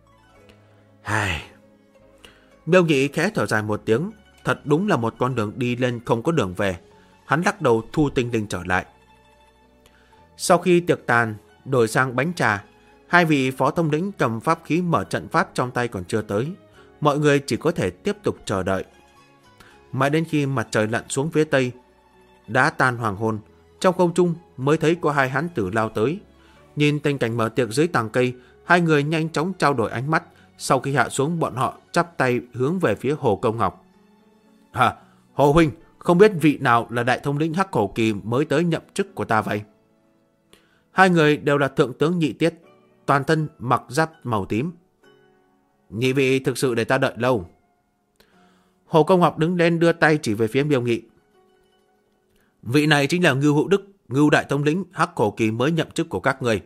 Miêu Nghị khẽ thở dài một tiếng, thật đúng là một con đường đi lên không có đường về. Hắn lắc đầu thu Tinh Đinh trở lại. Sau khi tiệc tàn, đổi sang bánh trà, hai vị phó thống lĩnh cầm pháp khí mở trận pháp trong tay còn chưa tới. Mọi người chỉ có thể tiếp tục chờ đợi. Mãi đến khi mặt trời lặn xuống phía tây, đã tan hoàng hôn, trong không trung mới thấy có hai hán tử lao tới. Nhìn tình cảnh mở tiệc dưới tàng cây, hai người nhanh chóng trao đổi ánh mắt. Sau khi hạ xuống, bọn họ chắp tay hướng về phía Hồ Công Ngọc. Hồ huynh, không biết vị nào là đại thống lĩnh Hắc Cổ Kỳ mới tới nhậm chức của ta vậy? Hai người đều là thượng tướng Nhị Tiết, toàn thân mặc giáp màu tím. Nhị vị thực sự để ta đợi lâu. Hồ Công Ngọc đứng lên đưa tay chỉ về phía Miêu Nghị. Vị này chính là Ngưu Hữu Đức, Ngưu đại thống lĩnh Hắc Cổ Kỳ mới nhậm chức của các người.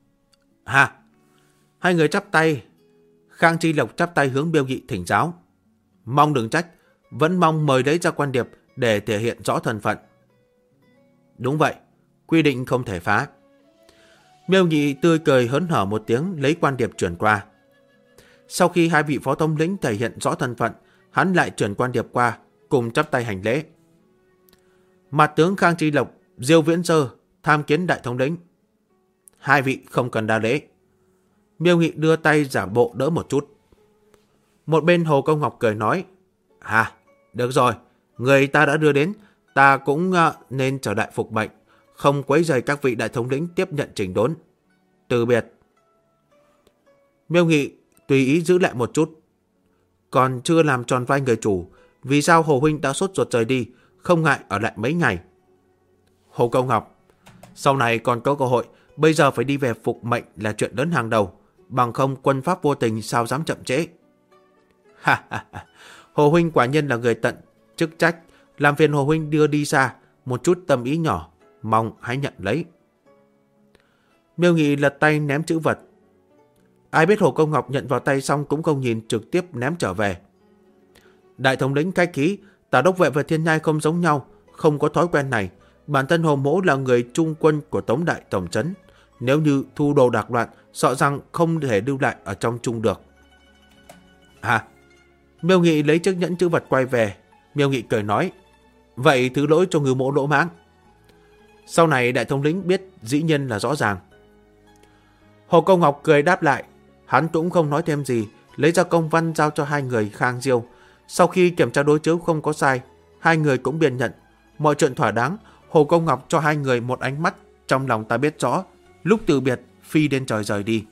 Hai người chắp tay. Khang Chi Lộc chắp tay hướng Miêu Nghị thỉnh giáo. Mong đừng trách, vẫn mong mời lấy ra quan điệp để thể hiện rõ thân phận. Đúng vậy, quy định không thể phá. Miêu Nghị tươi cười hớn hở một tiếng lấy quan điệp chuyển qua. Sau khi hai vị phó thống lĩnh thể hiện rõ thân phận, hắn lại chuyển quan điệp qua, cùng chắp tay hành lễ. Mặt tướng Khang Chi Lộc, Diêu Viễn Sơ, tham kiến đại thống lĩnh. Hai vị không cần đa lễ. Miêu Nghị đưa tay giả bộ đỡ một chút. Một bên Hồ Công Ngọc cười nói. Được rồi, người ta đã đưa đến, ta cũng nên trở đại phục mệnh, không quấy rầy các vị đại thống lĩnh tiếp nhận chỉnh đốn. Từ biệt. Miêu Nghị tùy ý giữ lại một chút. Còn chưa làm tròn vai người chủ, vì sao Hồ huynh đã sốt ruột rời đi, không ngại ở lại mấy ngày? Hồ Công Ngọc, sau này còn có cơ hội, bây giờ phải đi về phục mệnh là chuyện lớn hàng đầu, bằng không quân pháp vô tình sao dám chậm trễ. Ha ha ha, Hồ huynh quả nhiên là người tận chức trách, làm phiền Hồ huynh đưa đi xa, một chút tâm ý nhỏ, mong hãy nhận lấy. Miêu Nghị lật tay ném chữ vật. Ai biết Hồ Công Ngọc nhận vào tay xong cũng không nhìn, trực tiếp ném trở về. Đại thống lĩnh khách khí, Tả Đốc Vệ và Thiên Nhai không giống nhau, không có thói quen này. Bản thân Hồ Mỗ là người trung quân của Tống Đại Tổng trấn, nếu như thu đồ đạc loạn, sợ rằng không thể lưu lại ở trong trung được. Miêu Nghị lấy chiếc nhẫn chữ vật quay về. Miêu Nghị cười nói, vậy thứ lỗi cho Ngưu Mỗ lỗ mãng. Sau này đại thống lĩnh biết dĩ nhiên là rõ ràng. Hồ Công Ngọc cười đáp lại, hắn cũng không nói thêm gì, lấy ra công văn giao cho hai người Khang Diêu. Sau khi kiểm tra đối chiếu không có sai, hai người cũng biên nhận. Mọi chuyện thỏa đáng, Hồ Công Ngọc cho hai người một ánh mắt, trong lòng ta biết rõ, lúc từ biệt phi lên trời rời đi.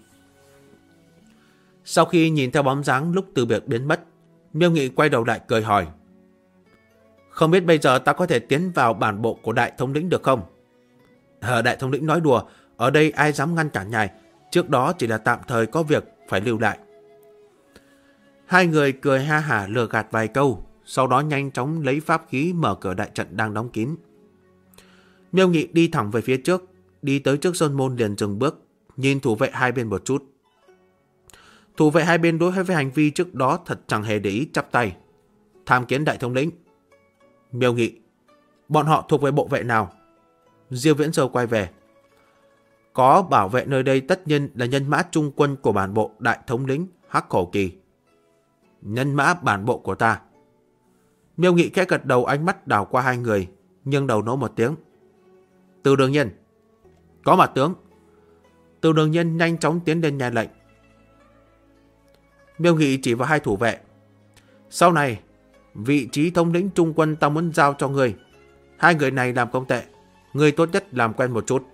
Sau khi nhìn theo bóng dáng lúc từ biệt biến mất, Miêu Nghị quay đầu lại cười hỏi, không biết bây giờ ta có thể tiến vào bản bộ của đại thống lĩnh được không? Đại thống lĩnh nói đùa, ở đây ai dám ngăn cản ngài, trước đó chỉ là tạm thời có việc phải lưu lại. Hai người cười ha hả lừa gạt vài câu, sau đó nhanh chóng lấy pháp khí mở cửa đại trận đang đóng kín. Miêu Nghị đi thẳng về phía trước, đi tới trước sơn môn liền dừng bước, nhìn thủ vệ hai bên một chút. Thủ vệ hai bên đối với hành vi trước đó thật chẳng hề để ý, chắp tay. Tham kiến đại thống lĩnh. Miêu Nghị, bọn họ thuộc về bộ vệ nào? Diêu Viễn Sơ quay về. Có bảo vệ nơi đây tất nhiên là nhân mã trung quân của bản bộ đại thống lĩnh Hắc Hổ Kỳ. Nhân mã bản bộ của ta. Miêu Nghị khẽ gật đầu, ánh mắt đảo qua hai người, nhưng đầu nổ một tiếng. Từ Đường Nhiên. Có mặt tướng. Từ Đường Nhiên nhanh chóng tiến lên nhà lệnh. Miêu Nghị chỉ vào hai thủ vệ. Sau này, vị trí thống lĩnh trung quân ta muốn giao cho người. Hai người này làm không tệ, người tốt nhất làm quen một chút.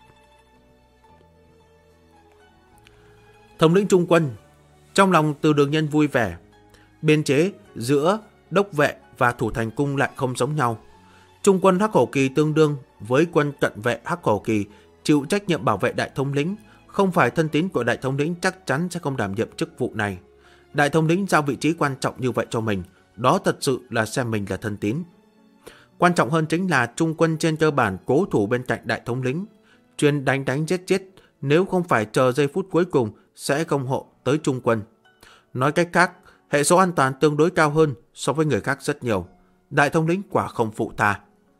Thống lĩnh trung quân, trong lòng Từ Đường Nhân vui vẻ. Biên chế giữa đốc vệ và thủ thành cung lại không giống nhau. Trung quân Hắc Hổ Kỳ tương đương với quân cận vệ Hắc Hổ Kỳ, chịu trách nhiệm bảo vệ đại thống lĩnh. Không phải thân tín của đại thống lĩnh chắc chắn sẽ không đảm nhiệm chức vụ này. Đại thống lĩnh giao vị trí quan trọng như vậy cho mình, đó thật sự là xem mình là thân tín. Quan trọng hơn chính là trung quân trên cơ bản cố thủ bên cạnh đại thống lĩnh, chuyên đánh giết, nếu không phải chờ giây phút cuối cùng sẽ không hộ tới trung quân. Nói cách khác, hệ số an toàn tương đối cao hơn so với người khác rất nhiều. Đại thống lĩnh quả không phụ tha.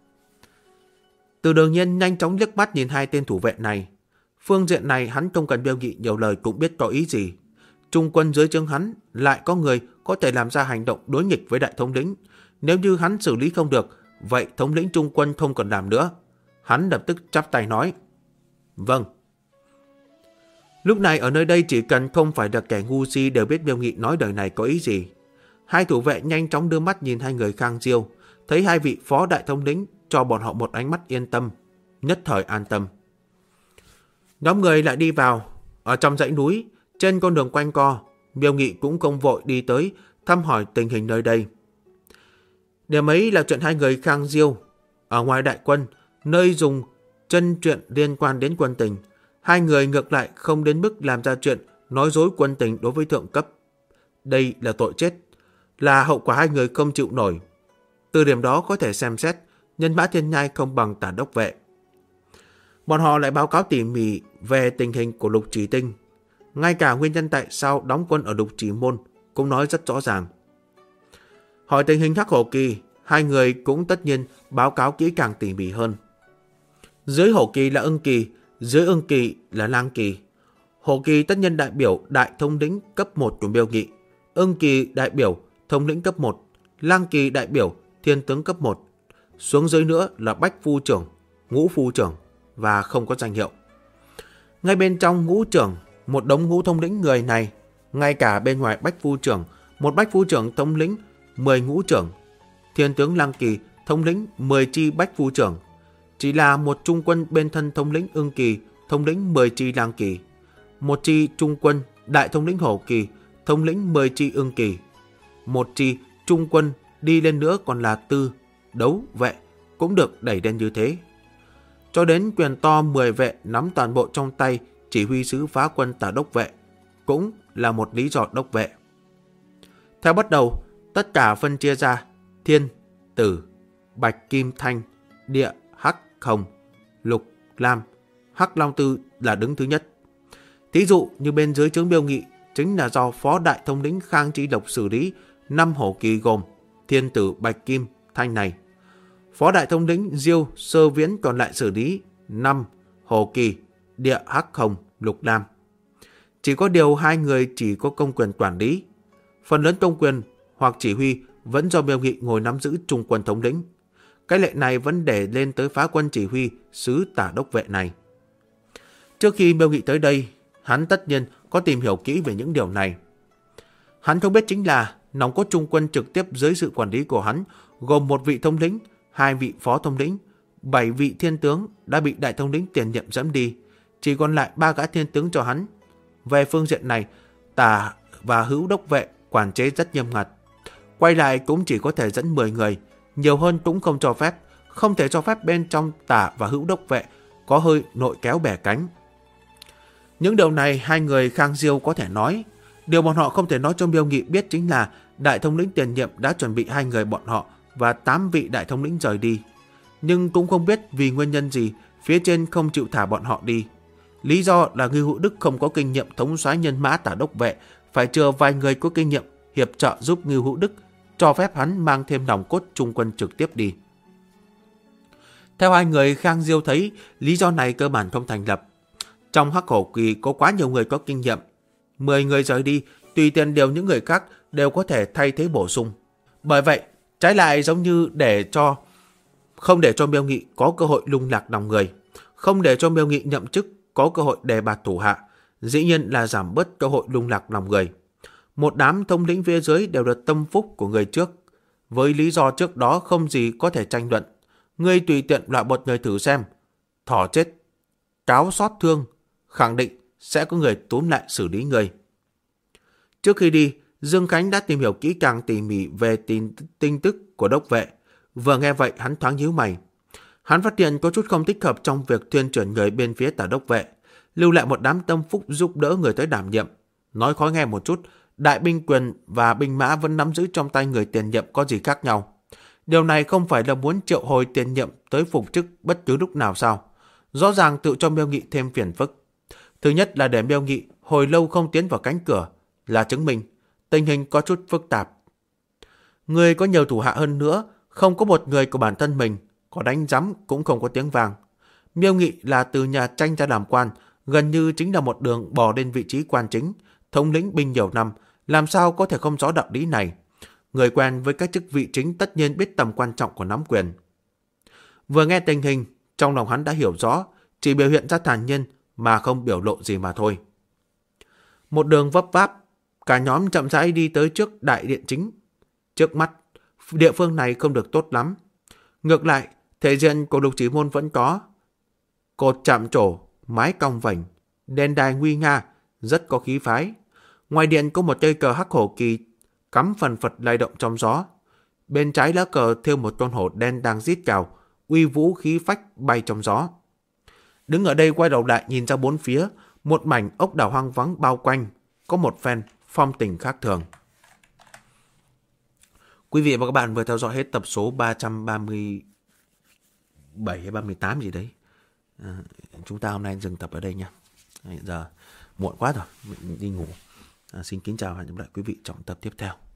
Từ Đường Nhiên nhanh chóng liếc mắt nhìn hai tên thủ vệ này. Phương diện này hắn không cần Miêu Nghị nhiều lời cũng biết có ý gì. Trung quân dưới trướng hắn lại có người có thể làm ra hành động đối nghịch với đại thống lĩnh. Nếu như hắn xử lý không được, vậy thống lĩnh trung quân không cần làm nữa. Hắn lập tức chắp tay nói, vâng. Lúc này ở nơi đây chỉ cần không phải là kẻ ngu si đều biết Miêu Nghị nói đời này có ý gì. Hai thủ vệ nhanh chóng đưa mắt nhìn hai người Khang Diêu, thấy hai vị phó đại thống lĩnh cho bọn họ một ánh mắt yên tâm, nhất thời an tâm. Nhóm người lại đi vào. Ở trong dãy núi, trên con đường quanh co, Miêu Nghị cũng không vội đi tới thăm hỏi tình hình nơi đây. Điểm ấy là chuyện hai người Khang Diêu. Ở ngoài đại quân, nơi dùng chân chuyện liên quan đến quân tình, hai người ngược lại không đến mức làm ra chuyện nói dối quân tình đối với thượng cấp. Đây là tội chết, là hậu quả hai người không chịu nổi. Từ điểm đó có thể xem xét, nhân mã Thiên Nhai không bằng Tả Đốc Vệ. Bọn họ lại báo cáo tỉ mỉ về tình hình của Lục Chỉ Tinh. Ngay cả nguyên nhân tại sao đóng quân ở Lục Chỉ Môn cũng nói rất rõ ràng. Hỏi tình hình Hắc Hổ Kỳ, hai người cũng tất nhiên báo cáo kỹ càng tỉ mỉ hơn. Dưới Hổ Kỳ là Ưng Kỳ, dưới Ưng Kỳ là Lang Kỳ. Hổ Kỳ tất nhiên đại biểu đại thống lĩnh cấp 1 của Miêu Nghị, Ưng Kỳ đại biểu thống lĩnh cấp 1, Lang Kỳ đại biểu thiên tướng cấp 1. Xuống dưới nữa là Bách Phu Trưởng, Ngũ Phu Trưởng và không có danh hiệu. Ngay bên trong ngũ trưởng, một đống ngũ thống lĩnh người này, ngay cả bên ngoài Bách Phu Trưởng, một Bách Phu Trưởng thống lĩnh 10 ngũ trưởng. Thiên tướng Lang Kỳ thống lĩnh 10 chi bách phu trưởng, chỉ là một trung quân bên thân thống lĩnh Ưng Kỳ, thống lĩnh 10 chi Lang Kỳ, một chi trung quân đại thống lĩnh Hổ Kỳ, thống lĩnh 10 chi Ưng Kỳ, một chi trung quân đi lên nữa còn là tư, đấu, vệ cũng được đẩy lên như thế. Cho đến quyền to 10 vệ nắm toàn bộ trong tay chỉ huy sứ phá quân Tả Đốc Vệ cũng là một lý do đốc vệ. Theo bắt đầu, tất cả phân chia ra thiên, tử, bạch, kim, thanh, địa, hắc, hồng, lục, lam, hắc, long, tư là đứng thứ nhất. Thí dụ như bên dưới trướng Miêu Nghị chính là do phó đại thống lĩnh Khang Trí Lộc xử lý 5 hổ kỳ gồm thiên, tử, bạch, kim, thanh này. Phó đại thống lĩnh Diêu Sơ Viễn còn lại xử lý 5 hổ kỳ, địa, hắc, hồng, lục, lam. Chỉ có điều hai người chỉ có công quyền quản lý. Phần lớn công quyền hoặc chỉ huy vẫn do Miêu Nghị ngồi nắm giữ trung quân thống lĩnh. Cái lệ này vẫn để lên tới phá quân chỉ huy sứ Tả Đốc Vệ này. Trước khi Miêu Nghị tới đây, hắn tất nhiên có tìm hiểu kỹ về những điều này. Hắn không biết chính là nòng cốt trung quân trực tiếp dưới sự quản lý của hắn gồm một vị thống lĩnh, 2 vị phó thống lĩnh, 7 vị thiên tướng đã bị đại thống lĩnh tiền nhiệm dẫn đi, chỉ còn lại 3 gã thiên tướng cho hắn. Về phương diện này, Tả và Hữu Đốc Vệ quản chế rất nghiêm ngặt. Quay lại cũng chỉ có thể dẫn 10 người, nhiều hơn cũng không cho phép, không thể cho phép bên trong Tả và Hữu Đốc Vệ có hơi nội kéo bẻ cánh. Những điều này hai người Khang Diêu có thể nói. Điều bọn họ không thể nói cho Miêu Nghị biết chính là đại thống lĩnh tiền nhiệm đã chuẩn bị 2 người bọn họ và 8 vị đại thống lĩnh rời đi. Nhưng cũng không biết vì nguyên nhân gì phía trên không chịu thả bọn họ đi. Lý do là Ngưu Hữu Đức không có kinh nghiệm thống soái nhân mã Tả Đốc Vệ, phải chờ vài người có kinh nghiệm hiệp trợ giúp Ngưu Hữu Đức, cho phép hắn mang thêm nòng cốt trung quân trực tiếp đi. Theo hai người Khang Diêu thấy, lý do này cơ bản không thành lập. Trong Hắc Hổ Kỳ có quá nhiều người có kinh nghiệm. 10 người rời đi, tùy tiện điều những người khác đều có thể thay thế bổ sung. Bởi vậy, trái lại giống như không để cho Miêu Nghị có cơ hội lung lạc lòng người, không để cho Miêu Nghị nhậm chức có cơ hội đề bạt thủ hạ, dĩ nhiên là giảm bớt cơ hội lung lạc lòng người. Một đám thống lĩnh phía dưới đều là tâm phúc của người trước. Với lý do trước đó không gì có thể tranh luận, ngươi tùy tiện loại một người thử xem. Thỏ chết, cáo xót thương, khẳng định sẽ có người túm lại xử lý ngươi. Trước khi đi, Dương Khánh đã tìm hiểu kỹ càng tỉ mỉ về tin tức của Đốc Vệ. Vừa nghe vậy hắn thoáng nhíu mày. Hắn phát hiện có chút không thích hợp trong việc thuyên chuyển người bên phía Tả Đốc Vệ, lưu lại một đám tâm phúc giúp đỡ người tới đảm nhiệm. Nói khó nghe một chút, đại binh quyền và binh mã vẫn nắm giữ trong tay người tiền nhiệm có gì khác nhau. Điều này không phải là muốn triệu hồi tiền nhiệm tới phục chức bất cứ lúc nào sao? Rõ ràng tự cho Miêu Nghị thêm phiền phức. Thứ nhất là để Miêu Nghị hồi lâu không tiến vào cánh cửa, là chứng minh tình hình có chút phức tạp. Người có nhiều thủ hạ hơn nữa, không có một người của bản thân mình, có đánh giám cũng không có tiếng vang. Miêu Nghị là từ nhà tranh ra làm quan, gần như chính là một đường bò lên vị trí quan chính, thống lĩnh binh nhiều năm, làm sao có thể không rõ đạo lý này. Người quen với các chức vị chính tất nhiên biết tầm quan trọng của nắm quyền. Vừa nghe tình hình, trong lòng hắn đã hiểu rõ, chỉ biểu hiện ra thản nhiên mà không biểu lộ gì mà thôi. Một đường vấp váp, cả nhóm chậm rãi đi tới trước đại điện chính. Trước mắt, địa phương này không được tốt lắm. Ngược lại, thể diện của Lục Chỉ Môn vẫn có. Cột chạm trổ, mái cong vành, đền đài nguy nga, rất có khí phái. Ngoài điện có một cây cờ Hắc Hổ Kỳ cắm phần phật lay động trong gió. Bên trái lá cờ thêu một con hổ đen đang rít gào, uy vũ khí phách bay trong gió. Đứng ở đây quay đầu lại nhìn ra bốn phía, một mảnh ốc đảo hoang vắng bao quanh, có một phen phong tình khác thường. Quý vị và các bạn vừa theo dõi hết tập số 337 hay 38 gì đấy. Chúng ta hôm nay dừng tập ở đây nha. Giờ muộn quá rồi, mình đi ngủ. Xin kính chào và hẹn gặp lại quý vị trong tập tiếp theo.